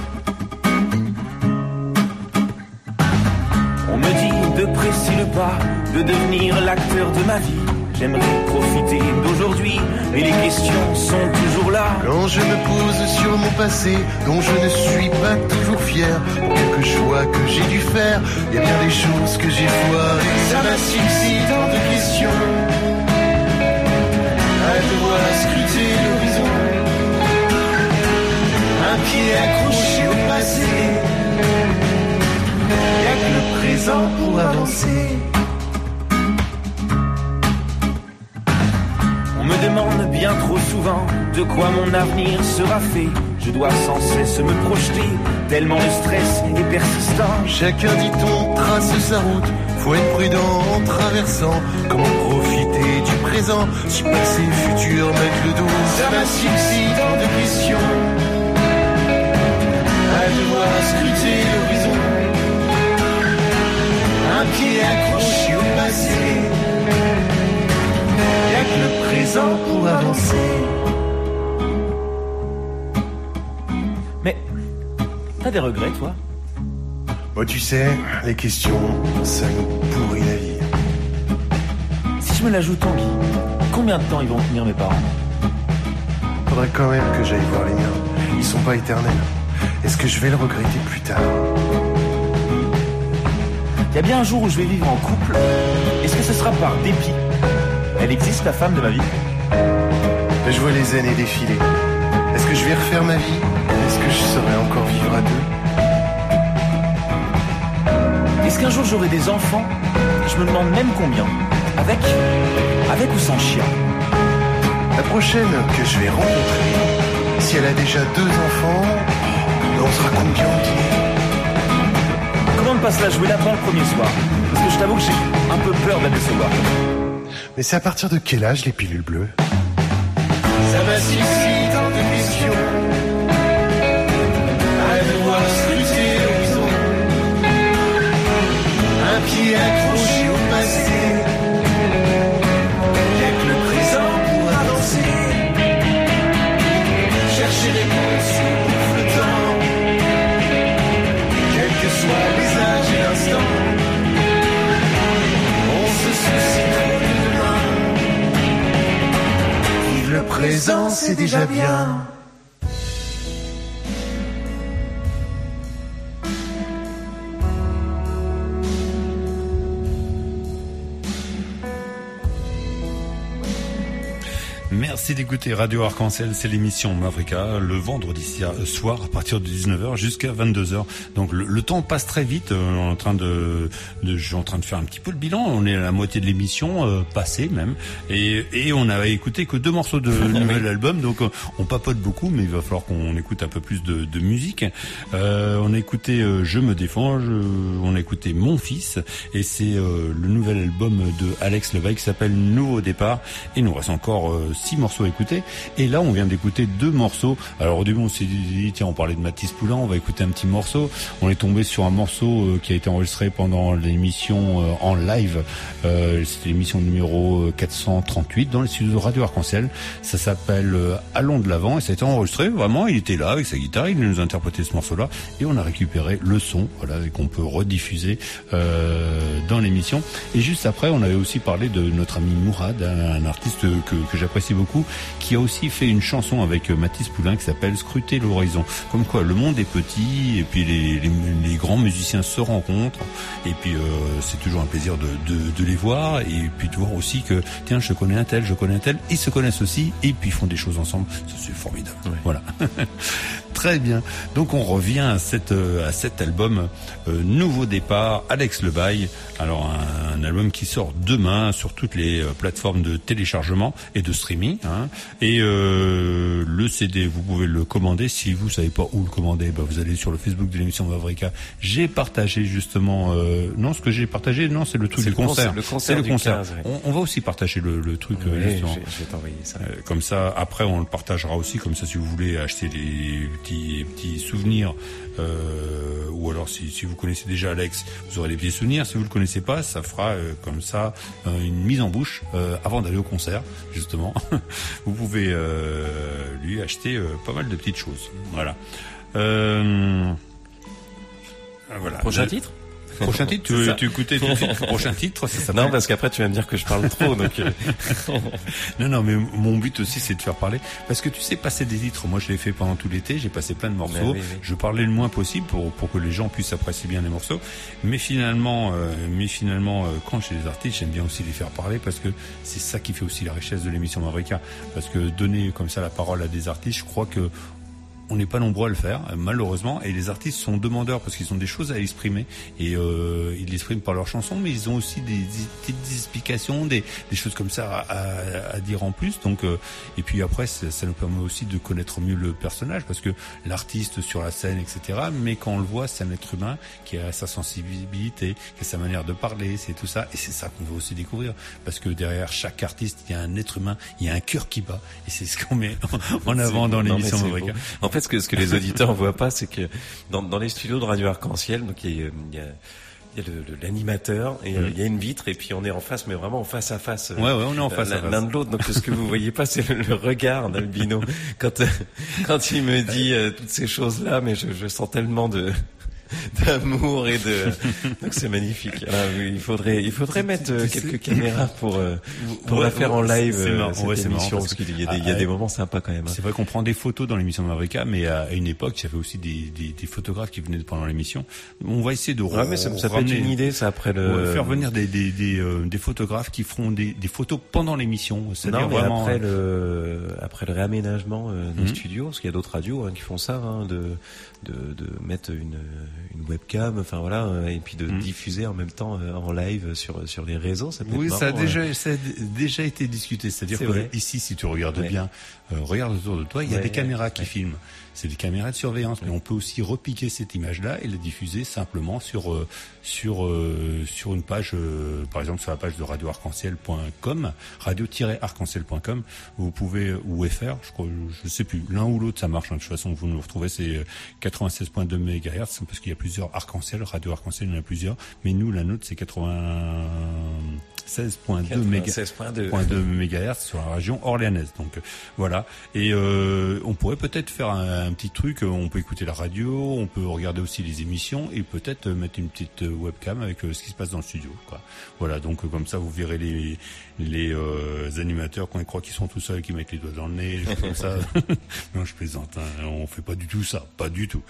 On me dit de presser le pas, de devenir l'acteur de ma vie. J'aimerais profiter d'aujourd'hui, mais les questions sont toujours là. Quand je me pose sur mon passé, dont je ne suis pas toujours fier, pour quelques choix que j'ai dû faire, il y a bien des choses que j'ai foirées. Ça m'a suscité tant de questions, à devoir scruter l'horizon, un pied accroché au passé, y'a que le présent pour avancer. On me demande bien trop souvent de quoi mon avenir sera fait. Je dois sans cesse me projeter, tellement le stress est persistant. Chacun dit-on trace sa route, faut être prudent en traversant. Comment profiter du présent, si passé et futur mettent le doute. Ça m'a suscité tant de questions, à devoir scruter l'horizon, un pied accroché au passé, y'a que le présent pour avancer. Mais t'as des regrets, toi? Moi, tu sais, les questions, ça nous pourrit la vie. Si je me la joue Tanguy, combien de temps ils vont tenir mes parents? Faudrait quand même que j'aille voir les miens. Ils sont pas éternels. Est-ce que je vais le regretter plus tard? Il y a bien un jour où je vais vivre en couple. Est-ce que ce sera par dépit? Elle existe, la femme de ma vie? Je vois les années défiler. Est-ce que je vais refaire ma vie? Est-ce que je saurai encore vivre à deux? Est-ce qu'un jour j'aurai des enfants? Je me demande même combien. Avec Avec ou sans chien? La prochaine que je vais rencontrer, si elle a déjà deux enfants, on sera combien au dîner? Comment ne pas se la jouer lapin le premier soir? Parce que je t'avoue que j'ai un peu peur de la décevoir. Mais c'est à partir de quel âge les pilules bleues? Ça m'a suffi tant de c'est déjà bien. Merci d'écouter Radio Arc-en-Ciel, c'est l'émission Mavrika, le vendredi soir à partir de dix-neuf heures jusqu'à vingt-deux heures. Donc le, le temps passe très vite, on est en train de, de, je suis en train de faire un petit peu le bilan, on est à la moitié de l'émission, euh, passée même, et, et on a écouté que deux morceaux de nouvel album, donc on papote beaucoup, mais il va falloir qu'on écoute un peu plus de, de musique. Euh, on a écouté euh, Je me défends, je, on a écouté Mon fils, et c'est euh, le nouvel album de Alex Levaille qui s'appelle Nouveau départ, et il nous reste encore euh, six morceaux à écouter, et là on vient d'écouter deux morceaux. Alors au début on s'est dit tiens, on parlait de Mathis Poulain, on va écouter un petit morceau. On est tombé sur un morceau euh, qui a été enregistré pendant l'émission euh, en live, euh, c'était l'émission numéro quatre cent trente-huit dans les studios de Radio Arc-en-Ciel. Ça s'appelle euh, Allons de l'avant, et ça a été enregistré, vraiment il était là avec sa guitare, il nous a interprété ce morceau là, et on a récupéré le son, voilà, et qu'on peut rediffuser euh, dans l'émission. Et juste après on avait aussi parlé de notre ami Mourad, un, un artiste que, que j'apprécie beaucoup, qui a aussi fait une chanson avec Mathis Poulain qui s'appelle Scruter l'horizon. Comme quoi le monde est petit, et puis les, les, les grands musiciens se rencontrent, et puis euh, c'est toujours un plaisir de, de, de les voir, et puis de voir aussi que tiens, je connais un tel, je connais un tel, ils se connaissent aussi, et puis ils font des choses ensemble. Ça, c'est formidable. Ouais. Voilà. Très bien. Donc on revient à, cette, à cet album euh, Nouveau départ, Alex Levaille. Alors un, un album qui sort demain sur toutes les euh, plateformes de téléchargement et de streaming. Hein. Et euh, le C D, vous pouvez le commander. Si vous savez pas où le commander, bah, vous allez sur le Facebook de l'émission Mavrika. J'ai partagé justement... Euh, non, ce que j'ai partagé, non, c'est le truc du concert. Le concert c'est du le concert. quinze, ouais. on, on va aussi partager le, le truc. Oui, euh, je, je vais t'envoyer ça. Euh, comme ça, après on le partagera aussi. Comme ça, si vous voulez acheter des petits, petits souvenirs, euh, ou alors si, si vous connaissez déjà Alex, vous aurez des petits souvenirs. Si vous le connaissez pas, ça fera euh, comme ça euh, une mise en bouche euh, avant d'aller au concert, justement. Vous pouvez euh, lui acheter euh, pas mal de petites choses. Voilà. Euh, voilà. Prochain titre. Prochain titre, tu veux tu écouter tout de suite. Prochain titre, ça s'appelle... Non, parce qu'après tu vas me dire que je parle trop, donc. Euh... non, non, mais mon but aussi c'est de faire parler, parce que tu sais passer des titres. Moi, je l'ai fait pendant tout l'été, j'ai passé plein de morceaux. Oui, oui. Je parlais le moins possible pour pour que les gens puissent apprécier bien les morceaux. Mais finalement, euh, mais finalement, euh, quand j'ai des artistes, j'aime bien aussi les faire parler, parce que c'est ça qui fait aussi la richesse de l'émission Mavrika. Parce que donner comme ça la parole à des artistes, je crois que on n'est pas nombreux à le faire, malheureusement, et les artistes sont demandeurs parce qu'ils ont des choses à exprimer, et euh, ils l'expriment par leurs chansons, mais ils ont aussi des, des, des explications, des, des choses comme ça à, à, à dire en plus. Donc, euh, et puis après, ça, ça nous permet aussi de connaître mieux le personnage, parce que l'artiste sur la scène, et cetera. Mais quand on le voit, c'est un être humain qui a sa sensibilité, qui a sa manière de parler, c'est tout ça, et c'est ça qu'on veut aussi découvrir, parce que derrière chaque artiste, il y a un être humain, il y a un cœur qui bat, et c'est ce qu'on met en, en avant dans l'émission Mavrika. En fait, ce que, ce que les auditeurs voient pas, c'est que dans, dans les studios de Radio Arc-en-Ciel, donc il y a, il y a il y a le, le, l'animateur, et mmh. il y a une vitre, et puis on est en face, mais vraiment en face à face. Ouais, ouais, on est en face à face. L'un de l'autre. Donc ce que vous voyez pas, c'est le, le regard d'Albino quand quand il me dit euh, toutes ces choses-là, mais je, je sens tellement de d'amour et de donc c'est magnifique. Alors, il faudrait il faudrait mettre euh, quelques caméras pour euh, pour ouais, la faire en live c'est marrant, cette ouais, c'est émission, marrant parce qu'il y a des il y a des moments sympas quand même. Hein. C'est vrai qu'on prend des photos dans l'émission de Mavrika, mais à une époque il y avait aussi des, des, des photographes qui venaient pendant l'émission. On va essayer de ah, mais ça, ça peut être une idée, ça, après le ouais, faire venir des des des, euh, des photographes qui feront des, des photos pendant l'émission. C'est-à-dire non, mais vraiment après le après le réaménagement euh, des mm-hmm. studios, parce qu'il y a d'autres radios hein, qui font ça, hein, de de de mettre une une webcam, enfin voilà, et puis de mmh. diffuser en même temps euh, en live sur sur les réseaux. Ça peut oui, être ça a marrant, déjà ouais. ça a déjà été discuté. C'est-à-dire c'est que vrai. Ici, si tu regardes ouais. bien, euh, regarde autour de toi, il y a ouais, des caméras ouais. qui ouais. filment. C'est des caméras de surveillance, ouais. mais on peut aussi repiquer cette image-là et la diffuser simplement sur euh, sur euh, sur une page, euh, par exemple sur la page de radio arc en ciel point com, radio tiret arc en ciel point com. Vous pouvez ou F R, je crois, je sais plus, l'un ou l'autre ça marche. Hein, de toute façon, vous nous retrouvez, c'est quatre-vingt-seize virgule deux mégahertz parce qu'il y a plusieurs arc-en-ciel, radio arc-en-ciel, il y en a plusieurs. Mais nous, la nôtre, c'est quatre-vingts, seize virgule deux mégahertz sur la région orléanaise. Donc euh, voilà. Et euh, on pourrait peut-être faire un, un petit truc. On peut écouter la radio, on peut regarder aussi les émissions et peut-être mettre une petite webcam avec euh, ce qui se passe dans le studio. Quoi. Voilà. Donc euh, comme ça, vous verrez les les euh, animateurs quand ils croient qu'ils sont tout seuls, qui mettent les doigts dans le nez, comme ça. Non, je plaisante. Hein. On fait pas du tout ça, pas du tout.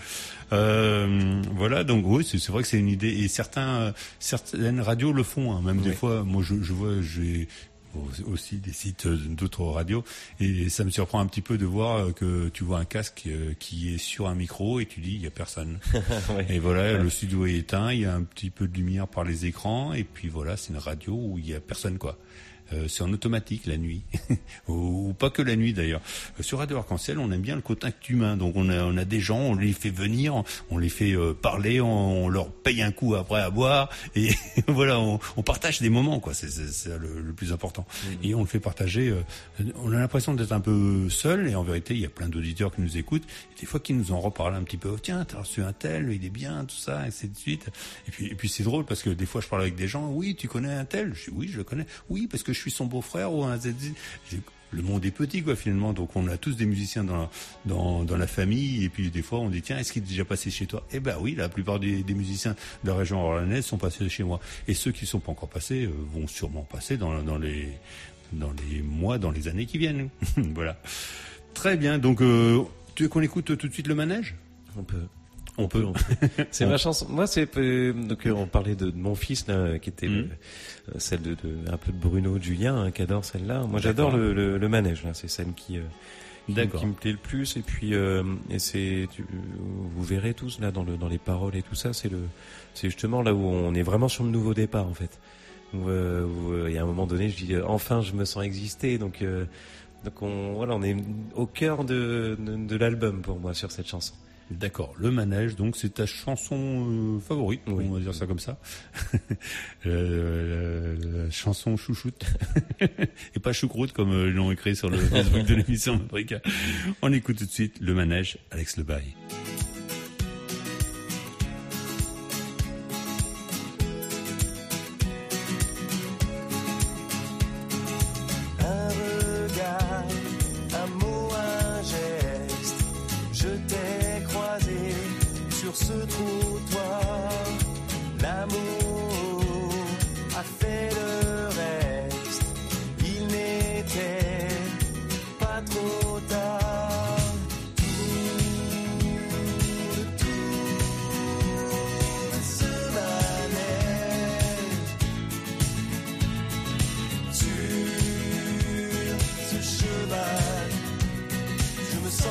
Euh, voilà. Donc oui, c'est, c'est vrai que c'est une idée. Et certains certaines radios le font. Hein. Même oui. Des fois, moi je, je vois, j'ai aussi des sites d'autres radios et ça me surprend un petit peu de voir que tu vois un casque qui est sur un micro et tu dis il y a personne. Ouais. Et voilà, ouais. Le studio est éteint, il y a un petit peu de lumière par les écrans et puis voilà, c'est une radio où il y a personne quoi. Euh, c'est en automatique la nuit, ou, ou pas que la nuit d'ailleurs. Euh, sur Radio Arc-en-Ciel, on aime bien le contact humain, donc on a, on a des gens, on les fait venir, on les fait euh, parler, on, on leur paye un coup après à boire, et voilà, on, on partage des moments, quoi. C'est, c'est, c'est le, le plus important. Mmh. Et on le fait partager. Euh, on a l'impression d'être un peu seul, et en vérité, il y a plein d'auditeurs qui nous écoutent, et des fois qui nous en reparlent un petit peu. Oh, tiens, t'as reçu un tel, il est bien, tout ça, et ainsi de suite. Et puis, et puis c'est drôle parce que des fois, je parle avec des gens. Oui, tu connais un tel? Je dis, oui, je le connais. Oui, parce que je suis son beau-frère ou un Z Z. Le monde est petit, quoi, finalement. Donc, on a tous des musiciens dans, dans, dans la famille. Et puis, des fois, on dit, tiens, est-ce qu'il est déjà passé chez toi? Eh ben oui, la plupart des, des musiciens de la région orléanaise sont passés chez moi. Et ceux qui ne sont pas encore passés euh, vont sûrement passer dans, dans les, dans les mois, dans les années qui viennent. Voilà. Très bien. Donc, euh, tu veux qu'on écoute tout de suite le manège? On peut. On peut. On peut. C'est ma chanson. Moi, c'est euh, donc on parlait de, de mon fils là, qui était mmh. euh, celle de, de un peu de Bruno de Julien, hein, qui adore celle-là. Moi, D'accord. j'adore le, le, le manège. Là, c'est celle qui, euh, qui, qui me plaît le plus. Et puis, euh, et c'est, tu, vous verrez tous là dans le dans les paroles et tout ça. C'est le, c'est justement là où on est vraiment sur le nouveau départ en fait. Où, euh, où euh, il y a un moment donné, je dis euh, enfin, je me sens exister. Donc, euh, donc on voilà, on est au cœur de, de, de l'album pour moi sur cette chanson. D'accord, le manège, donc c'est ta chanson euh, favorite, oui. On va dire ça comme ça. euh, la, la chanson chouchoute et pas choucroute comme euh, ils l'ont écrit sur le Facebook de l'émission Mabrika. On écoute tout de suite le manège, Alex Le Bail. Ce trottoir, l'amour a fait le reste. Il n'était pas trop tard. Tout le tour de ce manège, sur ce cheval, je me sens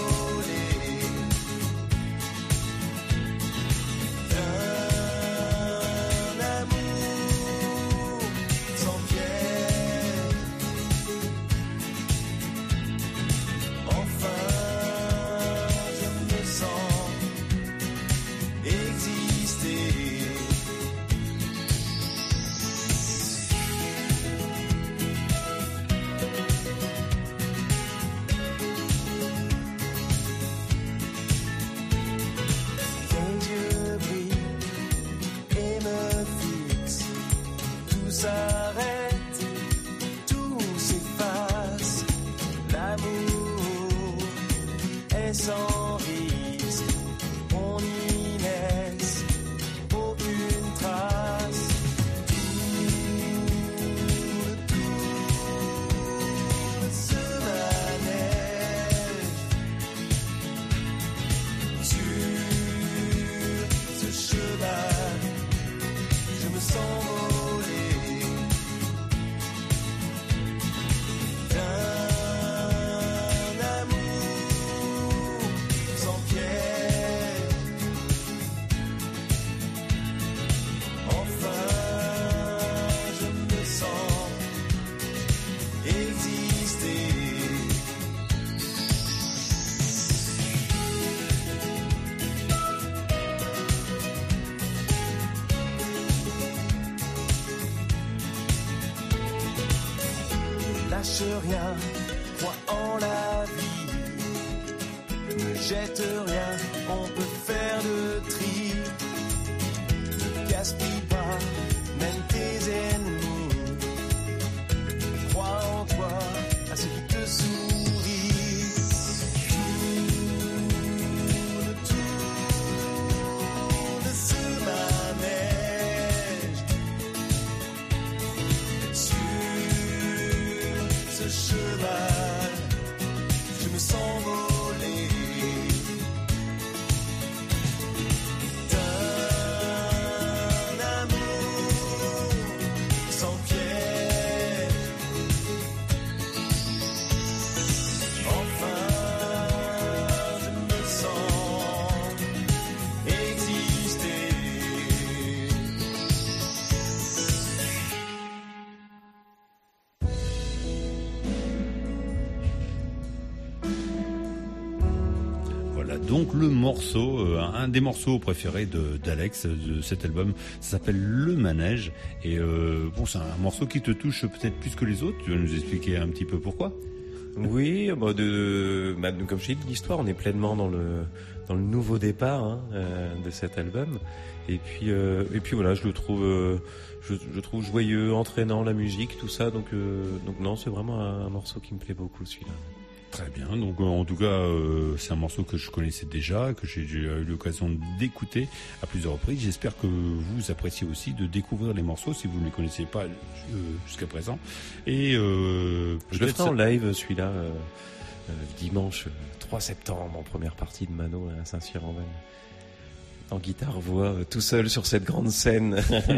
s'arrête, tout s'efface, l'amour est sans risque, on n'y laisse aucune trace. Tout le tour de ce manège, sur ce cheval, je me sens lâche rien, crois en la vie, ne jette rien, on peut faire le tri, ne gaspille pas, même tes ennemis, donc le morceau, euh, un des morceaux préférés de, d'Alex de cet album, ça s'appelle Le Manège. Et euh, bon, c'est un morceau qui te touche peut-être plus que les autres. Tu vas nous expliquer un petit peu pourquoi? Oui, bah de, bah de, comme je dis, de l'histoire, on est pleinement dans le dans le nouveau départ hein, euh, de cet album. Et puis euh, et puis voilà, je le trouve euh, je, je trouve joyeux, entraînant la musique, tout ça. Donc euh, donc non, c'est vraiment un, un morceau qui me plaît beaucoup celui-là. Très bien. Donc euh, en tout cas, euh, c'est un morceau que je connaissais déjà, que j'ai, j'ai eu l'occasion d'écouter à plusieurs reprises. J'espère que vous appréciez aussi de découvrir les morceaux si vous ne les connaissez pas euh, jusqu'à présent. Et euh, je le ferai en live celui-là euh, euh, dimanche trois septembre en première partie de Mano à Saint-Cyr-en-Val. En guitare-voix, euh, tout seul sur cette grande scène.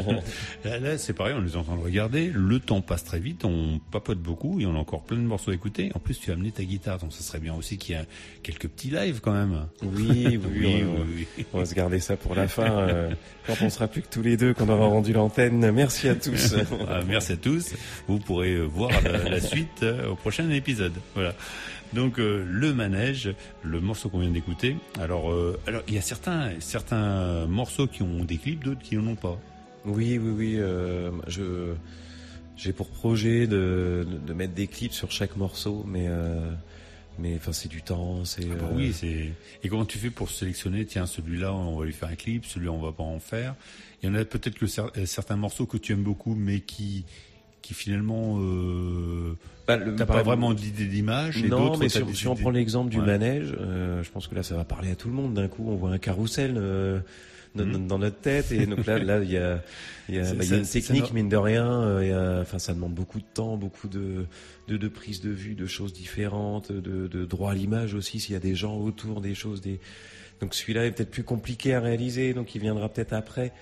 là, là, c'est pareil, on est en train de regarder. Le temps passe très vite, on papote beaucoup et on a encore plein de morceaux à écouter. En plus, tu as amené ta guitare, donc ça serait bien aussi qu'il y ait quelques petits lives quand même. Oui, oui, oui, oui, on, oui, oui. On va se garder ça pour la fin. Euh, quand on sera plus que tous les deux, qu'on aura rendu l'antenne. Merci à tous. ah, merci à tous. Vous pourrez voir la, la suite euh, au prochain épisode. Voilà. Donc euh, le manège, le morceau qu'on vient d'écouter. Alors, euh, alors il y a certains, certains morceaux qui ont des clips, d'autres qui n'en ont pas. Oui, oui, oui. Euh, je j'ai pour projet de, de, de mettre des clips sur chaque morceau, mais euh, mais enfin c'est du temps. C'est ah bah euh... oui, c'est. Et comment tu fais pour sélectionner? Tiens, celui-là, on va lui faire un clip. Celui-là, on va pas en faire. Il y en a peut-être que certains morceaux que tu aimes beaucoup, mais qui qui finalement euh, bah, le, t'as pas le, vraiment d'idée d'image. Et non, d'autres, mais si, si on prend l'exemple du ouais. manège, euh, je pense que là ça va parler à tout le monde. D'un coup, on voit un carrousel euh, dans, mmh. dans notre tête, et donc là, là, il y a, il y a, bah, il y a une technique ça, mine de rien. Il y a, enfin, ça demande beaucoup de temps, beaucoup de, de, de prise de vue, de choses différentes, de, de droit à l'image aussi. S'il y a des gens autour, des choses, des. Donc celui-là est peut-être plus compliqué à réaliser, donc il viendra peut-être après.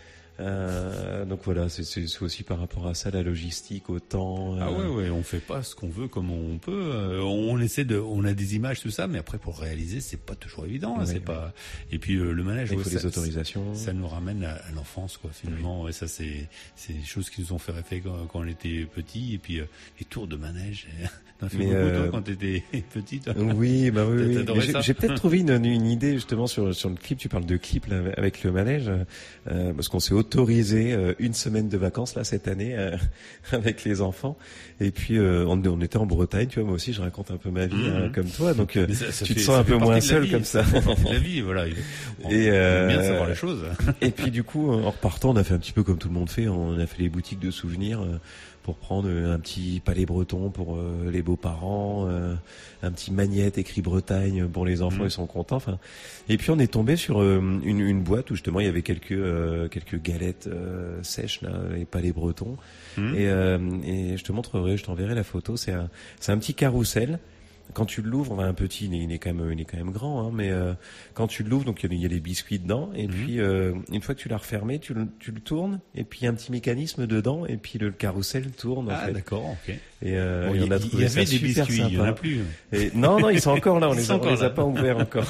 Euh, donc voilà, c'est, c'est, c'est aussi par rapport à ça, la logistique, au temps. Ah ouais, ouais, on fait pas ce qu'on veut comme on peut. Euh, on essaie de, on a des images, tout ça, mais après pour réaliser, c'est pas toujours évident. Hein, oui, c'est oui. pas. Et puis euh, le manège, il ouais, faut ça, les autorisations. Ça nous ramène à, à l'enfance, quoi. Finalement, oui. ouais, ça c'est, c'est des choses qui nous ont fait rêver quand, quand on était petit. Et puis euh, les tours de manège. T'en fais beaucoup euh... toi quand t'étais petit, toi. Oui, bah oui. oui. J'ai, j'ai peut-être trouvé une, une idée justement sur sur le clip. Tu parles de clip là, avec le manège, euh, parce qu'on s'est autorisé euh, une semaine de vacances là cette année euh, avec les enfants. Et puis euh, on, on était en Bretagne, tu vois. Moi aussi, je raconte un peu ma vie mmh. hein, comme toi, donc euh, ça, ça tu fait, te sens un peu moins seul vie, comme ça. Ça fait de la vie, voilà. On, et euh, on aime bien savoir les choses. Et puis du coup, en repartant, on a fait un petit peu comme tout le monde fait. On a fait les boutiques de souvenirs. Euh, pour prendre un petit palais breton pour euh, les beaux-parents, euh, un petit magnète écrit Bretagne pour les enfants, mmh. ils sont contents. Enfin, et puis on est tombé sur euh, une, une boîte où justement il y avait quelques euh, quelques galettes euh, sèches là, les palais bretons. Mmh. Et, euh, et je te montrerai, je t'enverrai la photo. C'est un c'est un petit carrousel. Quand tu l'ouvres, on va un petit, il est, il est quand même, il est quand même grand, hein, mais euh, quand tu l'ouvres, donc il y a les biscuits dedans, et mmh. puis euh, une fois que tu l'as refermé, tu le, tu le tournes, et puis il y a un petit mécanisme dedans, et puis le carrousel tourne. Ah en fait. D'accord, ok. Et euh, bon, il y en a trouvé ça super biscuits, sympa. Il y en a plus. Et, non, non, ils sont encore là, on les a, on les a pas ouverts encore.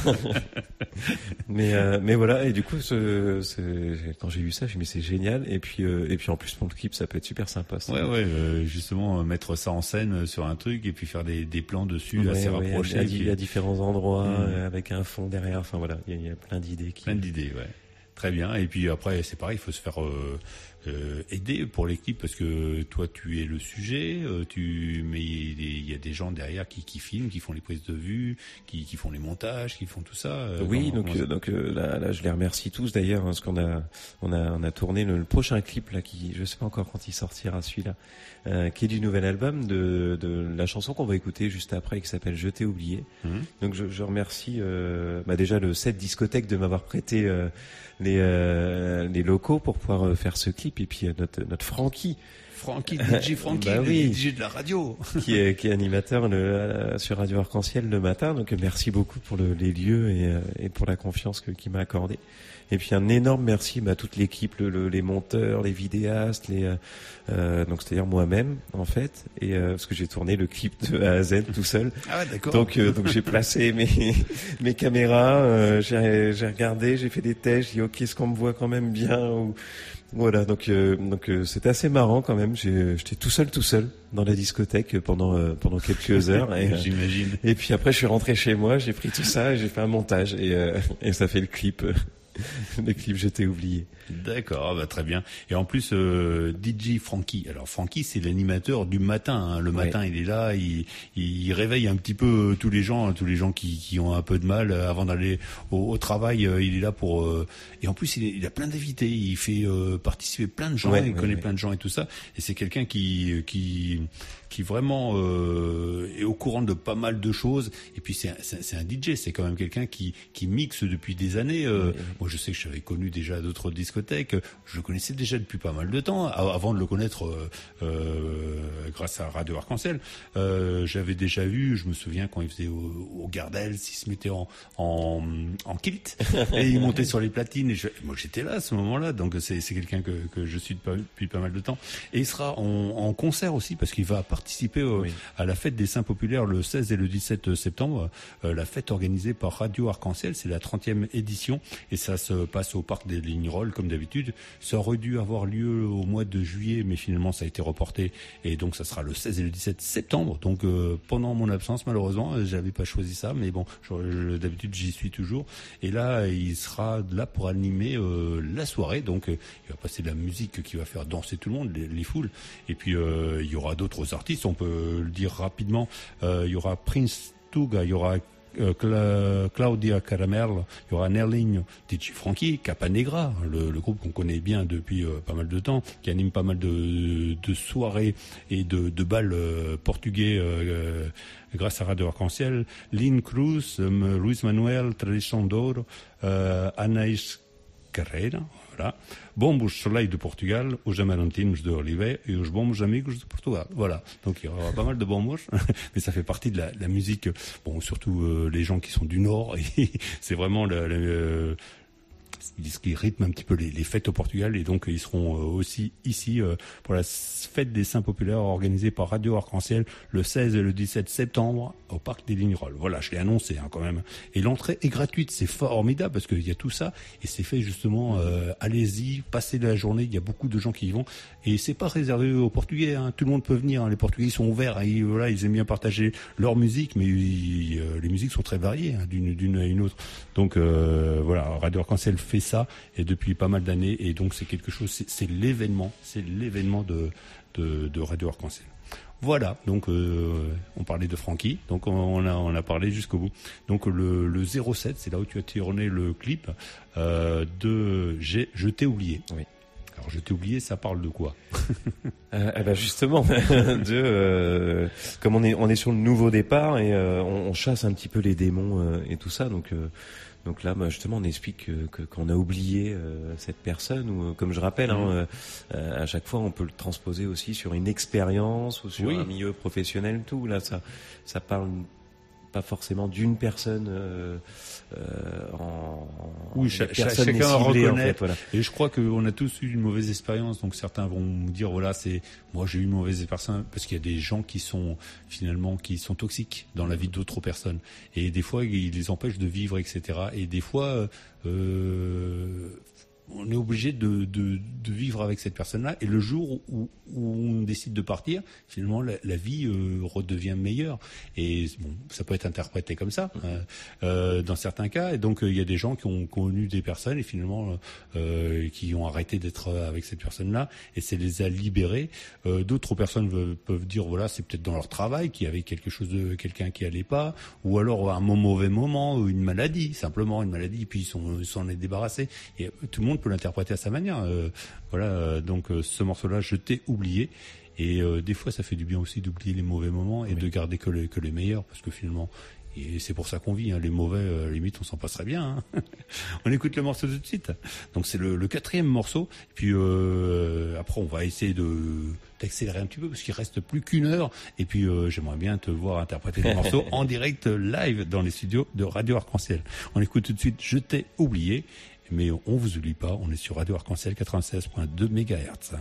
mais euh, mais voilà, et du coup, ce, ce, quand j'ai vu ça, j'ai dit mais c'est génial, et puis euh, et puis en plus pour le clip, ça peut être super sympa. Ça. Ouais, ouais, euh, justement mettre ça en scène sur un truc, et puis faire des, des plans dessus ouais, assez ouais, rapprochés. À, puis... à différents endroits, mmh. euh, avec un fond derrière. Enfin voilà, il y, y a plein d'idées. Qui... Plein d'idées, ouais. Très bien. Et puis après, c'est pareil, il faut se faire euh, euh, aider pour l'équipe parce que toi, tu es le sujet. Euh, tu, mais il y a des gens derrière qui, qui filment, qui font les prises de vue, qui, qui font les montages, qui font tout ça. Euh, oui, comment, donc comment euh, donc euh, là, là, je les remercie tous d'ailleurs, hein, parce qu'on a on a on a tourné le, le prochain clip là, qui je sais pas encore quand il sortira celui-là, euh, qui est du nouvel album de de la chanson qu'on va écouter juste après, qui s'appelle Je t'ai oublié. Mmh. Donc je, je remercie euh, bah déjà le set discothèque de m'avoir prêté euh, les euh, les locaux pour pouvoir euh, faire ce clip, et puis euh, notre notre Francky Francky D J Francky bah le oui, D J de la radio qui est qui est animateur le, euh, sur Radio Arc-en-Ciel le matin, donc merci beaucoup pour le, les lieux et euh, et pour la confiance que qu'il m'a accordée. Et puis un énorme merci bah, à toute l'équipe, le, le, les monteurs, les vidéastes, les euh, euh, donc c'est-à-dire moi-même en fait, et euh, parce que j'ai tourné le clip de A à Z tout seul. Ah ouais, d'accord. Donc euh, donc j'ai placé mes mes caméras, euh, j'ai j'ai regardé, j'ai fait des tests, j'ai dit ok, est-ce qu'on me voit quand même bien, ou Voilà, donc euh, donc euh, c'était assez marrant quand même. J'ai, j'étais tout seul, tout seul dans la discothèque pendant euh, pendant quelques heures. Et, J'imagine. Euh, et puis après, je suis rentré chez moi, j'ai pris tout ça, et j'ai fait un montage et euh, et ça fait le clip. Le clip, je t'ai oublié. D'accord, bah, très bien. Et en plus, euh, D J Frankie. Alors Frankie, c'est l'animateur du matin. Hein. Le matin, ouais. il est là, il, il réveille un petit peu tous les gens, tous les gens qui, qui ont un peu de mal avant d'aller au, au travail. Il est là pour. Euh, et en plus, il, est, il a plein d'invités. Il fait euh, participer plein de gens. Ouais, il ouais, connaît ouais. plein de gens et tout ça. Et c'est quelqu'un qui qui qui vraiment euh, est au courant de pas mal de choses. Et puis c'est, c'est, c'est un D J. C'est quand même quelqu'un qui qui mixe depuis des années. Euh, ouais. Moi, je sais que j'avais connu déjà d'autres discothèques. Je le connaissais déjà depuis pas mal de temps, avant de le connaître euh, euh, grâce à Radio Arc-en-Ciel. Euh, j'avais déjà vu, je me souviens quand il faisait au, au Gardel, il se mettait en, en, en kilt et il montait sur les platines. Et je, moi, j'étais là à ce moment-là, donc c'est, c'est quelqu'un que, que je suis depuis, depuis pas mal de temps. Et il sera en, en concert aussi parce qu'il va participer euh, oui. à la fête des Saints Populaires le seize et le dix-sept septembre. Euh, la fête organisée par Radio Arc-en-Ciel, c'est la trentième édition et ça se passe au parc des Lignerolles comme d'habitude. Ça aurait dû avoir lieu au mois de juillet, mais finalement ça a été reporté et donc ça sera le seize et le dix-sept septembre. Donc euh, pendant mon absence, malheureusement, j'avais pas choisi ça, mais bon, je, je, d'habitude j'y suis toujours. Et là, il sera là pour animer euh, la soirée. Donc euh, il va passer de la musique qui va faire danser tout le monde, les, les foules. Et puis euh, il y aura d'autres artistes, on peut le dire rapidement. Euh, il y aura Prince Tuga, il y aura Euh, Cla- Claudia Caramel, il y aura Nerling, D J Frankie, Capanegra, le, le groupe qu'on connaît bien depuis euh, pas mal de temps, qui anime pas mal de, de soirées et de, de balles euh, portugais euh, euh, grâce à Radio Arc-en-Ciel, Lynn Cruz, euh, Luis Manuel, Tradição d'Ouro, euh, Anaïs Carreira, voilà. Bombos Soleil de Portugal, os Amarantinos de Olivet et os Bombos Amigos de Portugal. Voilà. Donc il y aura pas mal de bombos, mais ça fait partie de la, la musique. Bon, surtout euh, les gens qui sont du Nord. Et c'est vraiment le, le euh, ce qui rythme un petit peu les, les fêtes au Portugal et donc ils seront euh, aussi ici euh, pour la fête des Saints Populaires organisée par Radio Arc-en-Ciel le seize et le dix-sept septembre au parc des Lignerolles. Voilà, je l'ai annoncé hein, quand même. Et l'entrée est gratuite, c'est formidable parce qu'il y a tout ça et c'est fait justement. Euh, allez-y, passez la journée. Il y a beaucoup de gens qui y vont et c'est pas réservé aux Portugais. Hein, tout le monde peut venir. Hein, les Portugais ils sont ouverts. Hein, ils, voilà, ils aiment bien partager leur musique, mais ils, euh, les musiques sont très variées hein, d'une, d'une à une autre. Donc euh, voilà, Radio Arc-en-Ciel fait ça et depuis pas mal d'années et donc c'est quelque chose, c'est, c'est l'événement, c'est l'événement de, de, de Radio Arc-en-Ciel. Voilà, donc euh, on parlait de Frankie, donc on a, on a parlé jusqu'au bout. Donc le, le zéro sept, c'est là où tu as tourné le clip euh, de J'ai, Je t'ai oublié. Oui. Alors je t'ai oublié, ça parle de quoi? euh, eh ben justement, de euh, comme on est on est sur le nouveau départ et euh, on, on chasse un petit peu les démons euh, et tout ça, donc. Euh, Donc là, bah, justement, on explique que, que, qu'on a oublié euh, cette personne, ou comme je rappelle, mmh. hein, euh, à chaque fois, on peut le transposer aussi sur une expérience ou sur oui. un milieu professionnel, tout. Là, ça, ça parle pas forcément d'une personne euh, euh, en, oui, chaque, personne chacun ciblée, reconnaît. En fait, voilà. Et je crois qu'on a tous eu une mauvaise expérience. Donc certains vont me dire voilà, c'est moi j'ai eu une mauvaise expérience parce qu'il y a des gens qui sont finalement qui sont toxiques dans la vie d'autres personnes. Et des fois ils les empêchent de vivre, et cetera. Et des fois euh, on est obligé de, de, de vivre avec cette personne-là. Et le jour où, où on décide de partir, finalement, la, la vie euh, redevient meilleure. Et bon, ça peut être interprété comme ça, euh, euh, dans certains cas. Et donc, il euh, y a des gens qui ont connu des personnes et finalement, euh, qui ont arrêté d'être avec cette personne-là. Et ça les a libérés. Euh, d'autres personnes veulent, peuvent dire, voilà, c'est peut-être dans leur travail qu'il y avait quelque chose de quelqu'un qui allait pas, ou alors un mauvais moment, ou une maladie, simplement une maladie. Et puis ils sont, ils s'en est débarrassés. Et tout le monde peut l'interpréter à sa manière. Euh, voilà, euh, donc euh, ce morceau-là, je t'ai oublié. Et euh, des fois, ça fait du bien aussi d'oublier les mauvais moments et oui. de garder que les, que les meilleurs, parce que finalement, et c'est pour ça qu'on vit. Hein, les mauvais, euh, limite, on s'en passerait bien. Hein. On écoute le morceau tout de suite. Donc c'est le, le quatrième morceau. Et puis euh, après, on va essayer de d'accélérer un petit peu parce qu'il reste plus qu'une heure. Et puis euh, j'aimerais bien te voir interpréter le morceau en direct live dans les studios de Radio Arc-en-Ciel. On écoute tout de suite. Je t'ai oublié. Mais on vous oublie pas, on est sur Radio Arc-en-Ciel quatre-vingt-seize virgule deux mégahertz.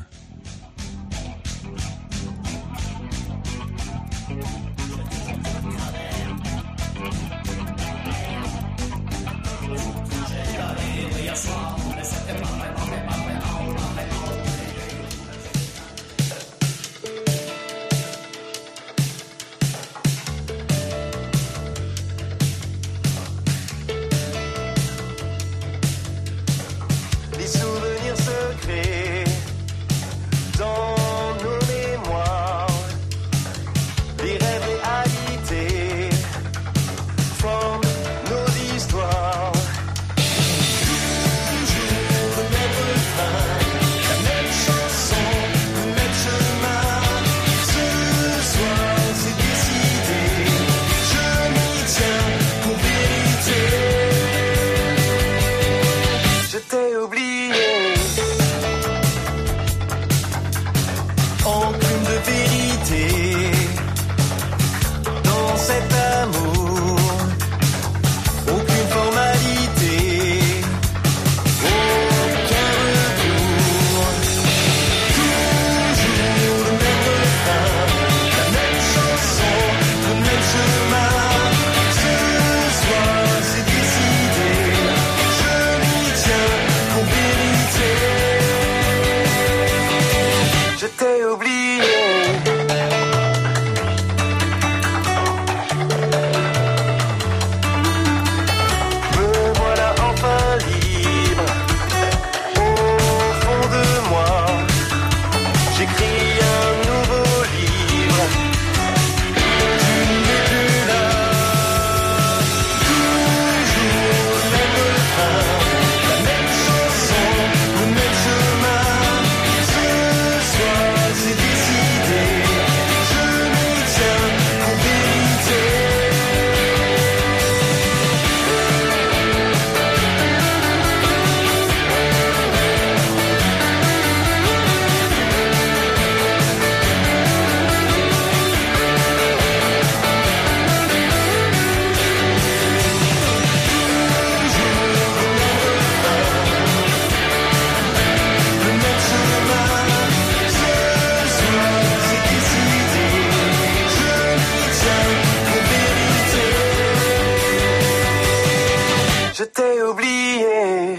oublier.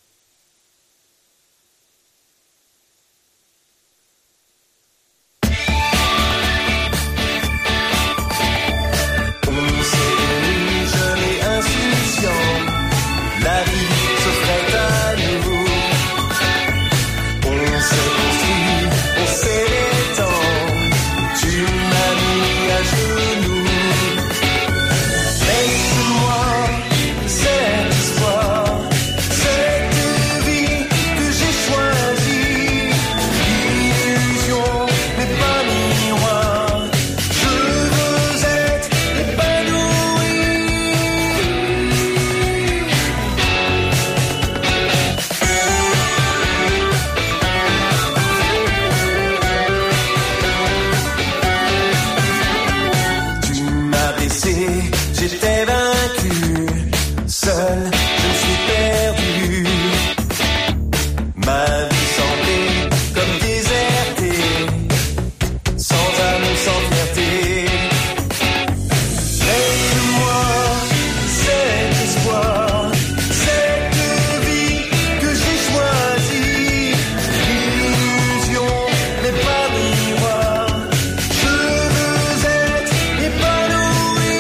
On s'est donné jeune et insouciant, la vie s'offrait à nous. On s'est construit, on s'est les temps, tu m'as mis à genoux. Laisse-moi cet espoir, cette vie que j'ai choisie. Illusion n'est pas miroir, je veux être épanoui. Tu m'as blessé, j'étais vaincu, seul je me suis perdu. Ma vie semblait comme désertée, sans âme, sans fierté. Laisse-moi cet espoir, cette vie que j'ai choisie. L'illusion n'est pas miroir, je veux être épanoui.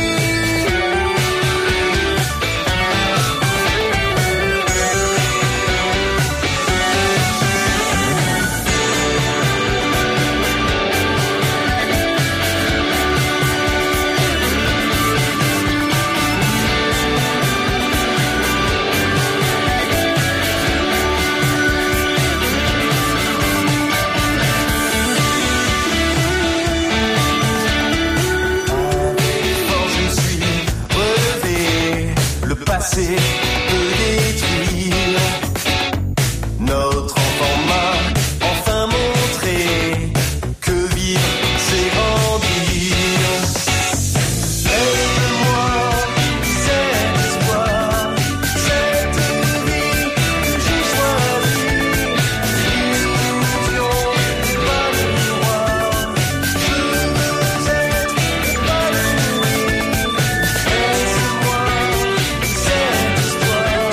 Quand je me suis relevé, le passé peut détruire. Notre enfant m'a enfin montré que vivre c'est grandir. Donne-moi cet espoir, cette vie que j'ai choisie. Illusion n'est pas miroir, je veux être épanoui. Laisse-moi cet espoir.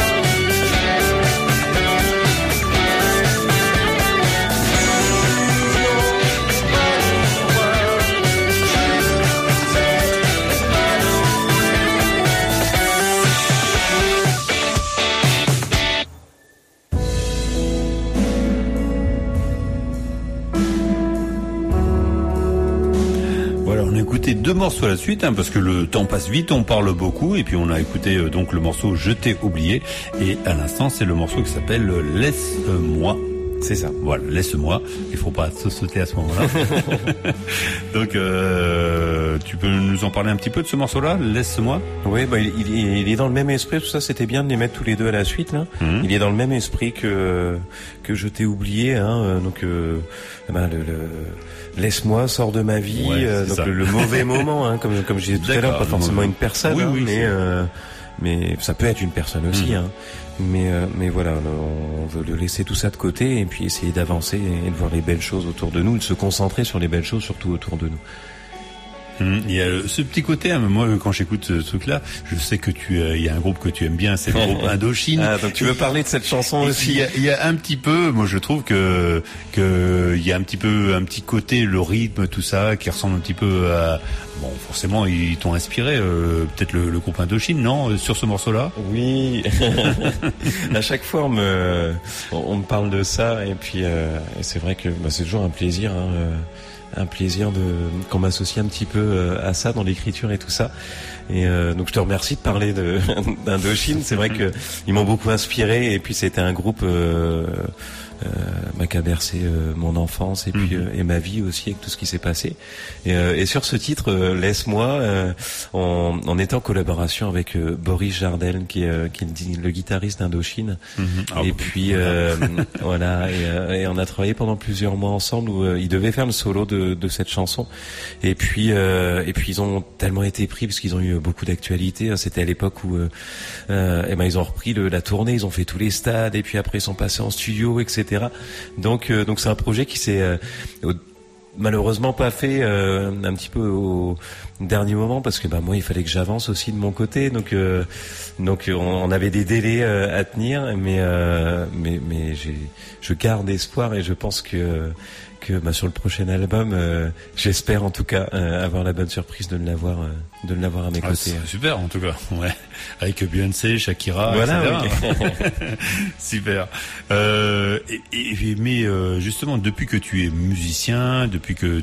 Voilà, on a écouté deux morceaux à la suite, hein, parce que le temps passe vite, on parle beaucoup, et puis on a écouté euh, donc le morceau Je t'ai oublié, et à l'instant c'est le morceau qui s'appelle euh, Laisse-moi. C'est ça. Voilà, laisse-moi. Il faut pas se sauter à ce moment-là. Donc, euh, tu peux nous en parler un petit peu de ce morceau-là, Laisse-moi. Oui, bah, il, il, il est dans le même esprit. Tout ça, c'était bien de les mettre tous les deux à la suite. Là. Mmh. Il est dans le même esprit que que Je t'ai oublié. Hein, donc, euh, ben, le, le Laisse-moi, sors de ma vie. Ouais, euh, donc le, le mauvais moment, hein, comme comme je disais tout à l'heure, pas forcément une personne, oui, hein, oui, mais euh, mais ça peut être une personne aussi. Mmh. Hein. Mais euh, mais voilà, on veut le laisser tout ça de côté et puis essayer d'avancer et de voir les belles choses autour de nous, de se concentrer sur les belles choses surtout autour de nous. Hum, il y a ce petit côté, hein, moi quand j'écoute ce truc-là, je sais que tu, euh, il y a un groupe que tu aimes bien, c'est le groupe Indochine. Ah, donc tu veux parler de cette chanson aussi. Il y, a, il y a un petit peu, moi je trouve que que il y a un petit peu un petit côté, le rythme, tout ça, qui ressemble un petit peu à, bon forcément ils t'ont inspiré, euh, peut-être le, le groupe Indochine, non, sur ce morceau-là. Oui. À chaque fois on me on me parle de ça et puis euh, et c'est vrai que bah, c'est toujours un plaisir. Hein, euh, un plaisir de qu'on m'associe un petit peu à ça dans l'écriture et tout ça. Et euh, donc je te remercie de parler de d'Indochine. C'est vrai que ils m'ont beaucoup inspiré et puis c'était un groupe euh, euh, bah, qui a bercé euh, mon enfance et puis euh, et ma vie aussi avec tout ce qui s'est passé. Et, euh, et sur ce titre, euh, Laisse-moi, euh, on, on était en collaboration avec euh, Boris Jardel qui, euh, qui est le guitariste d'Indochine. Mm-hmm. Ah, et puis euh, voilà, et, euh, et on a travaillé pendant plusieurs mois ensemble où euh, il devait faire le solo de, de cette chanson. Et puis euh, et puis ils ont tellement été pris parce qu'ils ont eu beaucoup d'actualité. C'était à l'époque où euh, euh, et ben ils ont repris le, la tournée, ils ont fait tous les stades et puis après ils sont passés en studio, et cetera. Donc euh, donc c'est un projet qui s'est euh, malheureusement pas fait euh, un petit peu au dernier moment parce que bah moi il fallait que j'avance aussi de mon côté, donc euh, donc on, on avait des délais euh, à tenir, mais euh, mais mais j'ai je garde espoir et je pense que que bah, sur le prochain album, euh, j'espère en tout cas euh, avoir la bonne surprise de l'avoir euh, de l'avoir à mes ah, côtés. C'est super en tout cas, ouais. Avec Beyoncé, Shakira, voilà, et cetera. Oui. Super. Euh, et, et, mais euh, justement, depuis que tu es musicien, depuis que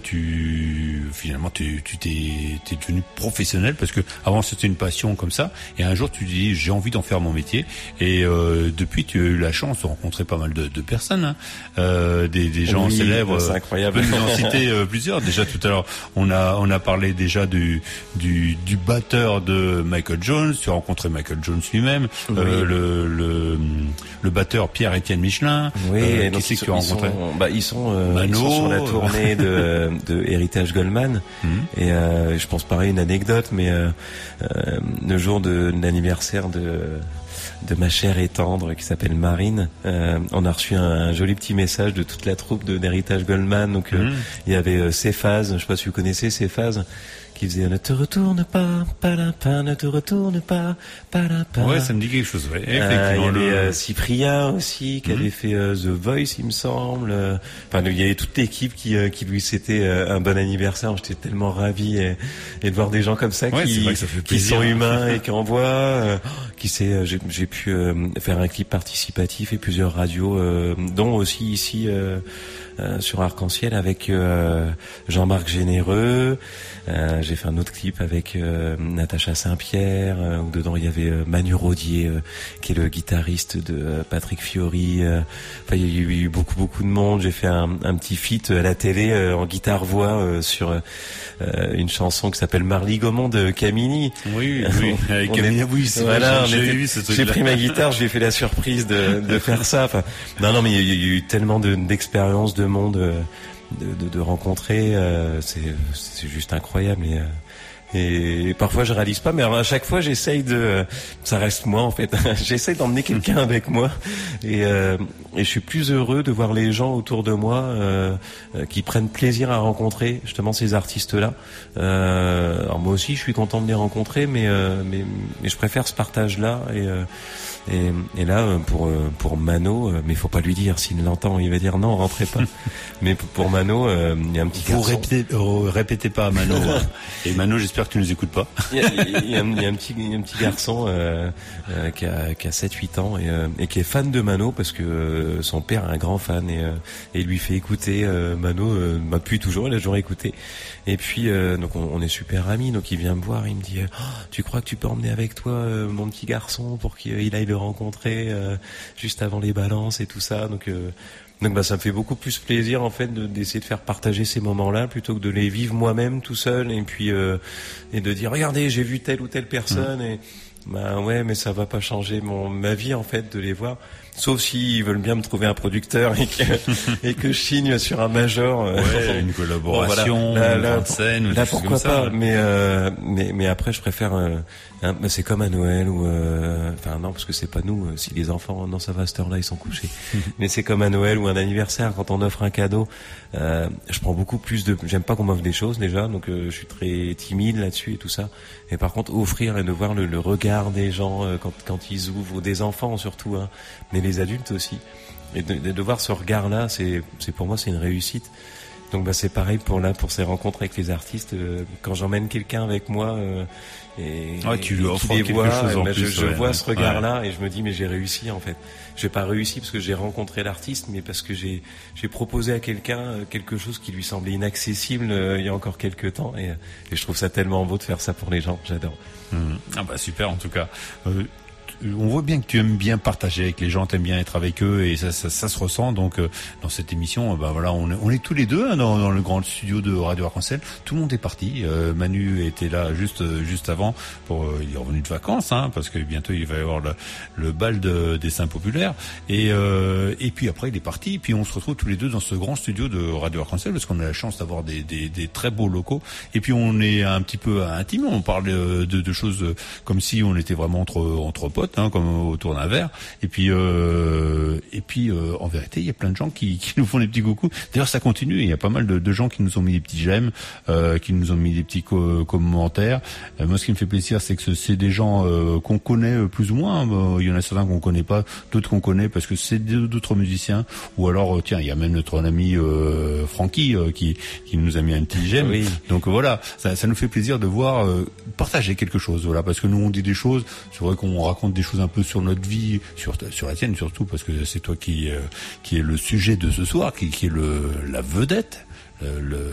tu finalement tu tu t'es t'es devenu professionnel, parce que avant c'était une passion comme ça, et un jour tu te dis j'ai envie d'en faire mon métier, et euh, depuis tu as eu la chance de rencontrer pas mal de, de personnes, hein, euh, des, des gens oui, célèbres. C'est incroyable. Tu peux nous en citer euh, plusieurs. Déjà tout à l'heure, on a on a parlé déjà du du du batteur de Michael Jones. Tu as rencontré Michael Jones lui-même, oui. euh, le le le batteur Pierre-Étienne Michelin. Oui, euh, et donc qui ils, c'est que tu as rencontré? Sont, bah, ils sont, euh, Mano, ils sont sur la tournée de, de Héritage Goldman. Mm-hmm. Et euh, je pense pareil une anecdote, mais euh, euh, le jour de l'anniversaire de de ma chère et tendre qui s'appelle Marine, euh, on a reçu un, un joli petit message de toute la troupe de d'Héritage Goldman. Donc euh, mm. il y avait euh, Céphase, je sais pas si vous connaissez Céphase, qui faisait ne te retourne pas, palapin, ne te retourne pas, palapin. Ouais, ça me dit quelque chose. Ouais. Euh, il y avait euh, Cyprien aussi qui mm-hmm. avait fait euh, The Voice, il me semble. Enfin, il y avait toute l'équipe qui euh, qui lui souhaitait euh, un bon anniversaire. J'étais tellement ravi et, et de voir des gens comme ça ouais, qui ça qui sont humains et qui envoient. Euh, qui sait, j'ai, j'ai pu euh, faire un clip participatif et plusieurs radios, euh, dont aussi ici. Euh, Euh, sur Arc-en-Ciel avec euh, Jean-Marc Généreux. Euh, j'ai fait un autre clip avec euh, Natacha Saint-Pierre, euh, où dedans il y avait euh, Manu Rodier, euh, qui est le guitariste de euh, Patrick Fiori. Euh, enfin, il y a eu, il y a eu beaucoup beaucoup de monde. J'ai fait un, un petit feat à la télé euh, en guitare-voix euh, sur euh, une chanson qui s'appelle Marly Gaumont de Camini. Oui, oui. Avec Camini, oui, c'est voilà, vrai, j'ai, j'ai, était, vu ce truc-là. J'ai pris ma guitare, j'ai fait la surprise de, de faire ça. Enfin, non, non, mais il y, il y a eu tellement de, d'expériences, de monde de, de, de rencontrer, euh, c'est, c'est juste incroyable et, et parfois je réalise pas, mais alors à chaque fois j'essaye de, ça reste moi en fait, j'essaye d'emmener quelqu'un avec moi et, euh, et je suis plus heureux de voir les gens autour de moi euh, qui prennent plaisir à rencontrer justement ces artistes-là. Euh, alors moi aussi je suis content de les rencontrer, mais euh, mais, mais je préfère ce partage-là et euh, Et, et là, pour pour Mano, mais faut pas lui dire, s'il l'entend, il va dire non, rentrez pas. Mais pour Mano, il y a un petit garçon. Vous répétez, euh, répétez pas à Mano. Et Mano, j'espère que tu nous écoutes pas. Il y a, il y a, un, il y a un petit un petit garçon euh, euh, qui a qui a sept huit ans et, euh, et qui est fan de Mano parce que euh, son père est un grand fan et euh, et il lui fait écouter euh, Mano euh, depuis toujours, il a toujours écouté. Et puis euh, donc on, on est super amis, donc il vient me voir, il me dit oh, tu crois que tu peux emmener avec toi euh, mon petit garçon pour qu'il aille le rencontrer euh, juste avant les balances et tout ça. Donc euh, donc bah ça me fait beaucoup plus plaisir en fait de, d'essayer de faire partager ces moments-là plutôt que de les vivre moi-même tout seul et puis euh, et de dire regardez j'ai vu telle ou telle personne mmh. et bah ouais mais ça va pas changer mon ma vie en fait de les voir. Sauf s'ils veulent bien me trouver un producteur et que, et que je signe sur un major. Ouais, une collaboration, bon, voilà. Là, là, une scène, là pourquoi ça, pas. ouais. Mais, euh, mais mais après je préfère. Euh, hein, c'est comme à Noël ou euh, enfin non parce que c'est pas nous. Si les enfants non ça va à cette heure-là ils sont couchés. Mais c'est comme à Noël ou un anniversaire quand on offre un cadeau. Euh, je prends beaucoup plus de. J'aime pas qu'on m'offre des choses déjà donc euh, je suis très timide là-dessus et tout ça. Et par contre offrir et de voir le, le regard des gens euh, quand quand ils ouvrent, des enfants surtout. Hein, mais les adultes aussi, et de, de, de voir ce regard-là, c'est, c'est pour moi c'est une réussite. Donc bah c'est pareil pour là pour ces rencontres avec les artistes. Euh, quand j'emmène quelqu'un avec moi euh, et, ah, tu lui offres quelque voit, chose en bah, plus. Je, je ouais, vois ouais. ce regard-là ouais. Et je me dis mais j'ai réussi en fait. J'ai pas réussi parce que j'ai rencontré l'artiste, mais parce que j'ai j'ai proposé à quelqu'un quelque chose qui lui semblait inaccessible euh, il y a encore quelques temps et, et je trouve ça tellement beau de faire ça pour les gens. J'adore. Mmh. Ah bah super en tout cas. Euh, on voit bien que tu aimes bien partager avec les gens, t'aimes bien être avec eux et ça, ça, ça se ressent. Donc euh, dans cette émission, bah voilà, on est, on est tous les deux hein, dans, dans le grand studio de Radio Arc-en-Ciel. Tout le monde est parti. Euh, Manu était là juste juste avant. Pour euh, il est revenu de vacances, hein, parce que bientôt il va y avoir le, le bal de, des Saints populaires. Et euh, et puis après il est parti. Et puis on se retrouve tous les deux dans ce grand studio de Radio Arc-en-Ciel parce qu'on a la chance d'avoir des, des, des très beaux locaux. Et puis on est un petit peu intime. On parle de, de choses comme si on était vraiment entre entre potes. potes, hein, comme autour d'un verre. Et puis, euh, et puis, euh, en vérité, il y a plein de gens qui, qui nous font des petits coucous. D'ailleurs, ça continue. Il y a pas mal de, de gens qui nous ont mis des petits j'aime, euh, qui nous ont mis des petits co- commentaires. Euh, moi, ce qui me fait plaisir, c'est que c'est des gens euh, qu'on connaît plus ou moins. Il y en a certains qu'on connaît pas, d'autres qu'on connaît parce que c'est d'autres musiciens. Ou alors, euh, tiens, il y a même notre ami euh, Francky euh, qui, qui nous a mis un petit j'aime. Oui. Donc voilà, ça, ça nous fait plaisir de voir euh, partager quelque chose. Voilà, parce que nous on dit des choses. C'est vrai qu'on raconte des choses un peu sur notre vie, sur sur la tienne surtout, parce que c'est toi qui euh, qui est le sujet de ce soir, qui, qui est le la vedette. Le,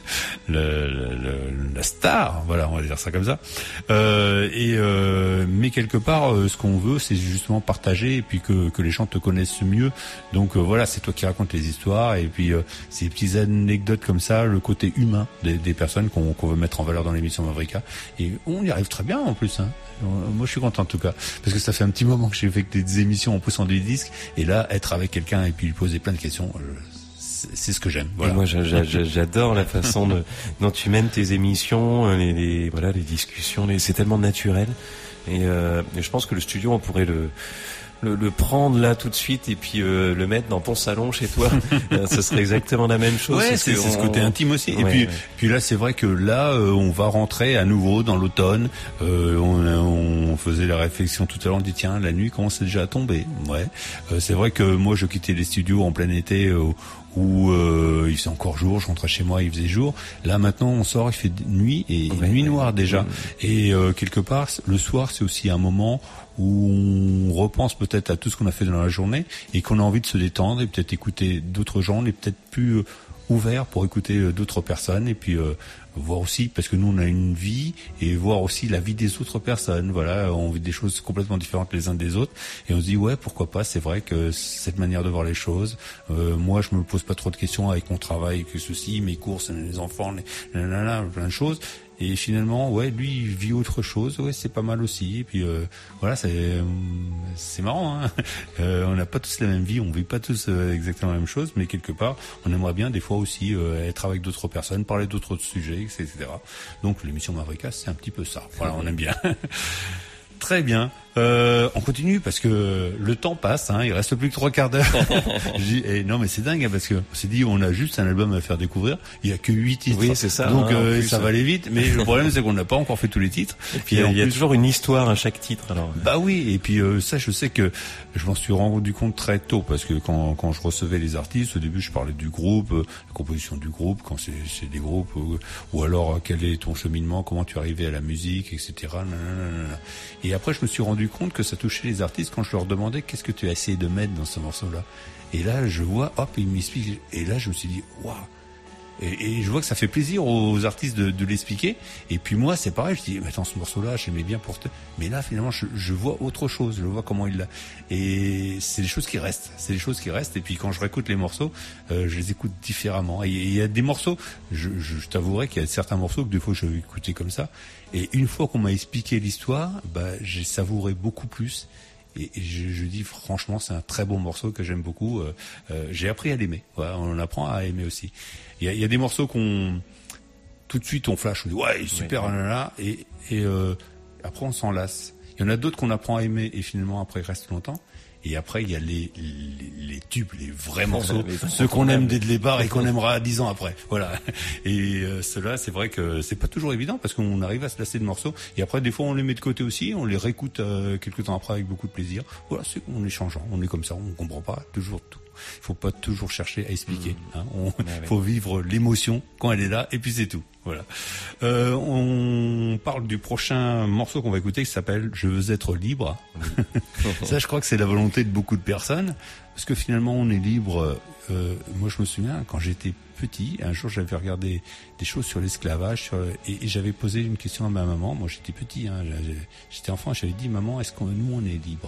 le, le, la star, voilà, on va dire ça comme ça. Euh, et euh, mais quelque part, euh, ce qu'on veut, c'est justement partager et puis que, que les gens te connaissent mieux. Donc euh, voilà, c'est toi qui racontes les histoires et puis euh, ces petites anecdotes comme ça, le côté humain des, des personnes qu'on, qu'on veut mettre en valeur dans l'émission Mavrika. Et on y arrive très bien en plus. Hein. Moi, je suis content en tout cas parce que ça fait un petit moment que j'ai fait des émissions en poussant des disques et là, être avec quelqu'un et puis lui poser plein de questions. Je, c'est ce que j'aime. Voilà. Et moi, j'adore la façon de, dont tu mènes tes émissions, les, les voilà, les discussions. Les, c'est tellement naturel. Et, euh, et je pense que le studio, on pourrait le Le, le prendre là tout de suite et puis euh, le mettre dans ton salon chez toi. Ce serait exactement la même chose. Ouais, c'est, c'est on... ce côté intime aussi. Ouais, et puis, ouais. puis là, c'est vrai que là, euh, on va rentrer à nouveau dans l'automne. Euh, on, on faisait la réflexion tout à l'heure. On dit tiens, la nuit commence déjà à tomber. Ouais, euh, c'est vrai que moi, je quittais les studios en plein été. Euh, où euh, il faisait encore jour, je rentrais chez moi, il faisait jour. Là maintenant on sort, il fait nuit et ouais, nuit noire déjà. Ouais. Et euh, quelque part, le soir c'est aussi un moment où on repense peut-être à tout ce qu'on a fait dans la journée et qu'on a envie de se détendre et peut-être écouter d'autres gens, on est peut-être plus euh, ouvert pour écouter euh, d'autres personnes et puis euh, voir aussi, parce que nous on a une vie et voir aussi la vie des autres personnes. Voilà, on vit des choses complètement différentes les uns des autres et on se dit ouais, pourquoi pas, c'est vrai que cette manière de voir les choses, euh, moi je me pose pas trop de questions avec mon travail, que ceci, mes courses, les enfants, les, nanana, plein de choses. Et finalement, ouais, lui, il vit autre chose. Ouais, c'est pas mal aussi. Et puis euh, voilà, c'est c'est marrant. Hein, euh, on n'a pas tous la même vie, on vit pas tous euh, exactement la même chose, mais quelque part, on aimerait bien des fois aussi euh, être avec d'autres personnes, parler d'autres sujets, et cetera. Donc l'émission Mavrika, c'est un petit peu ça. Voilà, on aime bien. Très bien. Euh, on continue parce que le temps passe, hein, il reste plus que trois quarts d'heure. J'ai, et non mais c'est dingue hein, parce que on s'est dit on a juste un album à faire découvrir, il y a que huit titres. Oui c'est ça. Donc hein, euh, plus, ça va aller vite, mais le problème c'est qu'on n'a pas encore fait tous les titres. Et puis il y a, y a plus... toujours une histoire à chaque titre alors. Bah oui, et puis euh, ça je sais que je m'en suis rendu compte très tôt parce que quand quand je recevais les artistes, au début je parlais du groupe, euh, la composition du groupe, quand c'est, c'est des groupes, euh, ou alors euh, quel est ton cheminement, comment tu es arrivé à la musique, et cetera. Nanana. Et après je me suis rendu compte que ça touchait les artistes quand je leur demandais qu'est-ce que tu as essayé de mettre dans ce morceau-là. Et là, je vois, hop, ils m'expliquent. Et là, je me suis dit, waouh. Et, et je vois que ça fait plaisir aux artistes de, de l'expliquer. Et puis moi, c'est pareil. Je dis, mais attends, ce morceau-là, j'aimais bien pour te... Mais là, finalement, je, je vois autre chose. Je vois comment il l'a. Et c'est des choses qui restent. C'est des choses qui restent. Et puis quand je réécoute les morceaux, euh, je les écoute différemment. Et il y a des morceaux, je, je, je t'avouerai qu'il y a certains morceaux que des fois, je vais écouter comme ça. Et une fois qu'on m'a expliqué l'histoire, bah, j'ai savouré beaucoup plus. Et, et je, je dis franchement, c'est un très bon morceau que j'aime beaucoup. Euh, euh, j'ai appris à l'aimer. Voilà, on apprend à aimer aussi. Il y a, il y a des morceaux qu'on tout de suite on flash, on dit ouais super, oui, là, et, et euh, après on s'en lasse. Il y en a d'autres qu'on apprend à aimer et finalement après ils restent longtemps. Et après, il y a les, les, les tubes, les vrais morceaux, ceux qu'on aime dès le départ et qu'on aimera dix ans après. Voilà. Et euh, ceux-là, c'est vrai que c'est pas toujours évident parce qu'on arrive à se lasser de morceaux. Et après, des fois, on les met de côté aussi, on les réécoute euh, quelques temps après avec beaucoup de plaisir. Voilà, c'est, on est changeant, on est comme ça, on comprend pas toujours tout. Il faut pas toujours chercher à expliquer. Mmh. Hein. On, ouais, faut vivre l'émotion quand elle est là, et puis c'est tout. Voilà. Euh, on parle du prochain morceau qu'on va écouter qui s'appelle « Je veux être libre ». Ça, je crois que c'est la volonté de beaucoup de personnes, parce que finalement, on est libre. Euh, moi, je me souviens, quand j'étais petit, un jour, j'avais regardé des choses sur l'esclavage, sur, et, et j'avais posé une question à ma maman. Moi, j'étais petit, hein, j'étais enfant, j'avais dit « Maman, est-ce que nous, on est libre ?»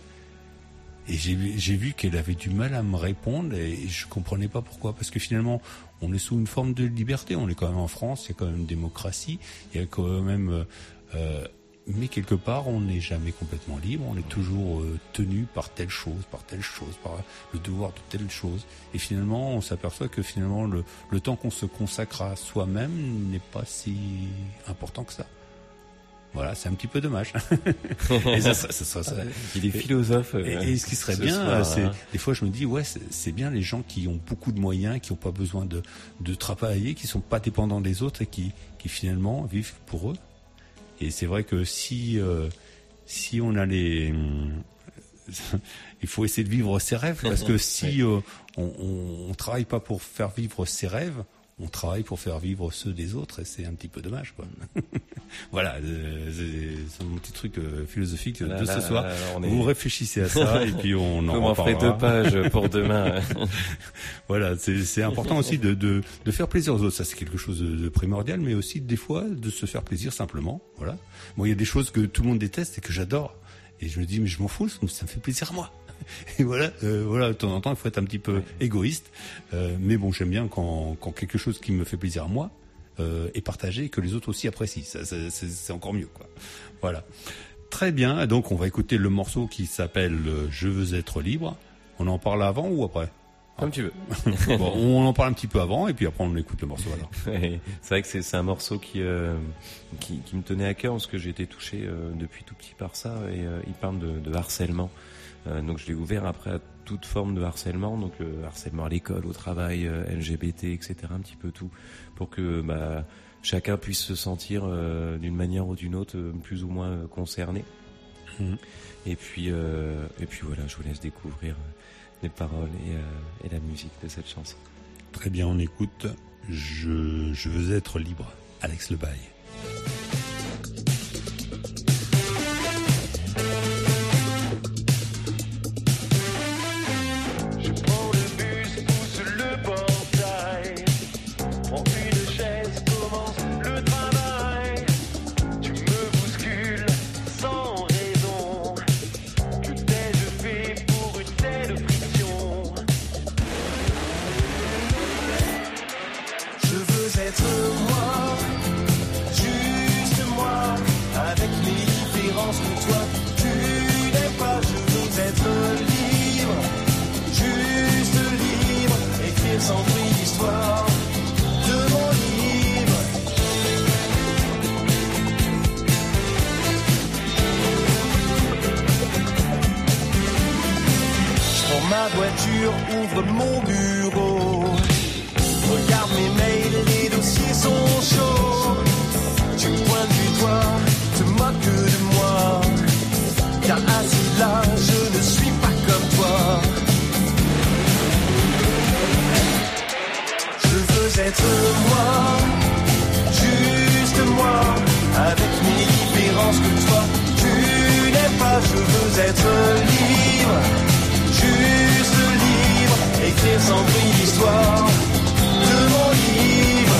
Et j'ai, j'ai vu qu'elle avait du mal à me répondre et je comprenais pas pourquoi. Parce que finalement, on est sous une forme de liberté. On est quand même en France, il y a quand même une démocratie, il y a quand même... Euh, mais quelque part, on n'est jamais complètement libre. On est toujours euh, tenu par telle chose, par telle chose, par le devoir de telle chose. Et finalement, on s'aperçoit que finalement, le, le temps qu'on se consacre à soi-même n'est pas si important que ça. Voilà, c'est un petit peu dommage. Et ça, ça, ça, ça, ça. Il est philosophe. Et, et ce qui serait ce bien, soir, c'est hein. des fois je me dis ouais, c'est, c'est bien les gens qui ont beaucoup de moyens, qui n'ont pas besoin de de travailler, qui sont pas dépendants des autres et qui qui finalement vivent pour eux. Et c'est vrai que si euh, si on a les il faut essayer de vivre ses rêves, parce que si euh, on, on, on travaille pas pour faire vivre ses rêves, on travaille pour faire vivre ceux des autres, et c'est un petit peu dommage, quoi. Voilà, euh, c'est, c'est mon petit truc euh, philosophique là, de là, ce soir. Là, là, est... Vous réfléchissez à ça et puis on en reparlera. On ferait deux pages pour demain. Voilà, c'est, c'est important aussi de, de, de faire plaisir aux autres. Ça, c'est quelque chose de, de primordial, mais aussi des fois de se faire plaisir simplement. Voilà. Bon, il y a des choses que tout le monde déteste et que j'adore. Et je me dis, mais je m'en fous, ça me fait plaisir à moi. Et voilà, euh, voilà, de temps en temps, il faut être un petit peu égoïste. Euh, mais bon, j'aime bien quand, quand quelque chose qui me fait plaisir à moi euh, est partagé et que les autres aussi apprécient. Ça, ça, c'est, c'est encore mieux, quoi. Voilà. Très bien. Donc, on va écouter le morceau qui s'appelle euh, Je veux être libre. On en parle avant ou après? Comme tu veux. Bon, on en parle un petit peu avant et puis après on écoute le morceau alors. Ouais, c'est vrai que c'est, c'est un morceau qui, euh, qui qui me tenait à cœur parce que j'ai été touché euh, depuis tout petit par ça et euh, il parle de, de harcèlement. Euh, donc je l'ai ouvert après à toute forme de harcèlement, donc euh, harcèlement à l'école, au travail, euh, L G B T, et cetera. Un petit peu tout pour que bah chacun puisse se sentir euh, d'une manière ou d'une autre euh, plus ou moins euh, concerné. Mmh. Et puis euh, et puis voilà, je vous laisse découvrir. Euh, les paroles et, euh, et la musique de cette chanson. Très bien, on écoute Je, je veux être libre, Alex Le Bail. Je prends le bus, pousse le portail, prends une chaise, commence le travail. Tu me bouscules sans raison, que t'ai-je fait pour une telle friction? Je veux être moi, juste moi, avec les différences que toi tu n'es pas. Je veux être libre, juste libre, écrire sans bruit l'histoire de mon livre. Je prends ma voiture, ouvre mon bureau, regarde mes mails, les dossiers sont chauds. Tu pointes du doigt, te moques de moi, car assis là, je ne suis pas comme toi. Je veux être moi, juste moi, avec mes différences que toi tu n'es pas. Je veux être libre, juste libre, écrire sans bruit l'histoire de mon livre.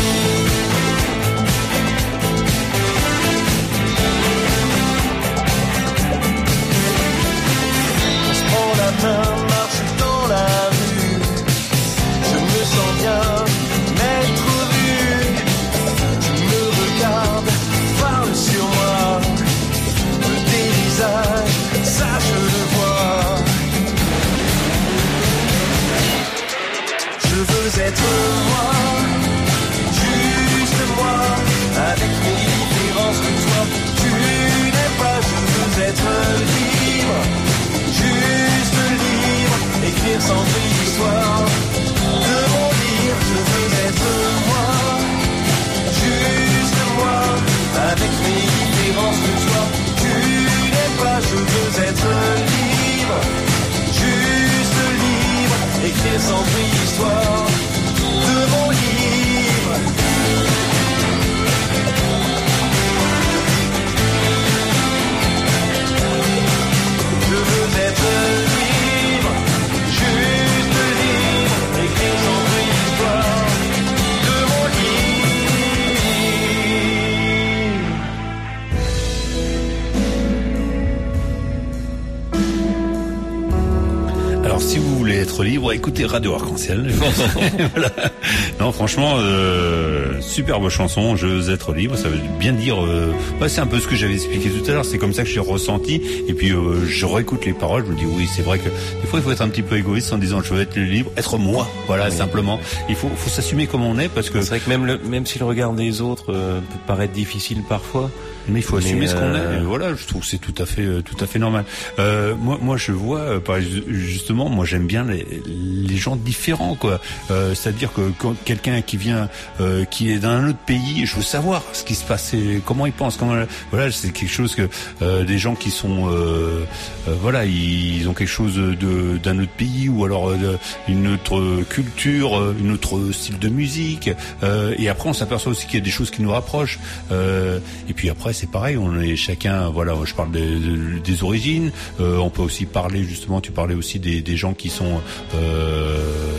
On se prend la main, marche dans la rue, je me sens bien, m'être vu. Tu me regardes, parle sur moi, me dévisage, ça je le vois. Je veux être moi, juste moi, avec mes différences que toi tu n'es pas. Je veux être libre, juste libre, écrire sans bruit l'histoire de mon livre. Je veux être moi, juste moi, avec mes différences que toi tu n'es pas. Je veux être libre, juste libre, écrire sans bruit l'histoire de mon livre. Je veux être libre, juste libre, écrire sans bruit l'histoire de mon livre. Alors si vous voulez être libre, écoutez Radio Arc-en-Ciel. Voilà. Non, franchement, euh, superbe chanson. Je veux être libre. Ça veut bien dire. Euh, bah, c'est un peu ce que j'avais expliqué tout à l'heure. C'est comme ça que j'ai ressenti. Et puis euh, je réécoute les paroles. Je me dis oui, c'est vrai que des fois il faut être un petit peu égoïste en disant je veux être libre, être moi. Voilà, oui. Simplement. Il faut, faut s'assumer comme on est parce que c'est vrai que même le, même si le regard des autres euh, peut paraître difficile parfois. Mais il faut assumer mais, ce qu'on euh... est. Et voilà, je trouve que c'est tout à fait, tout à fait normal. Euh, moi, moi, je vois, par justement, moi, j'aime bien les, les gens différents, quoi. Euh, c'est-à-dire que quand quelqu'un qui vient, euh, qui est d'un autre pays, je veux savoir ce qui se passe, et comment il pense. Comment, voilà, c'est quelque chose que euh, des gens qui sont, euh, euh, voilà, ils ont quelque chose de d'un autre pays ou alors euh, une autre culture, une autre style de musique. Euh, et après, on s'aperçoit aussi qu'il y a des choses qui nous rapprochent. Euh, et puis après, c'est pareil, on est chacun. Voilà, je parle des, des origines. Euh, on peut aussi parler justement. Tu parlais aussi des, des gens qui sont euh,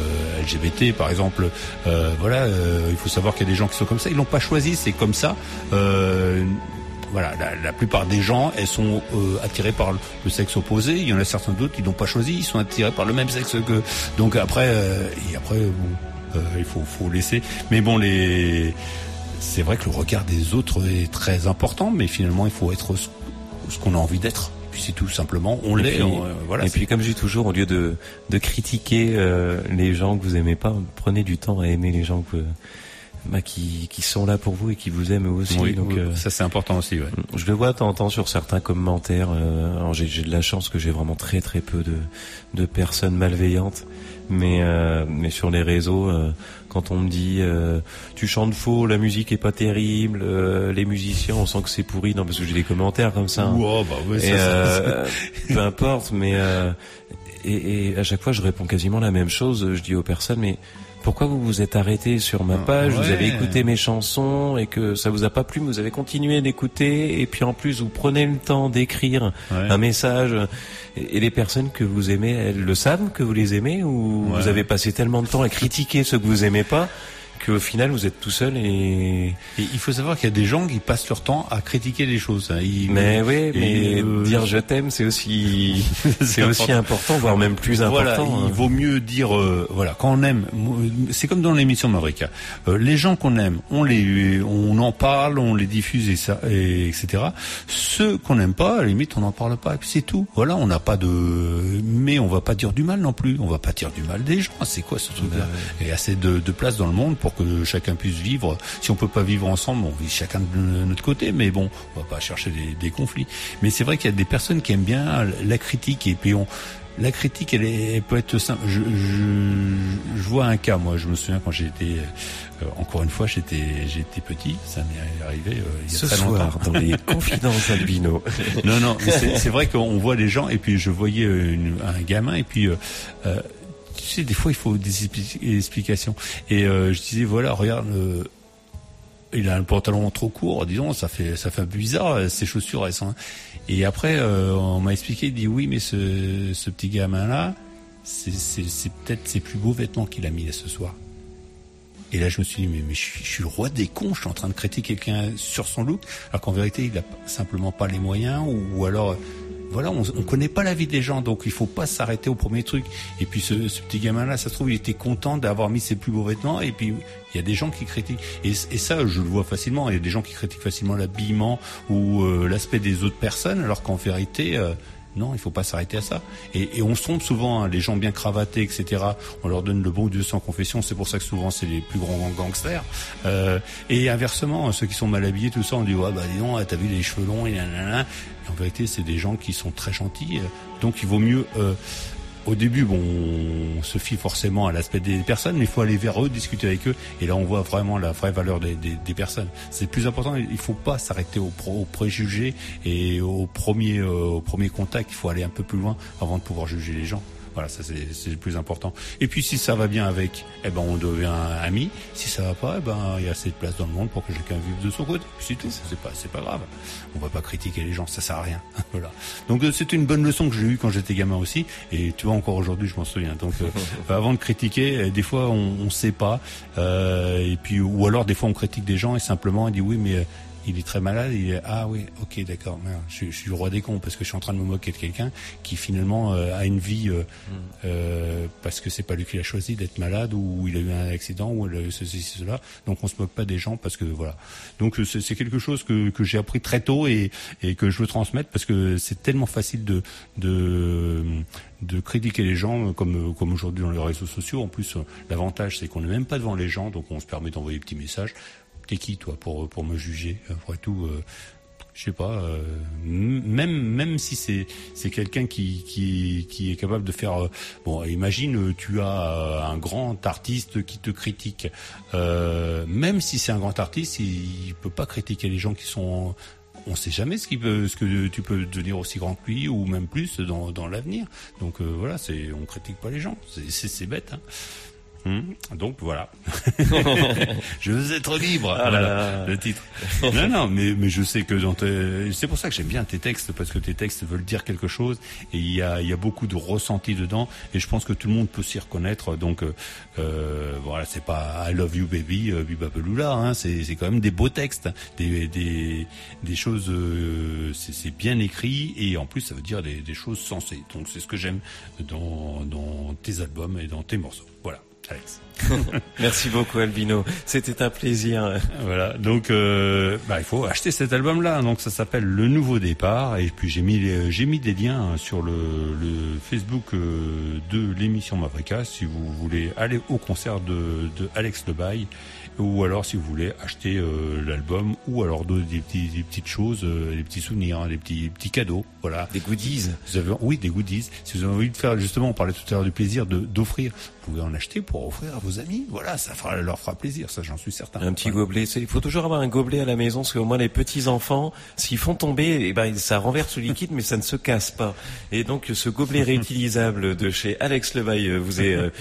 L G B T, par exemple. Euh, voilà, euh, il faut savoir qu'il y a des gens qui sont comme ça. Ils l'ont pas choisi, c'est comme ça. Euh, Voilà, la, la plupart des gens, elles sont euh, attirées par le, le sexe opposé. Il y en a certains d'autres qui n'ont pas choisi, ils sont attirés par le même sexe que. Donc après, euh, et après, bon, euh, il faut, faut laisser. Mais bon, les, c'est vrai que le regard des autres est très important, mais finalement, il faut être ce, ce qu'on a envie d'être. Puis c'est tout simplement, on l'est. On, euh, voilà. Et puis, comme je dis toujours, au lieu de de critiquer euh, les gens que vous aimez pas, prenez du temps à aimer les gens que. Bah, qui, qui sont là pour vous et qui vous aiment aussi. Oui, donc, oui, euh, ça c'est important aussi. Ouais. Je le vois de temps en temps sur certains commentaires. Euh, alors j'ai, j'ai de la chance que j'ai vraiment très très peu de, de personnes malveillantes. Mais, euh, mais sur les réseaux, euh, quand on me dit euh, tu chantes faux, la musique est pas terrible, euh, les musiciens on sent que c'est pourri. Non, parce que j'ai des commentaires comme ça. Hein. Wow, bah ouais, et, ça, euh, ça, peu importe, mais euh, et, et à chaque fois je réponds quasiment la même chose. Je dis aux personnes mais pourquoi vous vous êtes arrêté sur ma page, ouais. Vous avez écouté mes chansons et que ça vous a pas plu, mais vous avez continué d'écouter et puis en plus vous prenez le temps d'écrire ouais. un message et les personnes que vous aimez, elles le savent que vous les aimez ou ouais. vous avez passé tellement de temps à critiquer ceux que vous aimez pas qu'au final vous êtes tout seul et... et il faut savoir qu'il y a des gens qui passent leur temps à critiquer les choses. Ils... Mais oui, mais euh... dire je t'aime c'est aussi c'est aussi important, voire même plus voilà, important. Il hein. vaut mieux dire euh, voilà quand on aime. C'est comme dans l'émission Mavrika. Euh, les gens qu'on aime, on les on en parle, on les diffuse et ça et etc. Ceux qu'on n'aime pas, à la limite on n'en parle pas et puis c'est tout. Voilà, on n'a pas de mais on va pas dire du mal non plus. On va pas dire du mal des gens. C'est quoi ce truc-là? Ben, il y a assez de, de place dans le monde pour que chacun puisse vivre. Si on peut pas vivre ensemble, on vit chacun de notre côté, mais bon, on va pas chercher des, des conflits. Mais c'est vrai qu'il y a des personnes qui aiment bien la critique et puis on, la critique, elle, est, elle peut être simple. Je, je, je vois un cas, moi, je me souviens quand j'étais, euh, encore une fois, j'étais, j'étais petit, ça m'est arrivé euh, il y a Ce très soir, longtemps. dans les confidences albino. Non, non, mais c'est, c'est vrai qu'on voit les gens et puis je voyais une, un gamin et puis. Euh, euh, Tu sais, des fois, il faut des explications. Et euh, je disais, voilà, regarde, euh, il a un pantalon trop court, disons, ça fait, ça fait un peu bizarre, ses chaussures, elles sont... Et après, euh, on m'a expliqué, il dit, oui, mais ce, ce petit gamin-là, c'est, c'est, c'est peut-être ses plus beaux vêtements qu'il a mis là ce soir. Et là, je me suis dit, mais, mais je, suis, je suis le roi des cons, je suis en train de critiquer quelqu'un sur son look, alors qu'en vérité, il a simplement pas les moyens, ou, ou alors... Voilà, on, on connaît pas la vie des gens, donc il faut pas s'arrêter au premier truc. Et puis ce, ce petit gamin-là, ça se trouve, il était content d'avoir mis ses plus beaux vêtements. Et puis il y a des gens qui critiquent. Et, et ça, je le vois facilement. Il y a des gens qui critiquent facilement l'habillement ou euh, l'aspect des autres personnes, alors qu'en vérité, euh, non, il faut pas s'arrêter à ça. Et, et on se trompe souvent, hein, les gens bien cravatés, et cetera. On leur donne le bon Dieu sans confession. C'est pour ça que souvent c'est les plus grands gangsters. Euh, et inversement, ceux qui sont mal habillés, tout ça, on dit ouais bah dis donc, t'as vu les cheveux longs et nanana. En vérité, c'est des gens qui sont très gentils, donc il vaut mieux. Euh, au début, bon, on se fie forcément à l'aspect des personnes, mais il faut aller vers eux, discuter avec eux, et là, on voit vraiment la vraie valeur des, des, des personnes. C'est le plus important. Il faut pas s'arrêter au, pro, au préjugé et au premier, euh, au premier contact. Il faut aller un peu plus loin avant de pouvoir juger les gens. Voilà, ça c'est, c'est le plus important. Et puis si ça va bien avec, eh ben on devient amis. Si ça va pas, eh ben il y a assez de place dans le monde pour que chacun vive de son côté. C'est tout. C'est pas, c'est pas grave. On va pas critiquer les gens, ça sert à rien. Voilà. Donc euh, c'était une bonne leçon que j'ai eue quand j'étais gamin aussi. Et tu vois encore aujourd'hui, je m'en souviens. Donc euh, avant de critiquer, des fois on, on sait pas. Euh, et puis ou alors des fois on critique des gens et simplement on dit oui mais euh, il est très malade, il est ah oui, ok, d'accord, merde, je, je suis le roi des cons parce que je suis en train de me moquer de quelqu'un qui finalement euh, a une vie euh, mm. euh, parce que c'est pas lui qui l'a choisi d'être malade ou il a eu un accident ou il a eu ceci, cela. Donc on se moque pas des gens parce que voilà. Donc c'est, c'est quelque chose que, que j'ai appris très tôt et, et que je veux transmettre parce que c'est tellement facile de de de critiquer les gens comme comme aujourd'hui dans les réseaux sociaux. En plus, l'avantage c'est qu'on n'est même pas devant les gens, donc on se permet d'envoyer des petits messages. T'es qui toi pour pour me juger? Après tout, euh, je sais pas, euh, même même si c'est c'est quelqu'un qui qui qui est capable de faire, euh, bon, imagine tu as un grand artiste qui te critique, euh, même si c'est un grand artiste, il, il peut pas critiquer les gens qui sont, on sait jamais ce qui peut, ce que tu peux devenir aussi grand que lui ou même plus dans dans l'avenir. Donc euh, voilà, c'est, on critique pas les gens, c'est c'est, c'est bête, hein. Mmh. Donc voilà, je veux être libre. Ah voilà là. Le titre. Non, non, mais mais je sais que dans tes... c'est pour ça que j'aime bien tes textes, parce que tes textes veulent dire quelque chose et il y a il y a beaucoup de ressenti dedans et je pense que tout le monde peut s'y reconnaître. Donc euh, voilà, c'est pas I love you baby, euh, bibabelula, hein, c'est c'est quand même des beaux textes, des des des choses, euh, c'est c'est bien écrit et en plus ça veut dire des des choses sensées. Donc c'est ce que j'aime dans dans tes albums et dans tes morceaux. Voilà. Alex. Merci beaucoup Albino, c'était un plaisir. Voilà, donc euh, bah, il faut acheter cet album-là. Donc ça s'appelle Le Nouveau Départ et puis j'ai mis les, j'ai mis des liens sur le, le Facebook de l'émission Mavrika si vous voulez aller au concert de, de Alex Lebaille ou alors si vous voulez acheter euh, l'album ou alors de, des, petits, des petites choses, euh, des petits souvenirs, hein, des petits petits cadeaux, voilà. Des goodies. Vous avez, oui, des goodies. Si vous avez envie de faire, justement, on parlait tout à l'heure du plaisir de d'offrir, vous pouvez en acheter pour offrir à vos amis. Voilà, ça fera, leur fera plaisir, ça j'en suis certain. Un petit gobelet, c'est, il faut toujours avoir un gobelet à la maison parce qu'au moins les petits enfants, s'ils font tomber, eh ben ça renverse le liquide mais ça ne se casse pas. Et donc ce gobelet réutilisable de chez Alex Lebaille vous est. Euh...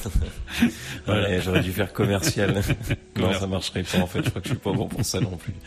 voilà, ouais, j'aurais dû faire commercial. Non, ça marcherait pas en fait. Je crois que je suis pas bon pour ça non plus.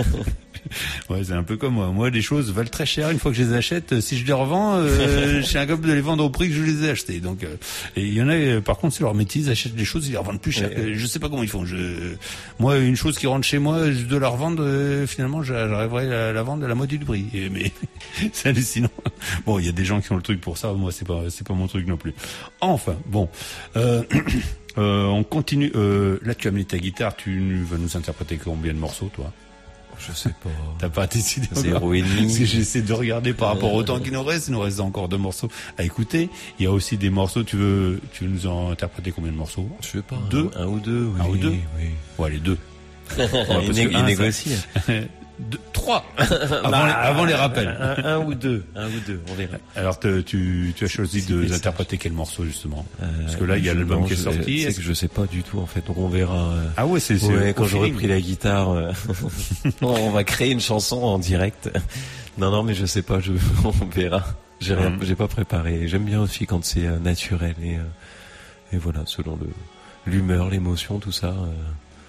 Ouais, c'est un peu comme moi. Moi, les choses valent très cher. Une fois que je les achète, si je les revends, euh, je suis incapable de les vendre au prix que je les ai achetés. Donc, euh, et il y en a, par contre, c'est leur métier. Ils achètent les choses, ils les revendent plus cher. Ouais. Je sais pas comment ils font. Je, moi, une chose qui rentre chez moi, je dois la revendre. Euh, finalement, j'arriverai à la vendre à la moitié du prix. Et, mais c'est hallucinant. Bon, il y a des gens qui ont le truc pour ça. Moi, c'est pas, c'est pas mon truc non plus. Enfin, bon. Euh, Euh, on continue. Euh, là, tu as mis ta guitare. Tu vas nous interpréter combien de morceaux, toi? Je sais pas. T'as pas décidé? Zéro et demi. Parce que j'essaie de regarder par rapport au temps qu'il nous reste. Il nous reste encore deux morceaux à écouter. Il y a aussi des morceaux. Tu veux, tu veux nous en interpréter combien de morceaux? Je sais pas. Deux. Un, un ou deux. Oui, un ou deux. Oui. Ouais, les deux. il né- il négocie. Deux, trois avant, bah, les, avant les rappels. Un, un, un ou deux, un ou deux, on verra. Alors te, tu, tu as choisi de, d'interpréter quel morceau justement? Parce que là il y a l'album qui est sorti. C'est que je sais pas du tout en fait, donc on verra. Ah ouais, c'est, c'est ouais, quand j'aurai pris la guitare, euh, on va créer une chanson en direct. Non non, mais je sais pas, je, on verra. J'ai rien, mmh. j'ai pas préparé. J'aime bien aussi quand c'est euh, naturel et euh, et voilà, selon le l'humeur, l'émotion, tout ça. Euh,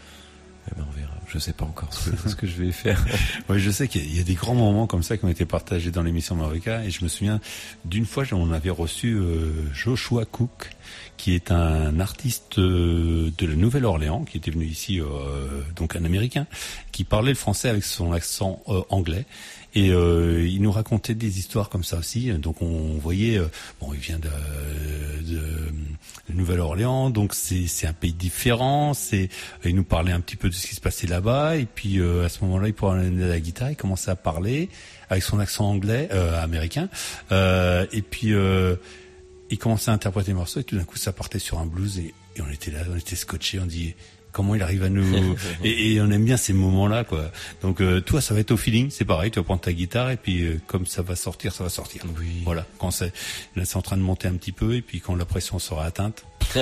eh ben on verra. Je sais pas encore ce que, ce que je vais faire. Oui, je sais qu'il y a des grands moments comme ça qui ont été partagés dans l'émission Mavrika et je me souviens d'une fois, on avait reçu euh, Joshua Cook, qui est un artiste euh, de la Nouvelle-Orléans, qui était venu ici, euh, donc un Américain, qui parlait le français avec son accent euh, anglais. Et euh, il nous racontait des histoires comme ça aussi. Donc on voyait, euh, bon, il vient de, de, de Nouvelle-Orléans, donc c'est c'est un pays différent. C'est, il nous parlait un petit peu de ce qui se passait là-bas. Et puis euh, à ce moment-là, il prenait la guitare, il commençait à parler avec son accent anglais, euh, américain. Euh, et puis euh, il commençait à interpréter le morceau. Et tout d'un coup, ça partait sur un blues et, et on était là, on était scotchés, on dit. Comment il arrive à nous et, et on aime bien ces moments-là, quoi. Donc euh, toi, ça va être au feeling, c'est pareil. Tu vas prendre ta guitare et puis euh, comme ça va sortir, ça va sortir. Oui. Voilà. Quand c'est là, c'est en train de monter un petit peu et puis quand la pression sera atteinte.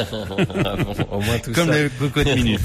Au moins tout comme ça. les cocottes minutes.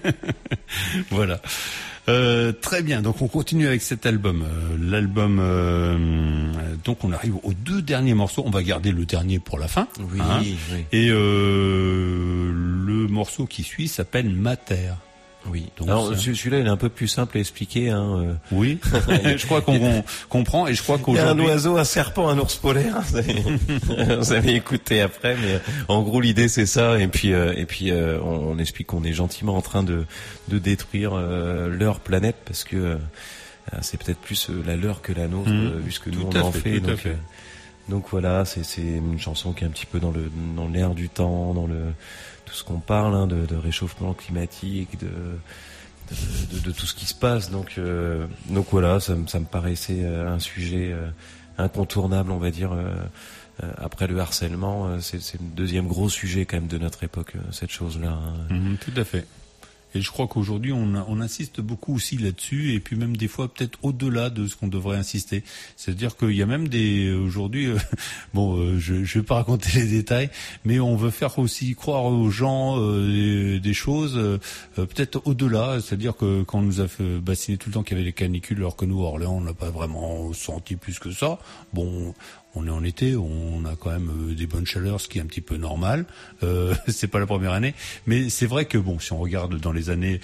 Voilà. Euh, très bien, donc on continue avec cet album. Euh, l'album, euh, donc on arrive aux deux derniers morceaux. On va garder le dernier pour la fin. Oui, hein, oui. Et euh, le morceau qui suit s'appelle Mater. Oui. Donc alors ça... celui-là, il est un peu plus simple à expliquer. Hein, euh... Oui. Je crois qu'on comprend et je crois qu'aujourd'hui. Il y a un oiseau, un serpent, un ours polaire. Vous avez écouté après, mais en gros l'idée c'est ça. Et puis euh, et puis euh, on, on explique qu'on est gentiment en train de de détruire euh, leur planète parce que euh, c'est peut-être plus euh, la leur que la nôtre mmh. euh, vu ce que nous on en fait. fait donc, euh, donc voilà, c'est c'est une chanson qui est un petit peu dans le dans l'air du temps, dans le tout ce qu'on parle hein, de, de réchauffement climatique, de, de, de, de tout ce qui se passe. Donc, euh, donc voilà, ça, ça me paraissait euh, un sujet euh, incontournable, on va dire. Euh, euh, après le harcèlement, euh, c'est, c'est le deuxième gros sujet quand même de notre époque, euh, cette chose-là. Hein. Mmh, tout à fait. Et je crois qu'aujourd'hui, on, on insiste beaucoup aussi là-dessus, et puis même des fois peut-être au-delà de ce qu'on devrait insister. C'est-à-dire qu'il y a même des aujourd'hui, euh, bon, euh, je, je vais pas raconter les détails, mais on veut faire aussi croire aux gens euh, des, des choses euh, peut-être au-delà. C'est-à-dire que quand on nous a fait bassiner tout le temps qu'il y avait des canicules, alors que nous, à Orléans, on n'a pas vraiment senti plus que ça. Bon. On est en été, on a quand même des bonnes chaleurs, ce qui est un petit peu normal. Euh, c'est pas la première année, mais c'est vrai que bon, si on regarde dans les années,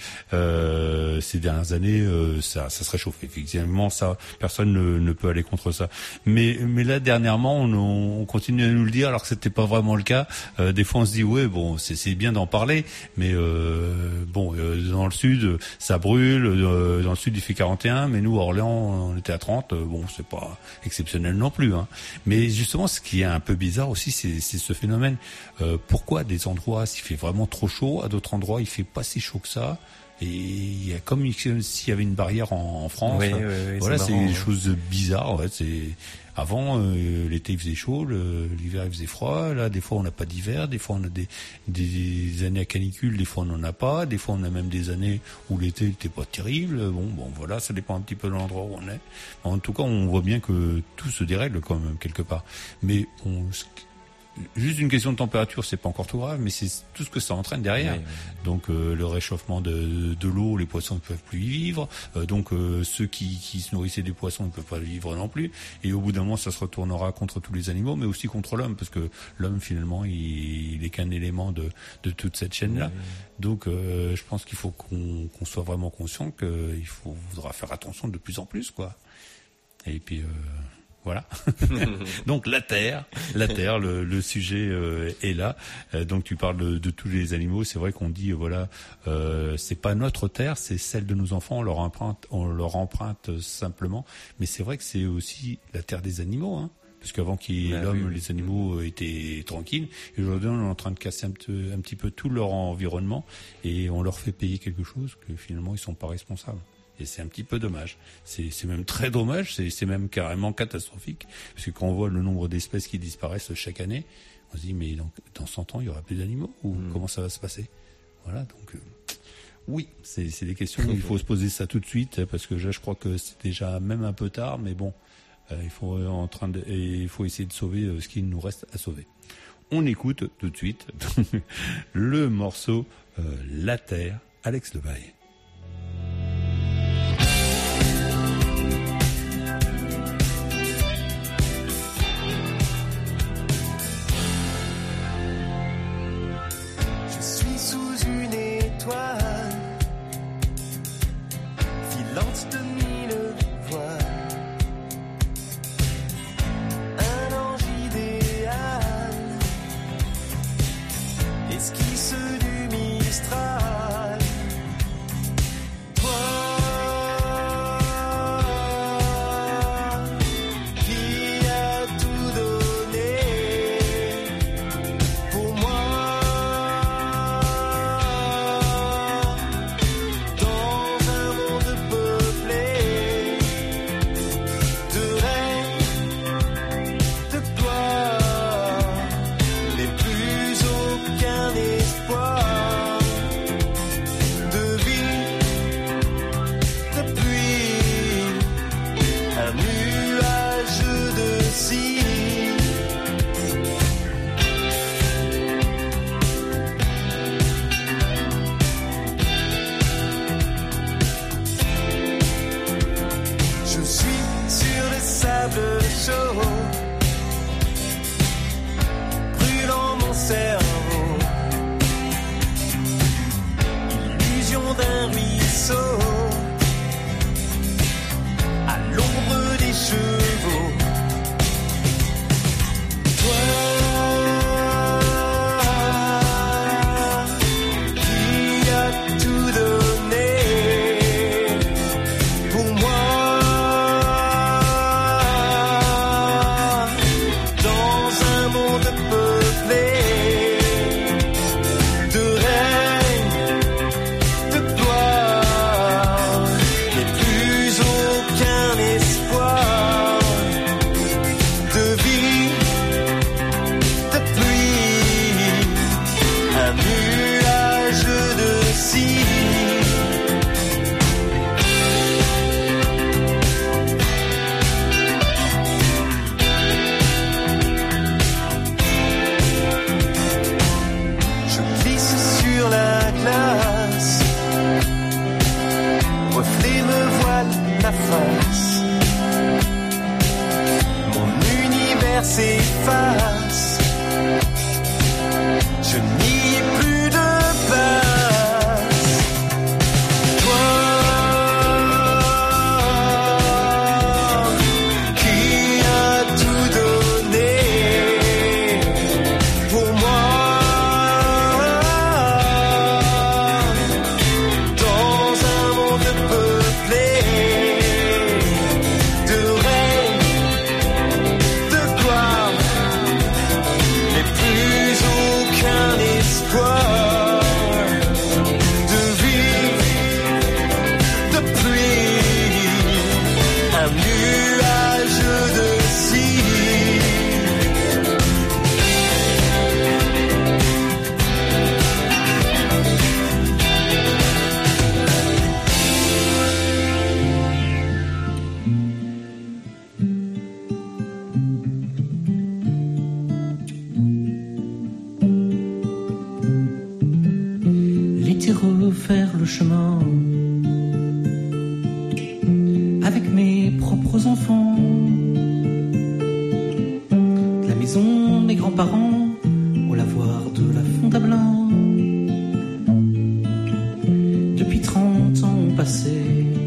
euh, ces dernières années, euh, ça, ça se réchauffe. Effectivement, ça, personne ne, ne peut aller contre ça. Mais, mais là, dernièrement, on, on continue à nous le dire, alors que c'était pas vraiment le cas. Euh, des fois, on se dit ouais, bon, c'est, c'est bien d'en parler, mais euh, bon, euh, dans le sud, ça brûle. Euh, dans le sud, il fait quarante et un, mais nous, à Orléans, on était à trente. Euh, bon, c'est pas exceptionnel non plus, hein. Mais justement, ce qui est un peu bizarre aussi, c'est, c'est ce phénomène. Euh, pourquoi à des endroits, s'il fait vraiment trop chaud, à d'autres endroits, il fait pas si chaud que ça? Et il y a comme s'il y avait une barrière en, en France. Oui, oui, oui, voilà, c'est, c'est marrant, des ouais. choses bizarres. Ouais, c'est avant euh, l'été il faisait chaud, le, l'hiver il faisait froid. Là, des fois on n'a pas d'hiver, des fois on a des, des années à canicule, des fois on n'en a pas, des fois on a même des années où l'été n'était pas terrible. Bon, bon, voilà, ça dépend un petit peu de l'endroit où on est. En tout cas, on voit bien que tout se dérègle quand même quelque part. Mais on juste une question de température, c'est pas encore tout grave, mais c'est tout ce que ça entraîne derrière. Oui, oui. Donc euh, le réchauffement de, de l'eau, les poissons ne peuvent plus y vivre. Euh, donc euh, ceux qui, qui se nourrissaient des poissons ne peuvent pas y vivre non plus. Et au bout d'un moment, ça se retournera contre tous les animaux, mais aussi contre l'homme, parce que l'homme finalement, il, il est qu'un élément de, de toute cette chaîne-là. Oui, oui. Donc euh, je pense qu'il faut qu'on, qu'on soit vraiment conscient qu'il faut, faudra faire attention de plus en plus, quoi. Et puis. Euh, Voilà. Donc la terre, la terre, le, le sujet euh, est là. Euh, donc tu parles de, de tous les animaux. C'est vrai qu'on dit euh, voilà, euh, c'est pas notre terre, c'est celle de nos enfants. On leur emprunte, on leur emprunte simplement. Mais c'est vrai que c'est aussi la terre des animaux, hein. Parce qu'avant qu'il y ait bah, l'homme, oui, oui. les animaux étaient tranquilles. Et aujourd'hui, on est en train de casser un, peu, un petit peu tout leur environnement et on leur fait payer quelque chose que finalement ils sont pas responsables. Et c'est un petit peu dommage. C'est, c'est même très dommage, c'est, c'est même carrément catastrophique. Parce que quand on voit le nombre d'espèces qui disparaissent chaque année, on se dit, mais dans, dans cent ans, il y aura plus d'animaux? Ou mmh. comment ça va se passer? Voilà, donc... Euh, oui, c'est, c'est des questions où il faut se poser ça tout de suite, parce que là, je crois que c'est déjà même un peu tard, mais bon, euh, il faut, euh, en train de, et il faut essayer de sauver euh, ce qu'il nous reste à sauver. On écoute tout de suite le morceau euh, La Terre, Alex Levaille. Filante de mille voiles, un ange idéal, esquisse du Mistral. Toi qui as tout donné pour moi. Brûlant mon cerveau, illusion d'un ruisseau, à l'ombre des chevaux. Toi qui as tout donné pour moi. De règne, de gloire, le chemin avec mes propres enfants. De la maison de mes grands-parents au lavoir de la Fontablin. Depuis trente ans passés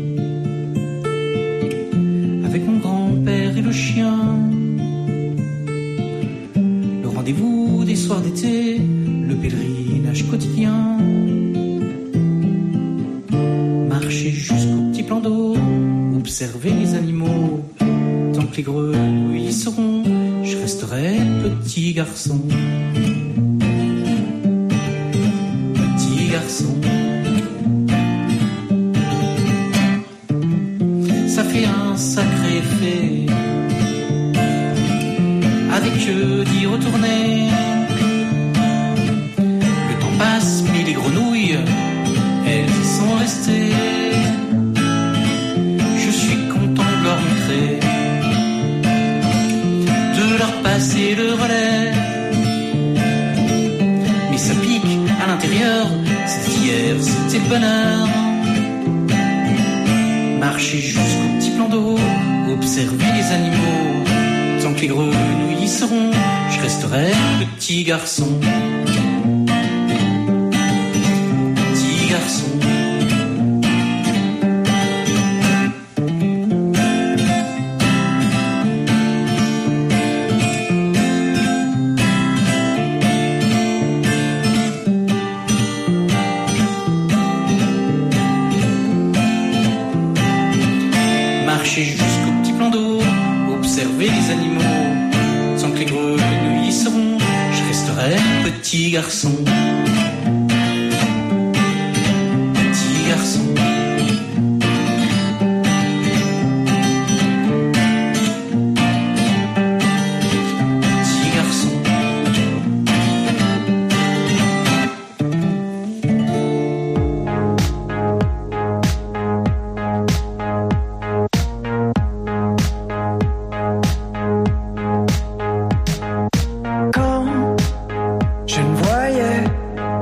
avec mon grand-père et le chien. Le rendez-vous des soirs d'été, le pèlerinage quotidien. Marcher jusqu'au petit plan d'eau, observer les animaux. Tant que les grenouilles y seront, je resterai petit garçon. Petit garçon. Ça fait un sacré effet avec eux d'y retourner. Le temps passe, mais les grenouilles, elles y sont restées. Je suis content de leur montrer, de leur passer le relais. Mais ça pique à l'intérieur, c'était hier, c'était le bonheur. Marcher jusqu'au petit plan d'eau, observer les animaux. Tant que les grenouilles y seront, je resterai le petit garçon. Petit garçon. Marcher jusqu'au petit plan d'eau, observer les animaux. Tant que les grenouilles y seront, je resterai petit garçon. Petit garçon. Petit garçon. Quand je ne voyais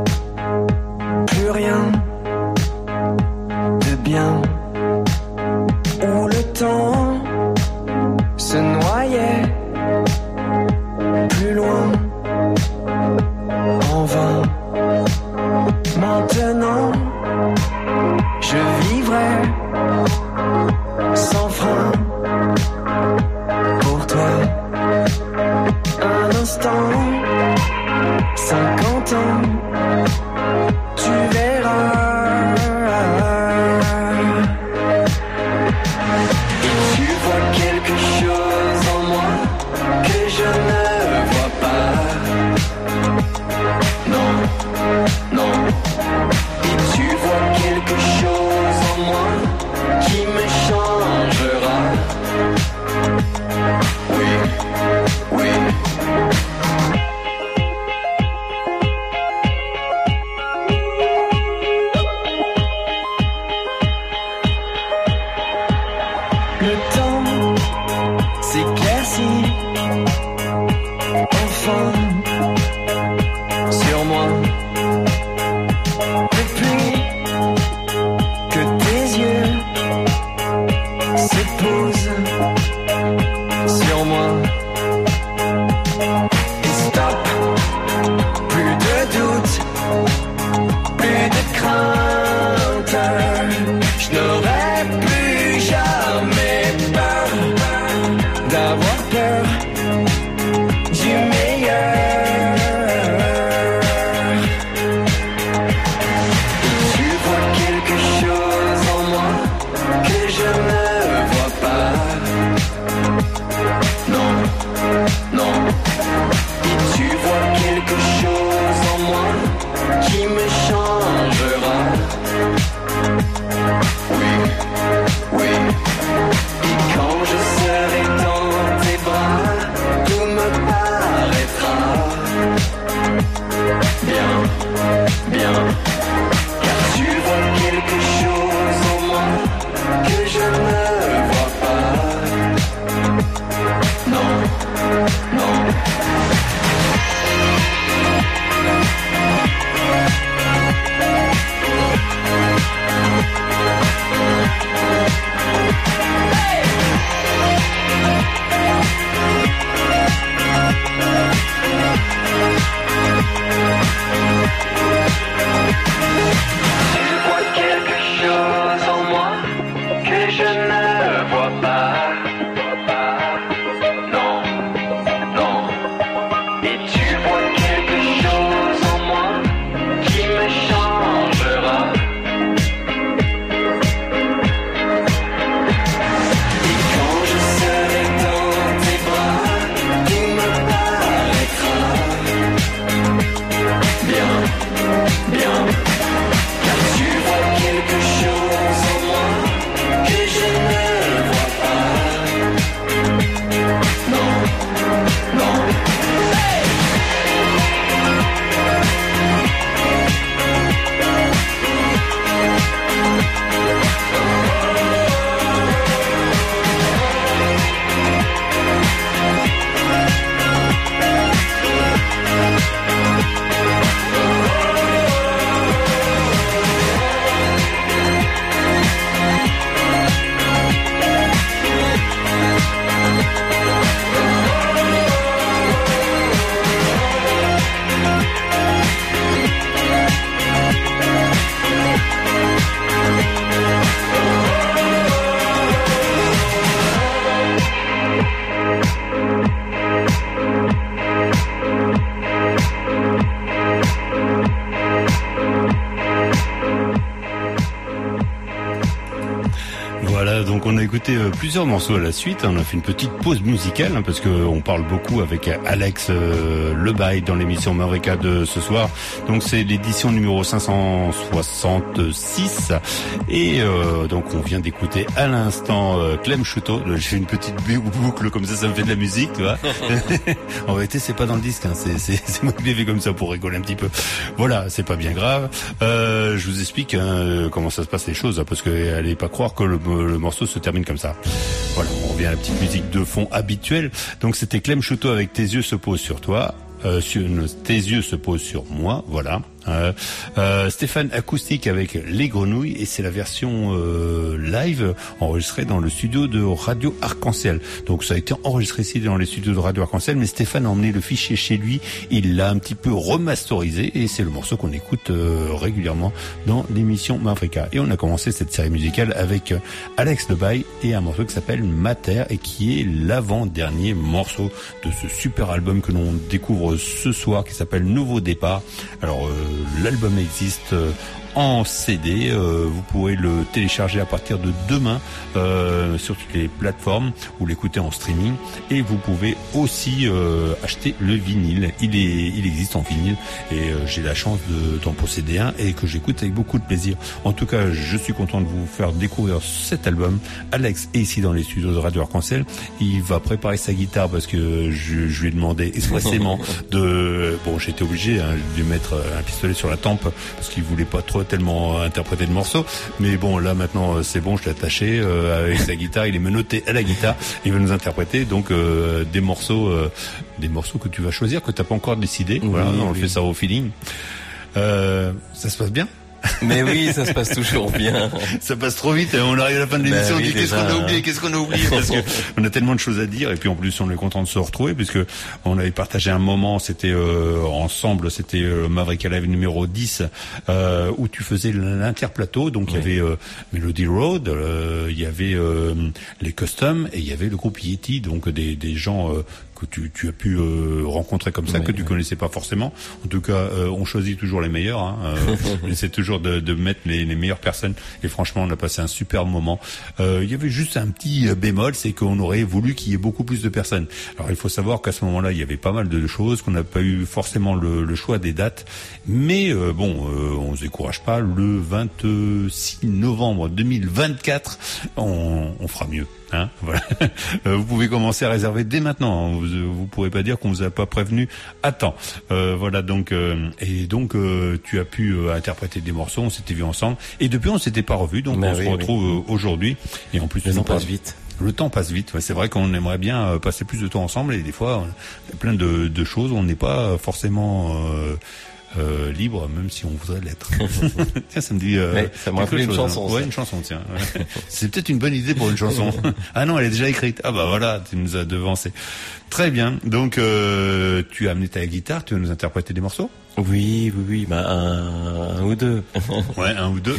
on a écouté euh, plusieurs morceaux à la suite. On a fait une petite pause musicale hein, parce que on parle beaucoup avec Alex euh, Lebaille dans l'émission Mavrika de ce soir. Donc c'est l'édition numéro cinq cent soixante-six et euh, donc on vient d'écouter à l'instant euh, Clem Chouteau. Je fais une petite boucle comme ça, ça me fait de la musique, tu vois. En réalité, c'est pas dans le disque, hein. c'est, c'est, c'est moi qui l'ai fait comme ça pour rigoler un petit peu. Voilà, c'est pas bien grave. Euh, je vous explique hein, comment ça se passe les choses, hein, parce que allez pas croire que le, le morceau se termine comme ça. Voilà, on revient à la petite musique de fond habituelle. Donc c'était Clem Chouteau avec Tes yeux se posent sur toi. Euh, sur, tes yeux se posent sur moi, voilà. Euh, euh, Stéphane Acoustique avec Les Grenouilles et c'est la version euh, live enregistrée dans le studio de Radio Arc-en-Ciel. Donc ça a été enregistré ici dans les studios de Radio Arc-en-Ciel, mais Stéphane a emmené le fichier chez lui, il l'a un petit peu remasterisé et c'est le morceau qu'on écoute euh, régulièrement dans l'émission Mavrika. Et on a commencé cette série musicale avec euh, Alex Lebaille et un morceau qui s'appelle Mater et qui est l'avant-dernier morceau de ce super album que l'on découvre ce soir qui s'appelle Nouveau Départ. Alors euh, l'album existe euh, en C D, euh, vous pourrez le télécharger à partir de demain euh, sur toutes les plateformes ou l'écouter en streaming et vous pouvez aussi euh, acheter le vinyle. Il est, il existe en vinyle et euh, j'ai la chance de, d'en posséder un et que j'écoute avec beaucoup de plaisir. En tout cas, je suis content de vous faire découvrir cet album. Alex est ici dans les studios de Radio Arc-en-Ciel. Il va préparer sa guitare parce que je, je lui ai demandé expressément de... Bon, j'étais obligé hein, de lui mettre un pistolet sur la tempe parce qu'il voulait pas trop tellement interpréter le morceau, mais bon là maintenant c'est bon, je l'ai attaché euh, avec sa guitare, il est menotté à la guitare, il va nous interpréter donc euh, des morceaux euh, des morceaux que tu vas choisir, que t'as pas encore décidé. Oui, voilà, on oui. fait ça au feeling. Euh, ça se passe bien? Mais oui, ça se passe toujours bien. Ça passe trop vite, on arrive à la fin de l'émission, bah oui, on dit qu'est-ce qu'on a oublié, qu'est-ce qu'on a oublié, parce que on a tellement de choses à dire, et puis en plus on est content de se retrouver, puisque on avait partagé un moment, c'était euh, ensemble, c'était euh, Mavrika Live numéro dix, euh, où tu faisais l'interplateau, donc il oui. y avait euh, Melody Road, euh, il y avait euh, les Customs, et il y avait le groupe Yeti, donc des, des gens... Euh, que tu, tu as pu euh, rencontrer comme ça, oui, que tu oui. connaissais pas forcément. En tout cas, euh, on choisit toujours les meilleurs. Hein. Euh, on essaie toujours de, de mettre les, les meilleures personnes. Et franchement, on a passé un super moment. Euh, il y avait juste un petit bémol, c'est qu'on aurait voulu qu'il y ait beaucoup plus de personnes. Alors, il faut savoir qu'à ce moment-là, il y avait pas mal de choses, qu'on n'a pas eu forcément le, le choix des dates. Mais euh, bon, euh, on se décourage pas. Le vingt-six novembre deux mille vingt-quatre, on, on fera mieux. Hein, voilà. Vous pouvez commencer à réserver dès maintenant. Vous vous pourrez pas dire qu'on vous a pas prévenu à temps. Euh, voilà donc euh, et donc euh, tu as pu euh, interpréter des morceaux. On s'était vu ensemble et depuis on s'était pas revus. Donc Mais on oui, se retrouve oui. euh, aujourd'hui et en plus le temps passe vite. Le temps passe vite. Ouais, c'est vrai qu'on aimerait bien euh, passer plus de temps ensemble et des fois il y a plein de, de choses où on n'est pas forcément euh, Euh, libre, même si on voudrait l'être. Tiens, ça me dit. Euh, ouais, ça me rappelle une chanson. Hein. Ouais, une chanson, tiens. Ouais. C'est peut-être une bonne idée pour une chanson. Ah non, elle est déjà écrite. Ah bah voilà, tu nous as devancé. Très bien. Donc, euh, tu as amené ta guitare, tu vas nous interpréter des morceaux? Oui, oui, oui. Bah un, un ou deux. Ouais, un ou deux.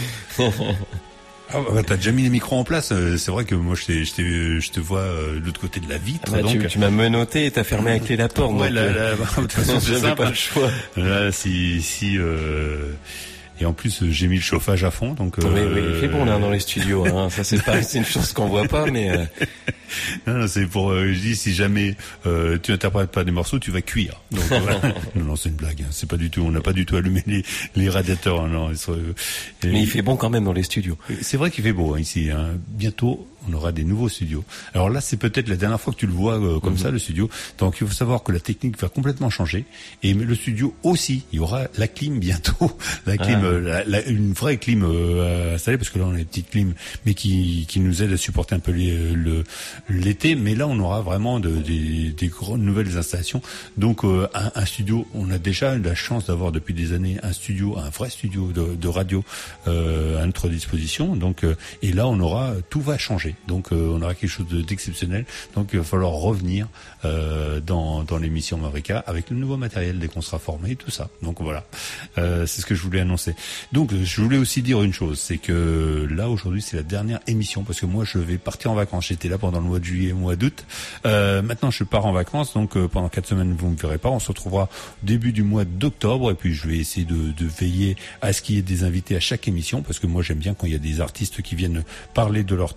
Ah bah, t'as déjà mis les micros en place. C'est vrai que moi je, t'ai, je, t'ai, je te vois euh, de l'autre côté de la vitre. Ah bah, donc... tu, tu m'as menotté et t'as fermé avec clé la porte. Ouais, donc, là, là, bah, de toute façon, c'est j'avais pas le choix. Là, si, si. Euh... Et en plus, j'ai mis le chauffage à fond, donc. Oui, euh... oui, il fait bon là dans les studios. Hein. Ça, c'est pas, c'est une chose qu'on voit pas, mais. Euh... Non, non, c'est pour. Euh, je dis, si jamais euh, tu interprètes pas des morceaux, tu vas cuire. Donc voilà. Non, non, c'est une blague. Hein. C'est pas du tout. On n'a pas du tout allumé les, les radiateurs. Hein, non, sont, euh, et... Mais il fait bon quand même dans les studios. C'est vrai qu'il fait beau hein, ici. Hein. Bientôt, on aura des nouveaux studios. Alors là, c'est peut-être la dernière fois que tu le vois euh, comme mm-hmm. ça, le studio. Donc il faut savoir que la technique va complètement changer. Et le studio aussi. Il y aura la clim bientôt. La clim, ah. euh, la, la, une vraie clim euh, installée, parce que là, on a des petites clims, mais qui, qui nous aident à supporter un peu les, le l'été, mais là on aura vraiment de, des, des grandes nouvelles installations. Donc euh, un, un studio, on a déjà la chance d'avoir depuis des années un studio, un vrai studio de, de radio euh, à notre disposition. Donc euh, et là on aura, tout va changer. Donc euh, on aura quelque chose de, d'exceptionnel. Donc il va falloir revenir euh, dans, dans l'émission Mavrika avec le nouveau matériel dès qu'on sera formé, tout ça. Donc voilà, euh, c'est ce que je voulais annoncer. Donc je voulais aussi dire une chose, c'est que là aujourd'hui c'est la dernière émission parce que moi je vais partir en vacances. J'étais là pendant le mois de juillet et mois d'août. Euh, maintenant, je pars en vacances, donc euh, pendant quatre semaines, vous ne me verrez pas. On se retrouvera au début du mois d'octobre, et puis je vais essayer de, de veiller à ce qu'il y ait des invités à chaque émission, parce que moi, j'aime bien quand il y a des artistes qui viennent parler de leur travail.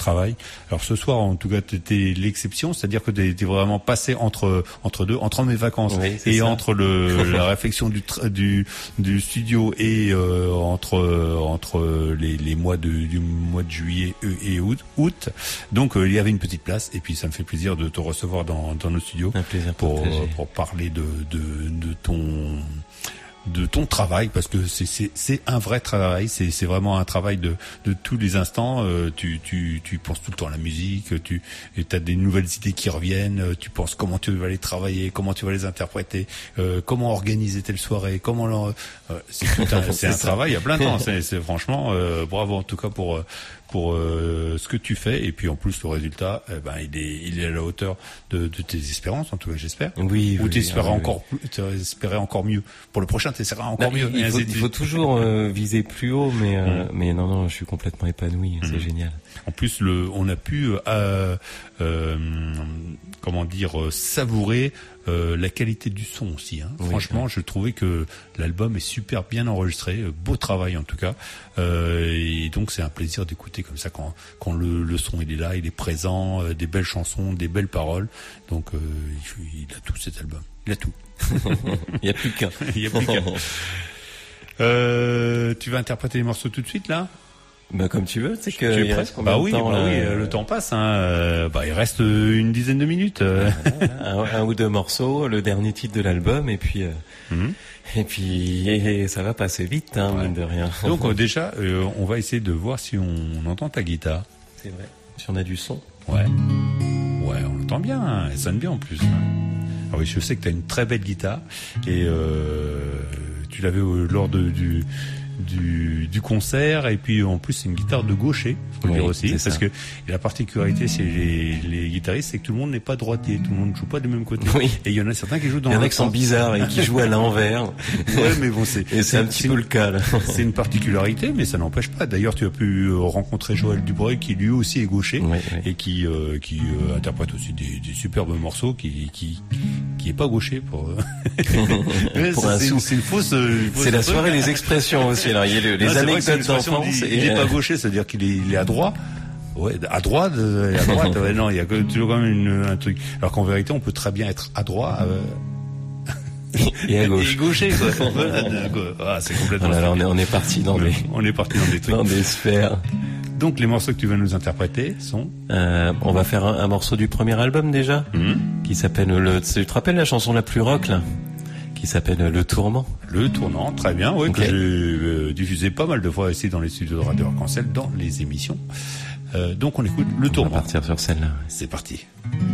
Alors ce soir, en tout cas, t'étais l'exception, c'est-à-dire que t'étais vraiment passé entre entre deux, entre mes vacances oui, et ça. entre le la réflexion du tra- du du studio et euh, entre entre les les mois de du mois de juillet et août. août. Donc euh, il y avait une petite place et puis ça me fait plaisir de te recevoir dans dans nos studios Un plaisir pour partagé. pour parler de de de ton de ton travail, parce que c'est c'est c'est un vrai travail, c'est c'est vraiment un travail de de tous les instants. Euh, tu tu tu penses tout le temps à la musique, tu as des nouvelles idées qui reviennent, tu penses comment tu vas les travailler, comment tu vas les interpréter, euh, comment organiser telle soirée, comment leur, euh, c'est tout un, c'est C'est un ça. travail à plein temps. C'est c'est franchement euh, bravo en tout cas pour pour euh, ce que tu fais, et puis en plus le résultat, eh ben il est il est à la hauteur de, de tes espérances, en tout cas j'espère. Oui. Ou oui, t'espérais ah, oui, encore plus, t'espérais encore mieux pour le prochain, t'espérais encore Bah, mieux. Il, Et faut, ainsi de il faut suite. toujours euh, viser plus haut, mais euh, Mm. mais non non, je suis complètement épanoui, c'est Mm. génial. En plus, le, on a pu, euh, euh, comment dire, euh, savourer euh, la qualité du son aussi. Hein. Oui, Franchement, oui. je trouvais que l'album est super bien enregistré, euh, beau travail en tout cas. Euh, et donc, c'est un plaisir d'écouter comme ça quand, quand le, le son il est là, il est présent, euh, des belles chansons, des belles paroles. Donc, euh, il, il a tout cet album. Il a tout. Il y a plus qu'un. Il y a plus qu'un. Euh, tu vas interpréter les morceaux tout de suite là? Bah comme tu veux, c'est que Tu es il prêt? reste combien Bah de oui, temps, bah là oui, euh, le temps passe. Hein. Euh, bah il reste euh, une dizaine de minutes. euh. un, un ou deux morceaux, le dernier titre de l'album, et puis euh, Mhm. et puis et ça va passer vite, hein, mine de rien. Donc euh, déjà, euh, on va essayer de voir si on entend ta guitare. C'est vrai. Si on a du son. Ouais. Ouais, on entend bien. Hein. Elle sonne bien en plus. Hein. Ah oui, je sais que tu as une très belle guitare et euh, tu l'avais euh, lors de, du du du concert, et puis en plus c'est une guitare de gaucher, faut le Oui, dire aussi, c'est parce ça. que et la particularité c'est les les guitaristes, c'est que tout le monde n'est pas droitier, tout le monde ne joue pas du même côté. Oui. Et il y en a certains qui jouent dans Il y en a l'autre qui sont sens. bizarres et qui jouent à l'envers. Ouais, mais bon, c'est Et c'est un petit peu le cas, là. C'est une particularité, mais ça n'empêche pas. D'ailleurs, tu as pu euh, rencontrer Joël Dubreuil, qui lui aussi est gaucher, Oui, oui. et qui euh, qui euh, interprète aussi des, des superbes morceaux, qui qui qui est pas gaucher pour. euh, Ouais, Pour ça, un c'est, sou. c'est une fausse. euh, une fausse C'est la truc. soirée des expressions aussi. Alors, il y a le- les Non, c'est vrai que c'est anecdotes l'expression d'enfance. dit, et, Il est pas euh, gaucher, c'est-à-dire qu'il est, il est à droite. Ouais, à droite, euh, à droite. Ouais, non, il y a que- toujours quand même une, un truc. Alors qu'en vérité, on peut très bien être à droite. Euh, et à gauche. Et gaucher, quoi. Voilà, de- quoi. Ah, c'est complètement. Voilà, là, on est, on est parti dans des, On est parti dans des trucs. dans des sphères. Donc les morceaux que tu vas nous interpréter sont. Euh, on va faire un, un morceau du premier album déjà, Mhm. qui s'appelle le. Tu te rappelles la chanson la plus rock là, qui s'appelle Le Tourment. Le Tournant, très bien, oui, Ok. que j'ai euh, diffusé pas mal de fois ici dans les studios de Radio Arc-en-Ciel, dans les émissions. Euh, donc on écoute Le On va Tourment. partir sur celle-là. C'est parti.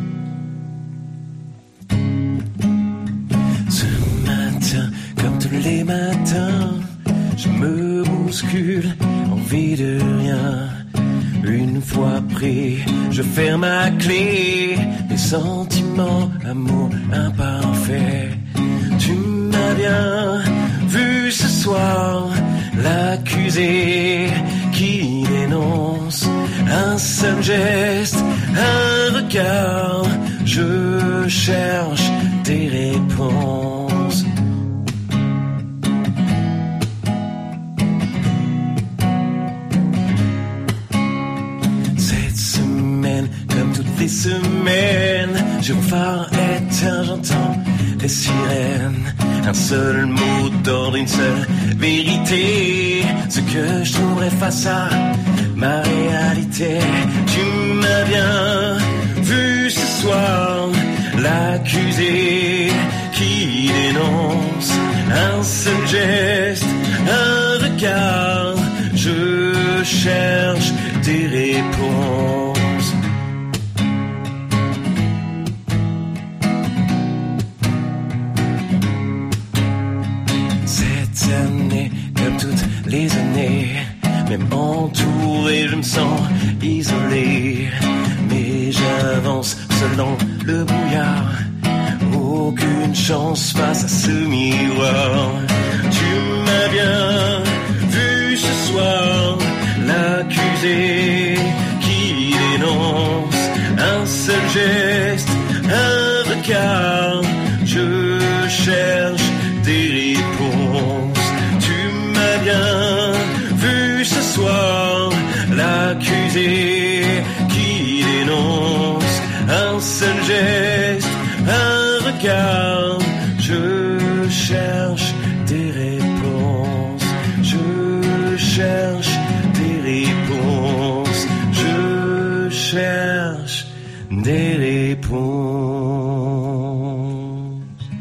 Ce matin, comme tous les matins, je me bouscule, envie de rien. Une fois pris, je ferme ma clé. Des sentiments, amour imparfait. Tu m'as bien vu ce soir, l'accusé qui dénonce. Un seul geste, un regard, je cherche tes réponses. Cette semaine, comme toutes les semaines, je phare éteint, j'entends les sirènes. Un seul mot d'ordre, une seule vérité. Ce que je trouverai face à ma réalité. Tu m'as bien vu ce soir, l'accusé qui dénonce. Un seul geste, un regard, je cherche des réponses. Cette année, comme toutes les années, même entouré, je me sens isolé. Mais j'avance seul dans le brouillard. Aucune chance face à ce miroir. Tu m'as bien vu ce soir, l'accusé qui dénonce. Un seul geste, un regard, je cherche des réponses. Tu m'as bien vu ce soir, l'accusé qui annonce, un seul geste, un regard. Je cherche des réponses, je cherche des réponses, je cherche des réponses.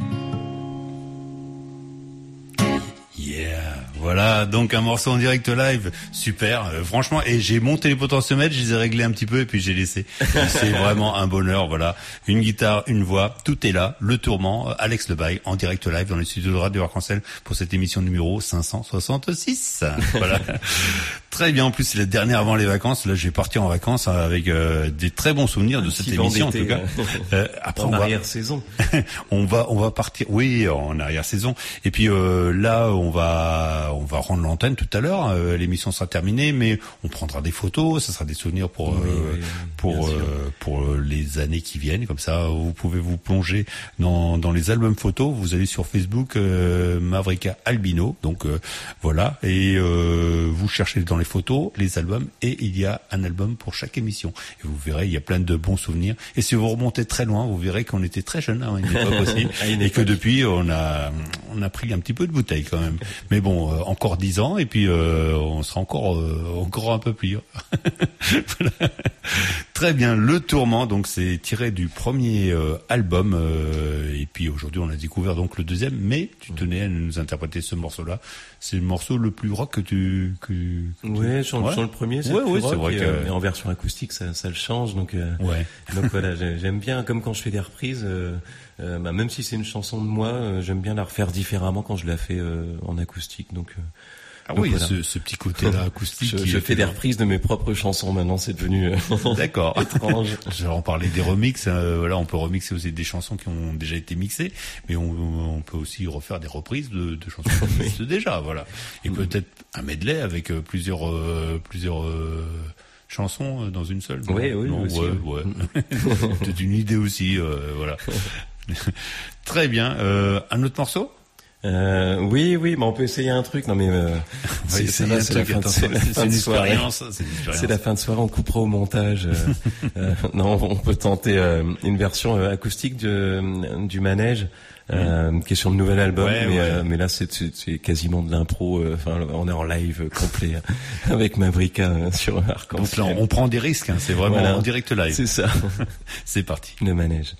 Yeah, voilà, donc un morceau en direct live, super, euh, franchement, et j'ai monté les potentiomètres, je les ai réglés un petit peu et puis j'ai laissé. C'est vraiment un bonheur, voilà, une guitare, une voix, tout est là, le tourment, Alex Lebaille en direct live dans les studios de Radio Arc-en-Ciel pour cette émission numéro cinq cent soixante-six. Voilà. Très bien, en plus c'est la dernière avant les vacances, là je vais partir en vacances avec euh, des très bons souvenirs de cette émission en tout cas. Euh, après, en arrière-saison. on va on va partir, oui, en arrière-saison. Et puis euh, là on va on va rendre l'antenne tout à l'heure. Euh, l'émission sera terminée, mais on prendra des photos, ça sera des souvenirs pour oui, euh, oui, pour euh, pour les années qui viennent. Comme ça, vous pouvez vous plonger dans dans les albums photos. Vous allez sur Facebook euh, Mavrika Albino, donc euh, voilà, et euh, vous cherchez dans les photos, les albums, et il y a un album pour chaque émission. Et vous verrez, il y a plein de bons souvenirs. Et si vous remontez très loin, vous verrez qu'on était très jeunes à une époque aussi, une et époque. Que depuis, on a on a pris un petit peu de bouteille quand même. Mais bon, euh, encore dix ans, et puis euh, on sera encore euh, encore un peu plus. Voilà. Très bien, Le Tourment, donc c'est tiré du premier euh, album, euh, et puis aujourd'hui on a découvert donc le deuxième, mais tu tenais à nous interpréter ce morceau-là. C'est le morceau le plus rock que tu... Que, que ouais, sur, ouais. sur le premier, c'est ouais, le plus ouais, rock, c'est vrai et, que... euh, et en version acoustique, ça, ça le change, donc, euh, ouais. donc voilà, j'aime bien, comme quand je fais des reprises, euh, euh, bah, même si c'est une chanson de moi, euh, j'aime bien la refaire différemment quand je la fais euh, en acoustique, donc... Euh, Ah Donc oui, voilà. ce, ce petit côté-là acoustique. Je, je fais des reprises de mes propres chansons maintenant, c'est devenu euh, d'accord. étrange. Je vais en parler des remixes. Euh, voilà, on peut remixer aussi des chansons qui ont déjà été mixées, mais on, on peut aussi refaire des reprises de, de chansons qui existent déjà. Voilà, et peut-être un medley avec euh, plusieurs euh, plusieurs euh, chansons dans une seule. Oui, oui, non, aussi, ouais, ouais. ouais. Peut-être une idée aussi. Euh, voilà. Très bien. Euh, un autre morceau. Euh, oui, oui, mais on peut essayer un truc. Non, mais euh, c'est, c'est, là, c'est la fin de, c'est la fin de soirée. C'est la fin de soirée. On coupera au montage. Euh, euh, non, on peut tenter euh, une version euh, acoustique de, du manège. Euh, mmh. Qui est sur le nouvel album, ouais, mais, ouais. euh, mais là c'est, c'est, c'est quasiment de l'impro. Enfin, euh, on est en live complet hein, avec Mavrika euh, sur Arc-en-Ciel. Donc là, on prend des risques. Hein, c'est vraiment voilà. En direct live. C'est ça. C'est parti. Le manège.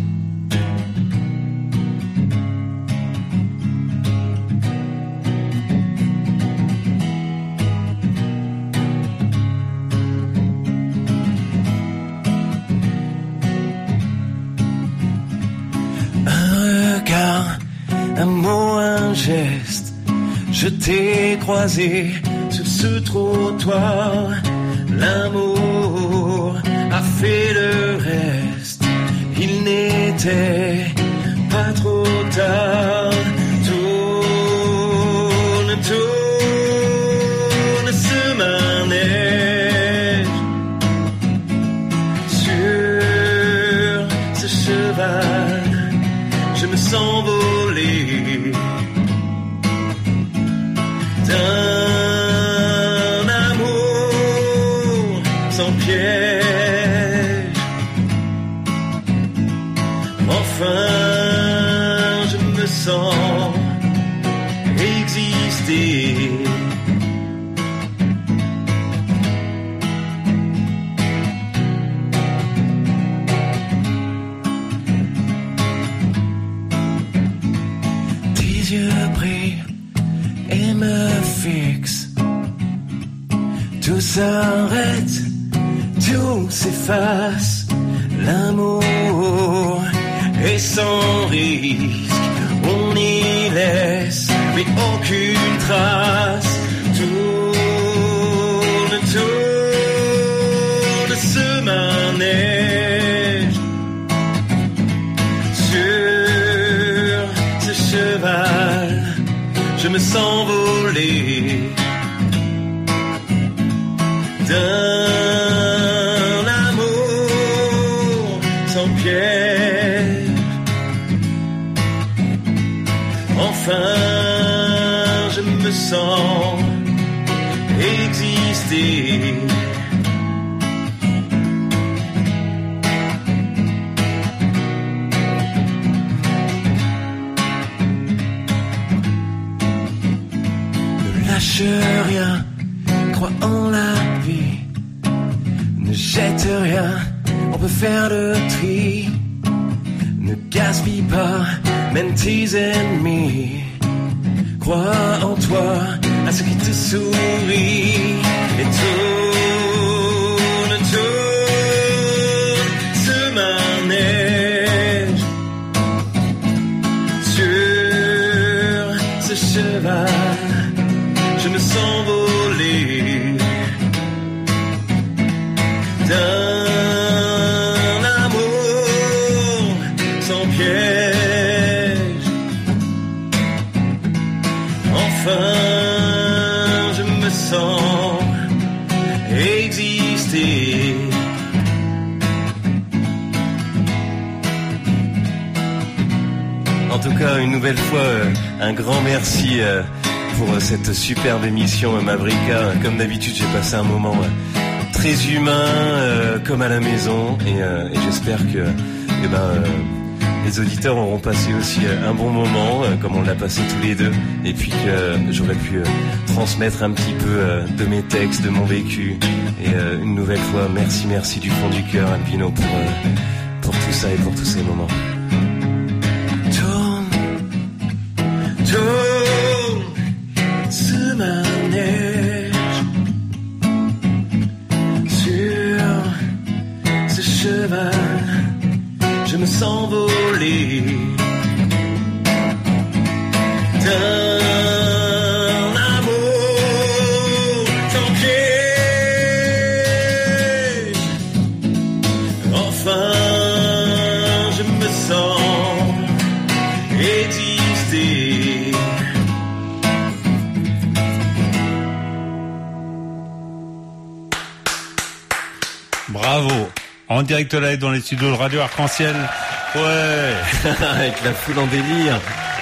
Un mot, un geste, je t'ai croisé sur ce trottoir. L'amour a fait le reste, il n'était pas trop tard. Tourne, tourne ce manège sur ce cheval. Je me sens voler d'un amour sans piège. Enfin, je me sens exister. Tout s'arrête, tout s'efface. L'amour est sans risque, on y laisse mais aucune trace. Tourne, tourne ce manège sur ce cheval. Je me sens voler d'un amour sans piège. Enfin, je me sens exister. lâche rien, crois en la vie. Ne jette rien, on peut faire le tri. Ne gaspille pas, même tes ennemis. Crois en toi, à ce qui te sourit. Et tourne, tourne ce manège sur ce cheval. Je me sens voler d'un amour sans piège. Enfin, je me sens exister. En tout cas, une nouvelle fois, un grand merci pour cette superbe émission Mavrika. Comme d'habitude, j'ai passé un moment très humain, euh, comme à la maison, et, euh, et j'espère que eh ben, euh, les auditeurs auront passé aussi un bon moment, euh, comme on l'a passé tous les deux, et puis que euh, j'aurais pu euh, transmettre un petit peu euh, de mes textes, de mon vécu. Et euh, une nouvelle fois, merci, merci du fond du cœur, Albino, pour, euh, pour tout ça et pour tous ces moments. Tourne, tourne ce manège sur ce cheval. Je me sens voler d'un amour sans piège. Enfin, je me sens exister. Bravo. En direct live dans les studios de Radio Arc-en-Ciel. Ouais. Avec la foule en délire.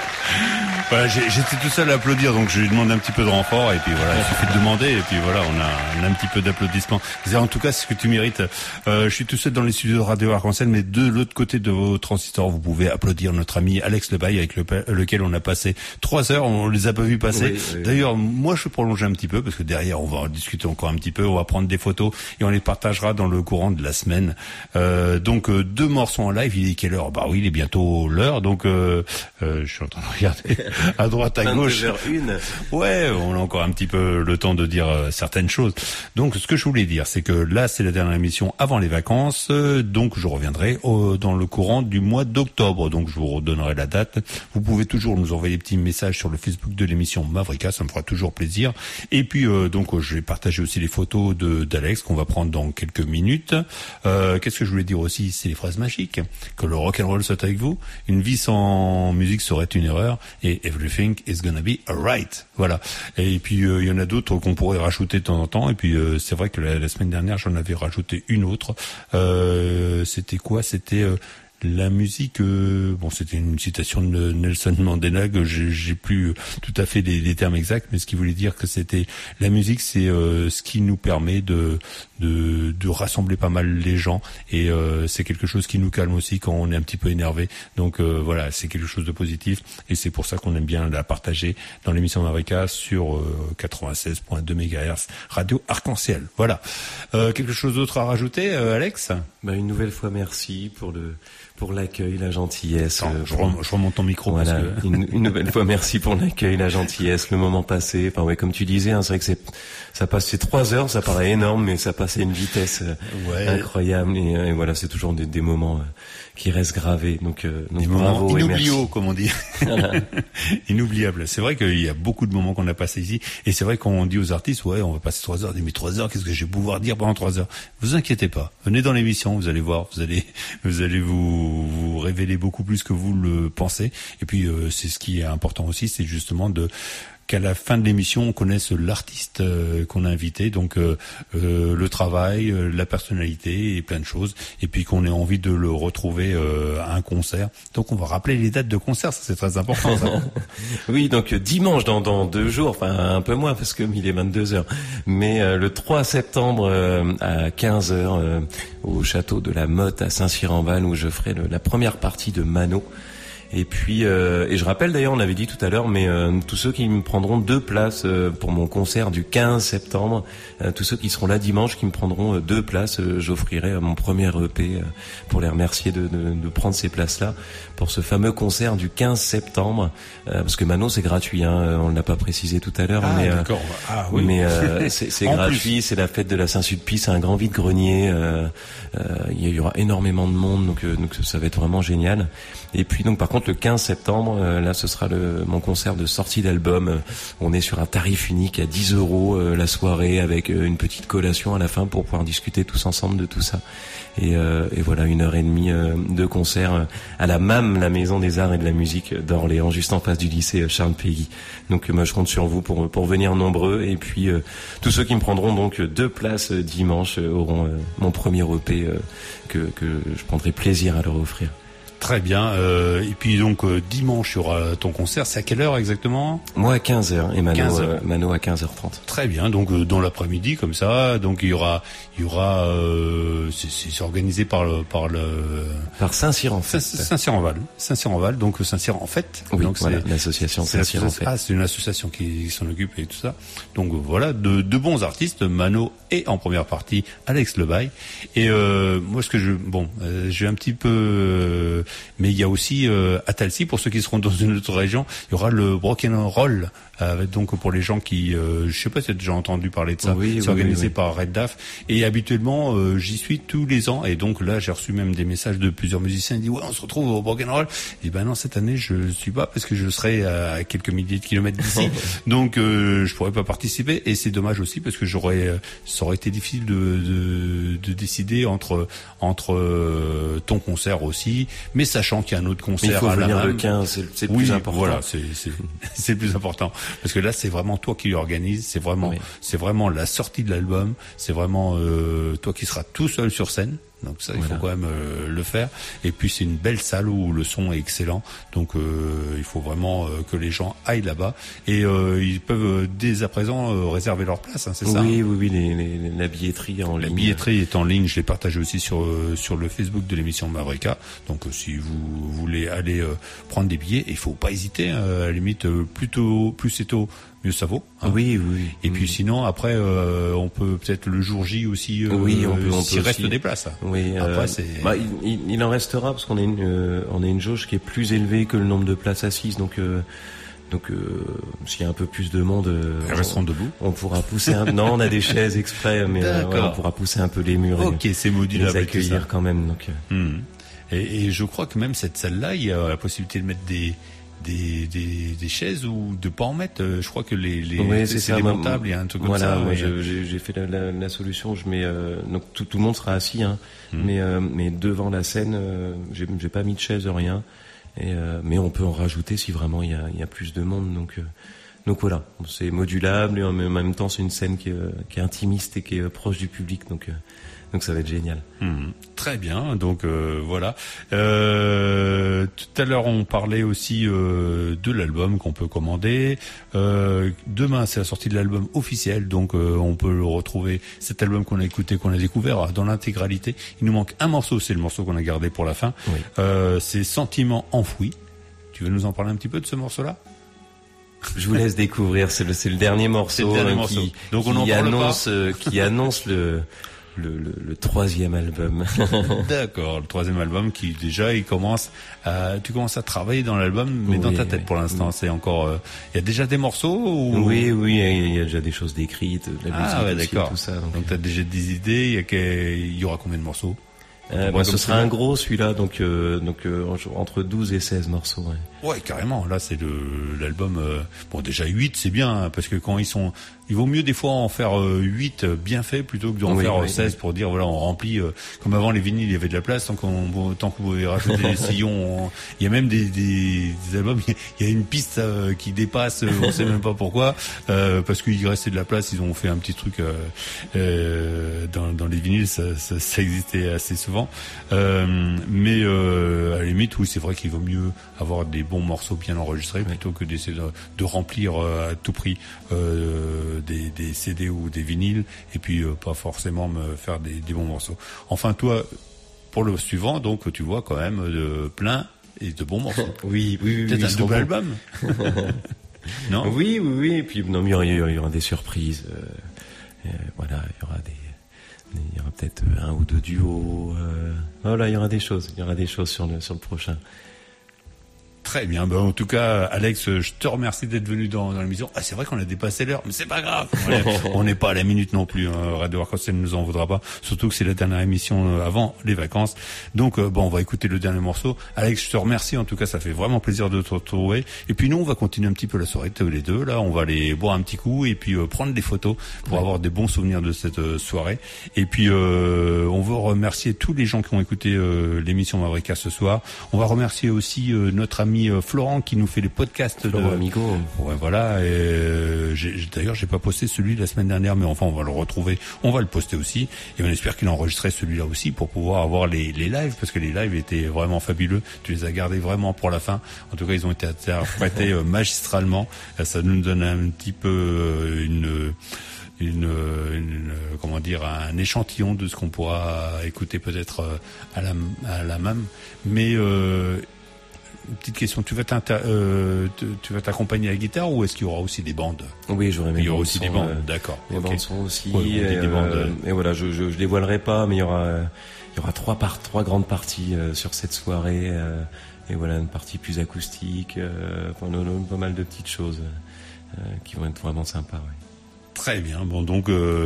Voilà, j'ai, j'étais tout seul à applaudir, donc je lui demande un petit peu de renfort, et puis voilà, il suffit de demander, et puis voilà, on a, on a un petit peu d'applaudissements. C'est en tout cas ce que tu mérites. Euh, je suis tout seul dans les studios de Radio Arc-en-Ciel, mais de l'autre côté de vos transistors, vous pouvez applaudir notre ami Alex Lebaille, avec le, lequel on a passé trois heures, on les a pas vus passer. Oui, oui. D'ailleurs, moi je prolonge un petit peu, parce que derrière, on va en discuter encore un petit peu, on va prendre des photos, et on les partagera dans le courant de la semaine. Euh, donc, euh, deux morceaux en live, il est quelle heure? Bah oui, il est bientôt l'heure, donc euh, euh, je suis en train de regarder à droite, à gauche. Ouais, on a encore un petit peu le temps de dire euh, certaines choses. Donc, ce que je voulais dire, c'est que là, c'est la dernière émission avant les vacances, euh, donc je reviendrai au, dans le courant du mois d'octobre. Donc, je vous redonnerai la date. Vous pouvez toujours nous envoyer des petits messages sur le Facebook de l'émission Mavrika, ça me fera toujours plaisir. Et puis, euh, donc, je vais partager aussi les photos de d'Alex qu'on va prendre dans quelques minutes. Euh, qu'est-ce que je voulais dire aussi? C'est les phrases magiques. Que le rock'n'roll soit avec vous. Une vie sans musique serait une erreur. Et everything is gonna be alright. Voilà. Et puis il euh, y en a d'autres qu'on pourrait rajouter de temps en temps. Et puis euh, c'est vrai que la, la semaine dernière j'en avais rajouté une autre. Euh, c'était quoi? C'était euh, la musique. Euh, bon, c'était une citation de Nelson Mandela. Que j'ai, j'ai plus tout à fait les, les termes exacts, mais ce qui voulait dire que c'était la musique, c'est euh, ce qui nous permet de de, de rassembler pas mal les gens, et euh, c'est quelque chose qui nous calme aussi quand on est un petit peu énervé. Donc euh, voilà, c'est quelque chose de positif, et c'est pour ça qu'on aime bien la partager dans l'émission Mavrika sur euh, quatre-vingt-seize virgule deux mégahertz Radio Arc-en-Ciel. Voilà. Euh, quelque chose d'autre à rajouter, euh, Alex? Bah, une nouvelle fois, merci pour le pour l'accueil, la gentillesse. Attends, euh, je, rem, je remonte ton micro. Voilà, parce que... une, une nouvelle fois, merci pour l'accueil, la gentillesse, le moment passé. Enfin ouais, comme tu disais, hein, c'est vrai que c'est ça passait trois heures, ça paraît énorme, mais ça passait à une vitesse euh, ouais. incroyable. Et, et voilà, c'est toujours des, des moments euh, qui restent gravés. Donc, euh, donc des bravo moments et inoubliables, merci. comme on dit. Inoubliables. C'est vrai qu'il y a beaucoup de moments qu'on a passés ici, et c'est vrai qu'on dit aux artistes, ouais, on va passer trois heures. Mais trois heures, qu'est-ce que je vais pouvoir dire pendant trois heures? Vous inquiétez pas. Venez dans l'émission, vous allez voir, vous allez, vous allez vous, vous révéler beaucoup plus que vous le pensez. Et puis, euh, c'est ce qui est important aussi, c'est justement de qu'à la fin de l'émission, on connaisse l'artiste euh, qu'on a invité, donc euh, euh, le travail, euh, la personnalité et plein de choses, et puis qu'on ait envie de le retrouver euh, à un concert. Donc on va rappeler les dates de concert, ça c'est très important. Ça. Oui, donc dimanche dans, dans deux jours, enfin un peu moins parce que il est vingt-deux heures, mais euh, le trois septembre euh, à quinze heures euh, au château de la Motte à Saint-Cyr-en-Val, où je ferai le, la première partie de Mano. Et puis, euh, et je rappelle d'ailleurs, on avait dit tout à l'heure, mais euh, tous ceux qui me prendront deux places euh, pour mon concert du quinze septembre, euh, tous ceux qui seront là dimanche, qui me prendront euh, deux places, euh, j'offrirai mon premier E P euh, pour les remercier de, de, de prendre ces places-là pour ce fameux concert du quinze septembre. Euh, parce que Mano, c'est gratuit, hein, on ne l'a pas précisé tout à l'heure, ah, mais, d'accord. Ah, oui. mais euh, c'est, c'est gratuit, c'est la fête de la Saint-Sulpice, c'est un grand vide-grenier. Euh, euh, il y aura énormément de monde, donc, euh, donc ça va être vraiment génial. Et puis donc par contre le quinze septembre, euh, là ce sera le, mon concert de sortie d'album. Euh, on est sur un tarif unique à dix euros euh, la soirée avec euh, une petite collation à la fin pour pouvoir discuter tous ensemble de tout ça. Et, euh, et voilà, une heure et demie euh, de concert euh, à la M A M, la Maison des Arts et de la Musique d'Orléans, juste en face du lycée Charles Péguy. Donc euh, moi je compte sur vous pour pour venir nombreux. Et puis euh, tous ceux qui me prendront donc deux places euh, dimanche euh, auront euh, mon premier E P euh, que que je prendrai plaisir à leur offrir. Très bien. Euh, et puis donc euh, dimanche, il y aura ton concert. C'est à quelle heure exactement ? Moi à quinze heures et Mano, quinze heures. Euh, Mano à quinze heures trente. Très bien. Donc euh, dans l'après-midi comme ça. Donc il y aura, il y aura. Euh, c'est, c'est organisé par le par le par Saint-Cyr en fait. Saint-Cyr-en-Val. Saint-Cyr-en-Val. Donc Saint-Cyr en fait. Oui. Donc voilà, c'est l'association c'est Saint-Cyr en fait. Ah, c'est une association qui s'en occupe et tout ça. Donc voilà, de, de bons artistes. Mano et en première partie Alex Lebaille. Et euh, moi ce que je bon, euh, j'ai un petit peu, euh, mais il y a aussi Euh, à Talcy, pour ceux qui seront dans une autre région, il y aura le Broken Roll. Euh, donc pour les gens qui, euh, je sais pas si tu as déjà entendu parler de ça, oui, c'est oui, organisé oui, oui. par Red Daf. Et habituellement, euh, j'y suis tous les ans. Et donc là, j'ai reçu même des messages de plusieurs musiciens. Ils disent ouais, on se retrouve au Broken Roll. Et ben non, cette année, je suis pas parce que je serai à quelques milliers de kilomètres d'ici. Donc euh, je pourrais pas participer. Et c'est dommage aussi parce que j'aurais, ça aurait été difficile de, de, de décider entre entre euh, ton concert aussi, mais sachant qu'il y a un autre concert. Mais il faut à venir la le quinze, c'est, c'est le oui, plus important. Voilà, c'est, c'est, c'est le plus important. Parce que là, c'est vraiment toi qui l'organise, c'est vraiment, oui. c'est vraiment la sortie de l'album, c'est vraiment euh, toi qui seras tout seul sur scène. Donc ça, il voilà. faut quand même euh, le faire. Et puis c'est une belle salle où le son est excellent. Donc euh, il faut vraiment euh, que les gens aillent là-bas. Et euh, ils peuvent euh, dès à présent euh, réserver leur place, hein, c'est oui, ça Oui, oui, oui. Les, les, la billetterie en la ligne. La billetterie est en ligne. Je l'ai partagé aussi sur euh, sur le Facebook de l'émission Mavrika. Donc euh, si vous voulez aller euh, prendre des billets, il faut pas hésiter. Hein, à la limite, euh, plus tôt, plus c'est tôt, mieux ça vaut. Hein. Oui, oui. Et oui. Puis sinon, après, euh, on peut peut-être le jour J aussi. Euh, oui, on peut. On s'il peut reste aussi. des places. Oui. Après, euh, c'est. Bah, il, il en restera parce qu'on a une, euh, on a une jauge qui est plus élevée que le nombre de places assises, donc. Euh, Donc, euh, s'il y a un peu plus de monde, euh, elles resteront debout. On pourra pousser. Un... Non, on a des chaises exprès, mais euh, ouais, on pourra pousser un peu les murs. Ok, et, c'est modulable. Et les accueillir quand même. Donc. Euh... Mmh. Et, et je crois que même cette salle-là, il y a la possibilité de mettre des des des, des chaises ou de pas en mettre. Je crois que les les oui, c'est, c'est démontable. Il y a un truc voilà, comme ça. Moi, et... je, j'ai, j'ai fait la, la, la solution. Je mets euh, donc tout, tout le monde sera assis, hein, mmh. mais euh, mais devant la scène, euh, j'ai, j'ai pas mis de chaise, rien. Et euh, mais on peut en rajouter si vraiment il y a, il y a plus de monde. Donc, euh, donc voilà, c'est modulable et en même temps c'est une scène qui est, qui est intimiste et qui est proche du public. Donc, euh, donc ça va être génial. Mmh, très bien. Donc euh, voilà. Euh, tout à l'heure on parlait aussi euh, de l'album qu'on peut commander. Euh, demain c'est la sortie de l'album officiel, donc euh, on peut le retrouver. Cet album qu'on a écouté, qu'on a découvert dans l'intégralité. Il nous manque un morceau, c'est le morceau qu'on a gardé pour la fin. Oui. Euh, c'est Sentiments enfouis. Tu veux nous en parler un petit peu de ce morceau-là ? Je vous laisse découvrir. C'est le, c'est le dernier morceau, c'est le dernier euh, morceau. qui, donc on qui en parle annonce, pas. euh, qui annonce le. Le, le, le troisième album. D'accord, le troisième album qui déjà il commence à, tu commences à travailler dans l'album, mais oui, dans ta tête oui, pour l'instant oui. C'est encore. Il euh, y a déjà des morceaux ou... Oui, oui, il y a déjà des choses décrites, de la ah, musique ouais, aussi, d'accord. Tout ça. Donc, donc tu as déjà des idées. Il y, a que... il y aura combien de morceaux? Euh, bah, ce sera un gros celui-là, donc euh, donc euh, entre douze et seize morceaux. Ouais, ouais carrément. Là c'est le l'album. Euh, bon déjà huit c'est bien hein, parce que quand ils sont, il vaut mieux des fois en faire euh, huit bien fait plutôt que d'en oui, faire oui, seize oui. Pour dire voilà on remplit. Euh, comme avant les vinyles il y avait de la place, tant qu'on bon, tant que vous pouvez rajouter des sillons. On, il y a même des des, des albums. Il y a une piste euh, qui dépasse. On sait même pas pourquoi euh, parce qu'il restait de la place. Ils ont fait un petit truc euh, euh, dans dans les vinyles. Ça, ça, ça existait assez souvent. Euh, mais euh, à la limite, oui, c'est vrai qu'il vaut mieux avoir des bons morceaux bien enregistrés oui. plutôt que d'essayer de, de remplir euh, à tout prix euh, des, des C D ou des vinyles et puis euh, pas forcément me faire des, des bons morceaux. Enfin, toi, pour le suivant, donc tu vois quand même de plein Et de bons morceaux. Oui, oui, oui. Peut-être oui, un double album. Non. Oui, oui, oui. Et puis non, mais il y aura, il y aura, il y aura des surprises. Euh, euh, voilà, il y aura des, il y aura peut-être un ou deux duos. Euh, voilà, il y aura des choses. Il y aura des choses sur le sur le prochain. Très bien. Ben, en tout cas, Alex, je te remercie d'être venu dans, dans l'émission. Ah, c'est vrai qu'on a dépassé l'heure, mais c'est pas grave. On n'est pas à la minute non plus. Hein. Radio Arc-en-Ciel ne nous en voudra pas. Surtout que c'est la dernière émission avant les vacances. Donc, euh, bon, on va écouter le dernier morceau. Alex, je te remercie. En tout cas, ça fait vraiment plaisir de te retrouver. Et puis nous, on va continuer un petit peu la soirée tous les deux. Là, on va aller boire un petit coup et puis euh, prendre des photos pour ouais. avoir des bons souvenirs de cette euh, soirée. Et puis, euh, on veut remercier tous les gens qui ont écouté euh, l'émission Mavrika ce soir. On va remercier aussi euh, notre ami Florent qui nous fait les podcasts Florent de Amigo. Ouais, voilà. Et euh, j'ai, d'ailleurs, j'ai pas posté celui de la semaine dernière, mais enfin, on va le retrouver. On va le poster aussi. Et on espère qu'il a enregistré celui-là aussi pour pouvoir avoir les, les lives, parce que les lives étaient vraiment fabuleux. Tu les as gardés vraiment pour la fin. En tout cas, ils ont été interprétés euh, magistralement. Ça nous donne un petit peu euh, une Une, une comment dire un échantillon de ce qu'on pourra écouter peut-être à la à la même. Mais euh, une petite question, tu vas euh, tu vas t'accompagner à la guitare ou est-ce qu'il y aura aussi des bandes? Oui, j'aurai mes Il y aura bandes aussi son, des bandes, euh, d'accord. Les okay. bandes sont aussi ouais, et, des bandes, euh, et voilà, je, je je dévoilerai pas, mais il y aura euh, il y aura trois par trois grandes parties euh, sur cette soirée euh, et voilà une partie plus acoustique, euh, enfin, pas mal de petites choses euh, qui vont être vraiment sympas. Ouais. Très bien. Bon, donc euh,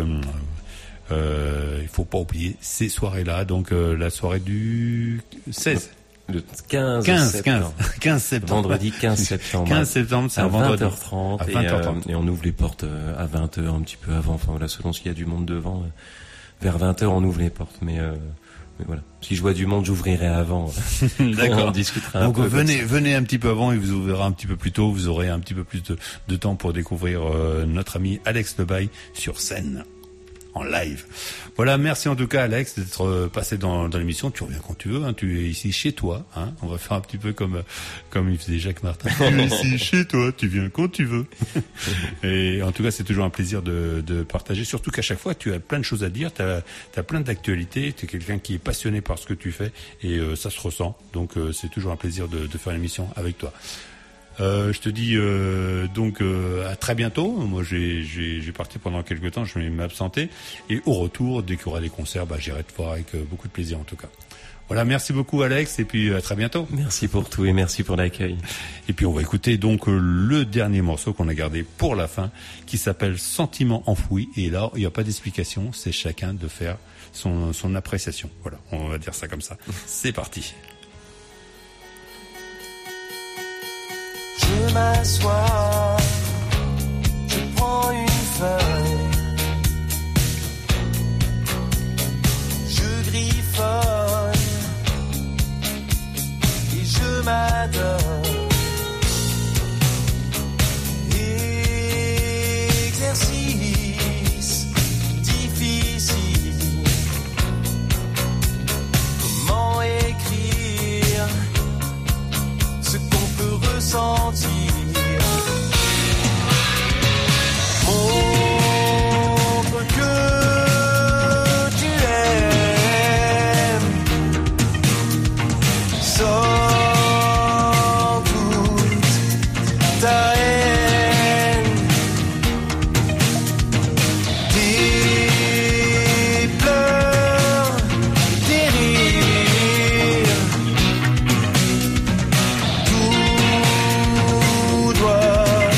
euh, il faut pas oublier ces soirées-là. Donc euh, la soirée du seize. Le quinze, quinze, septembre. quinze, quinze septembre. Vendredi quinze septembre. quinze septembre, c'est un vendredi. vingt heures trente. À vingt heures trente. Et, euh, et on ouvre les portes à vingt heures, un petit peu avant. Enfin voilà, selon s'il y a du monde devant. Vers vingt heures, on ouvre les portes. Mais, euh, mais voilà. Si je vois du monde, j'ouvrirai avant. D'accord. On discutera un Donc peu. Donc venez, venez un petit peu avant et vous ouvrirez un petit peu plus tôt. Vous aurez un petit peu plus de, de temps pour découvrir euh, notre ami Alex Lebaille sur scène. En live. Voilà, merci en tout cas Alex d'être passé dans, dans l'émission. Tu reviens quand tu veux, hein. Tu es ici chez toi. Hein. On va faire un petit peu comme comme il faisait Jacques Martin. Tu es ici chez toi, tu viens quand tu veux. Et en tout cas, c'est toujours un plaisir de, de partager. Surtout qu'à chaque fois, tu as plein de choses à dire. Tu as, as plein d'actualités. Tu es quelqu'un qui est passionné par ce que tu fais et euh, ça se ressent. Donc euh, c'est toujours un plaisir de, de faire l'émission avec toi. Euh, je te dis euh, donc euh, à très bientôt. Moi, j'ai, j'ai, j'ai parti pendant quelques temps, je vais m'absenter. Et au retour, dès qu'il y aura des concerts, bah, j'irai te voir avec euh, beaucoup de plaisir en tout cas. Voilà, merci beaucoup Alex, et puis à très bientôt. Merci pour tout et merci pour l'accueil. Et puis on va écouter donc euh, le dernier morceau qu'on a gardé pour la fin, qui s'appelle Sentiment enfoui. Et là, il n'y a pas d'explication, c'est chacun de faire son, son appréciation. Voilà, on va dire ça comme ça. C'est parti. Je m'assois, je prends une feuille, je griffonne et je m'adonne. Exercice difficile, comment écrire ce qu'on peut ressentir. Montre que tu aimes, sans doute ta haine, des pleurs, des rires, tout doit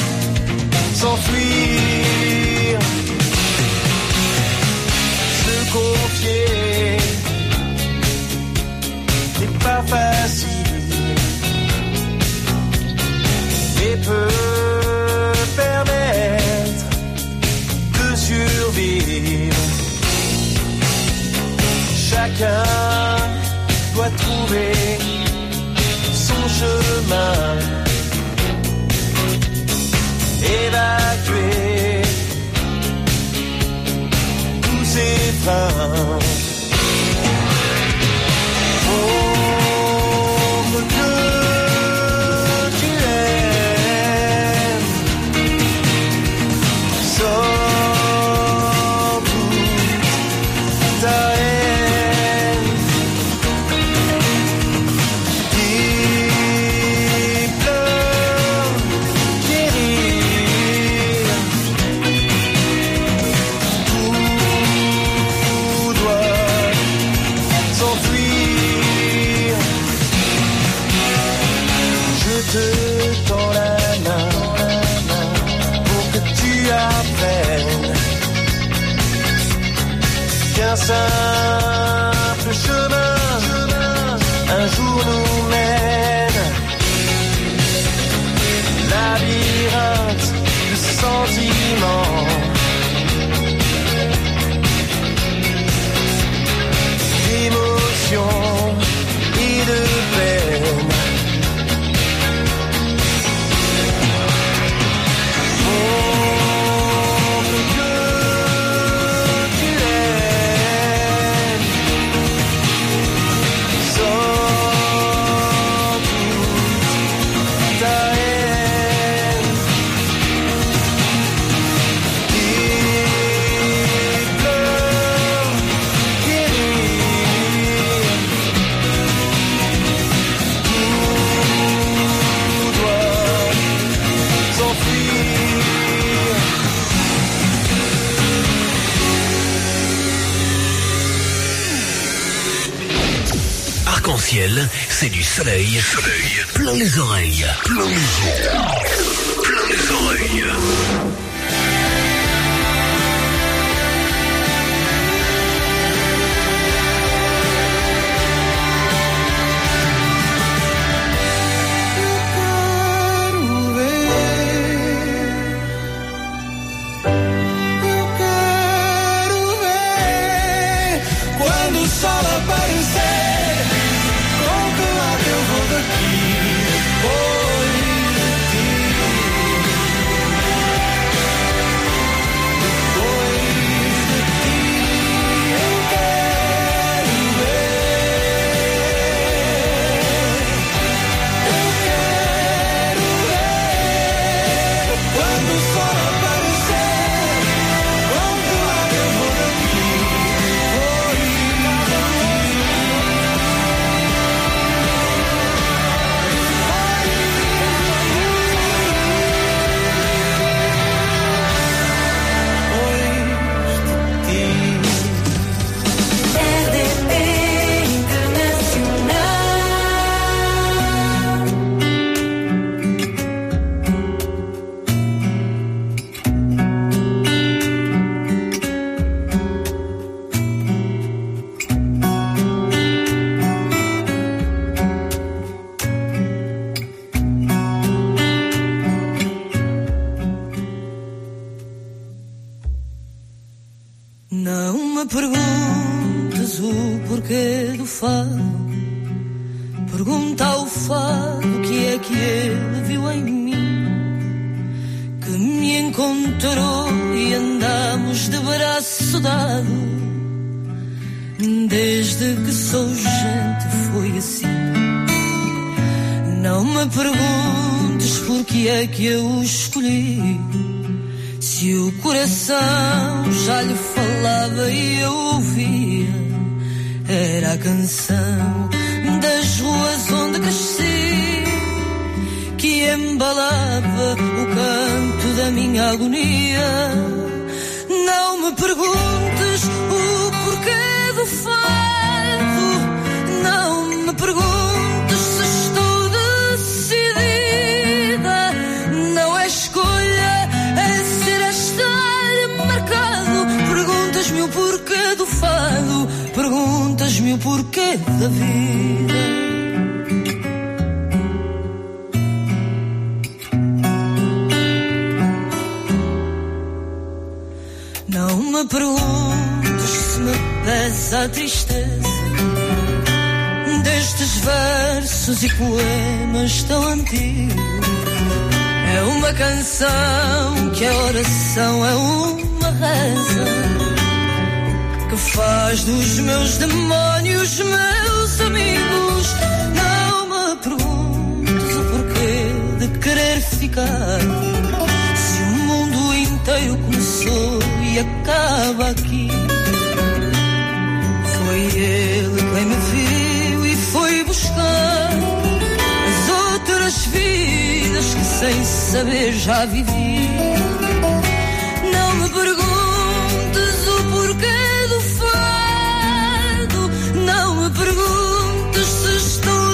s'enfuir. Se confier n'est pas facile, mais peut permettre de survivre. Chacun doit trouver son chemin, évacuer tous ses freins. Montre que tu aimes, sans doute ta haine, des à peine qu'un simple chemin un jour nous mène. Labyrinthe de sentiments, d'émotions et de peine. Arc-en-ciel, c'est du soleil, soleil, plein les oreilles, plein les oreilles, plein les oreilles. Que eu escolhi, se o coração já lhe falava e eu ouvia, era a canção das ruas onde cresci, que embalava o canto da minha agonia. Não me perguntes o porquê do fado, não me perguntes perguntas-me o porquê da vida. Não me perguntes se me pesa a tristeza destes versos e poemas tão antigos. É uma canção que a oração é uma reza que faz dos meus demónios meus amigos. Não me perguntes o porquê de querer ficar, se o mundo inteiro começou e acaba aqui. Foi ele quem me viu e foi buscar as outras vidas que sem saber já vivi. Não me perguntes o porquê do fado, não me perguntes se estou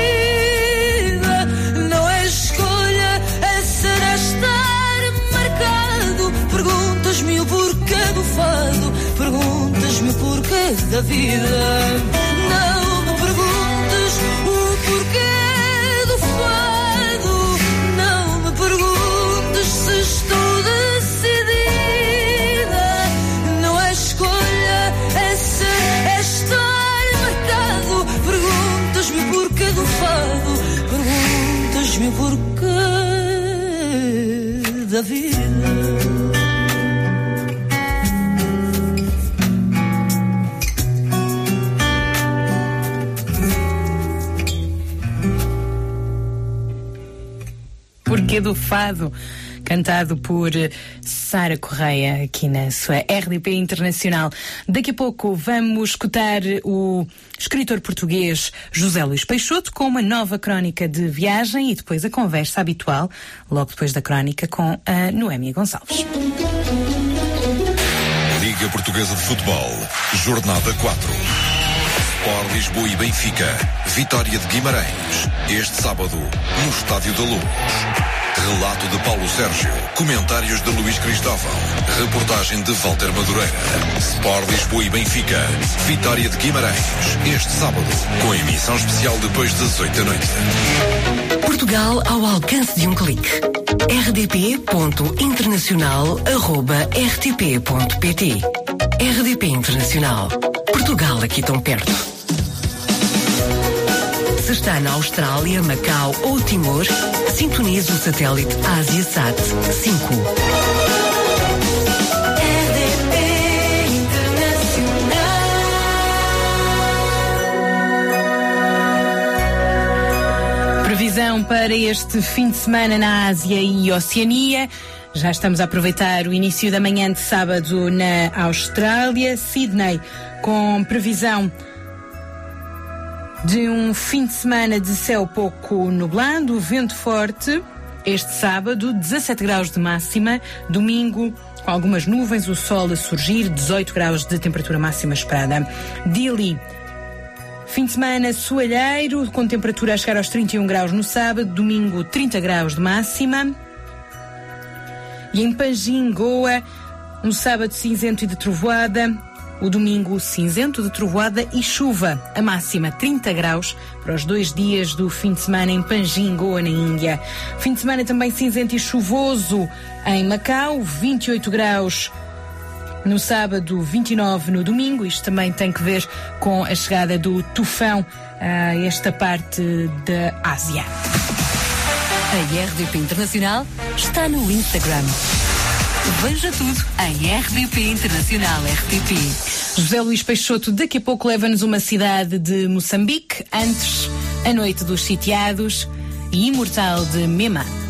decidida. Não é escolha, é ser estar marcada. porquê do fado, perguntas-me o porquê da vida. Não me perguntes o porquê do fado, não me perguntes se estou decidida. Não é escolha, é ser, é estar marcado. Perguntas-me o porquê do fado, perguntas-me o porquê da vida. Porquê do fado, cantado por Sara Correia aqui na sua R D P Internacional. Daqui a pouco vamos escutar o escritor português José Luís Peixoto com uma nova crónica de viagem e depois a conversa habitual, logo depois da crónica, com a Noémia Gonçalves. Liga Portuguesa de Futebol, Jornada quatro. Sport Lisboa e Benfica, Vitória de Guimarães, este sábado, no Estádio da Luz. Relato de Paulo Sérgio, comentários de Luís Cristóvão, reportagem de Walter Madureira. Sport Lisboa e Benfica, Vitória de Guimarães, este sábado, com emissão especial depois das oito da noite. Portugal ao alcance de um clique. r d p ponto internacional arroba r t p ponto p t. R D P Internacional. Portugal aqui tão perto. Se está na Austrália, Macau ou Timor, sintonize o satélite AsiaSat cinco. R D P Internacional. Previsão para este fim de semana na Ásia e Oceania. Já estamos a aproveitar o início da manhã de sábado na Austrália, Sydney, com previsão de um fim de semana de céu pouco nublado, vento forte. Este sábado, dezassete graus de máxima. Domingo, com algumas nuvens, o sol a surgir, dezoito graus de temperatura máxima esperada. Dili, fim de semana soalheiro, com temperatura a chegar aos trinta e um graus no sábado. Domingo, trinta graus de máxima. E em Panjim, Goa, um sábado cinzento e de trovoada. O domingo cinzento de trovoada e chuva, a máxima trinta graus para os dois dias do fim de semana em Panjim, Goa, na Índia. Fim de semana também cinzento e chuvoso em Macau, vinte e oito graus no sábado, vinte e nove no domingo. Isto também tem que ver com a chegada do tufão a esta parte da Ásia. A R D P Internacional está no Instagram. Veja tudo em R D P Internacional R T P. José Luís Peixoto daqui a pouco leva-nos uma cidade de Moçambique, antes a Noite dos Sitiados e Imortal de Mema.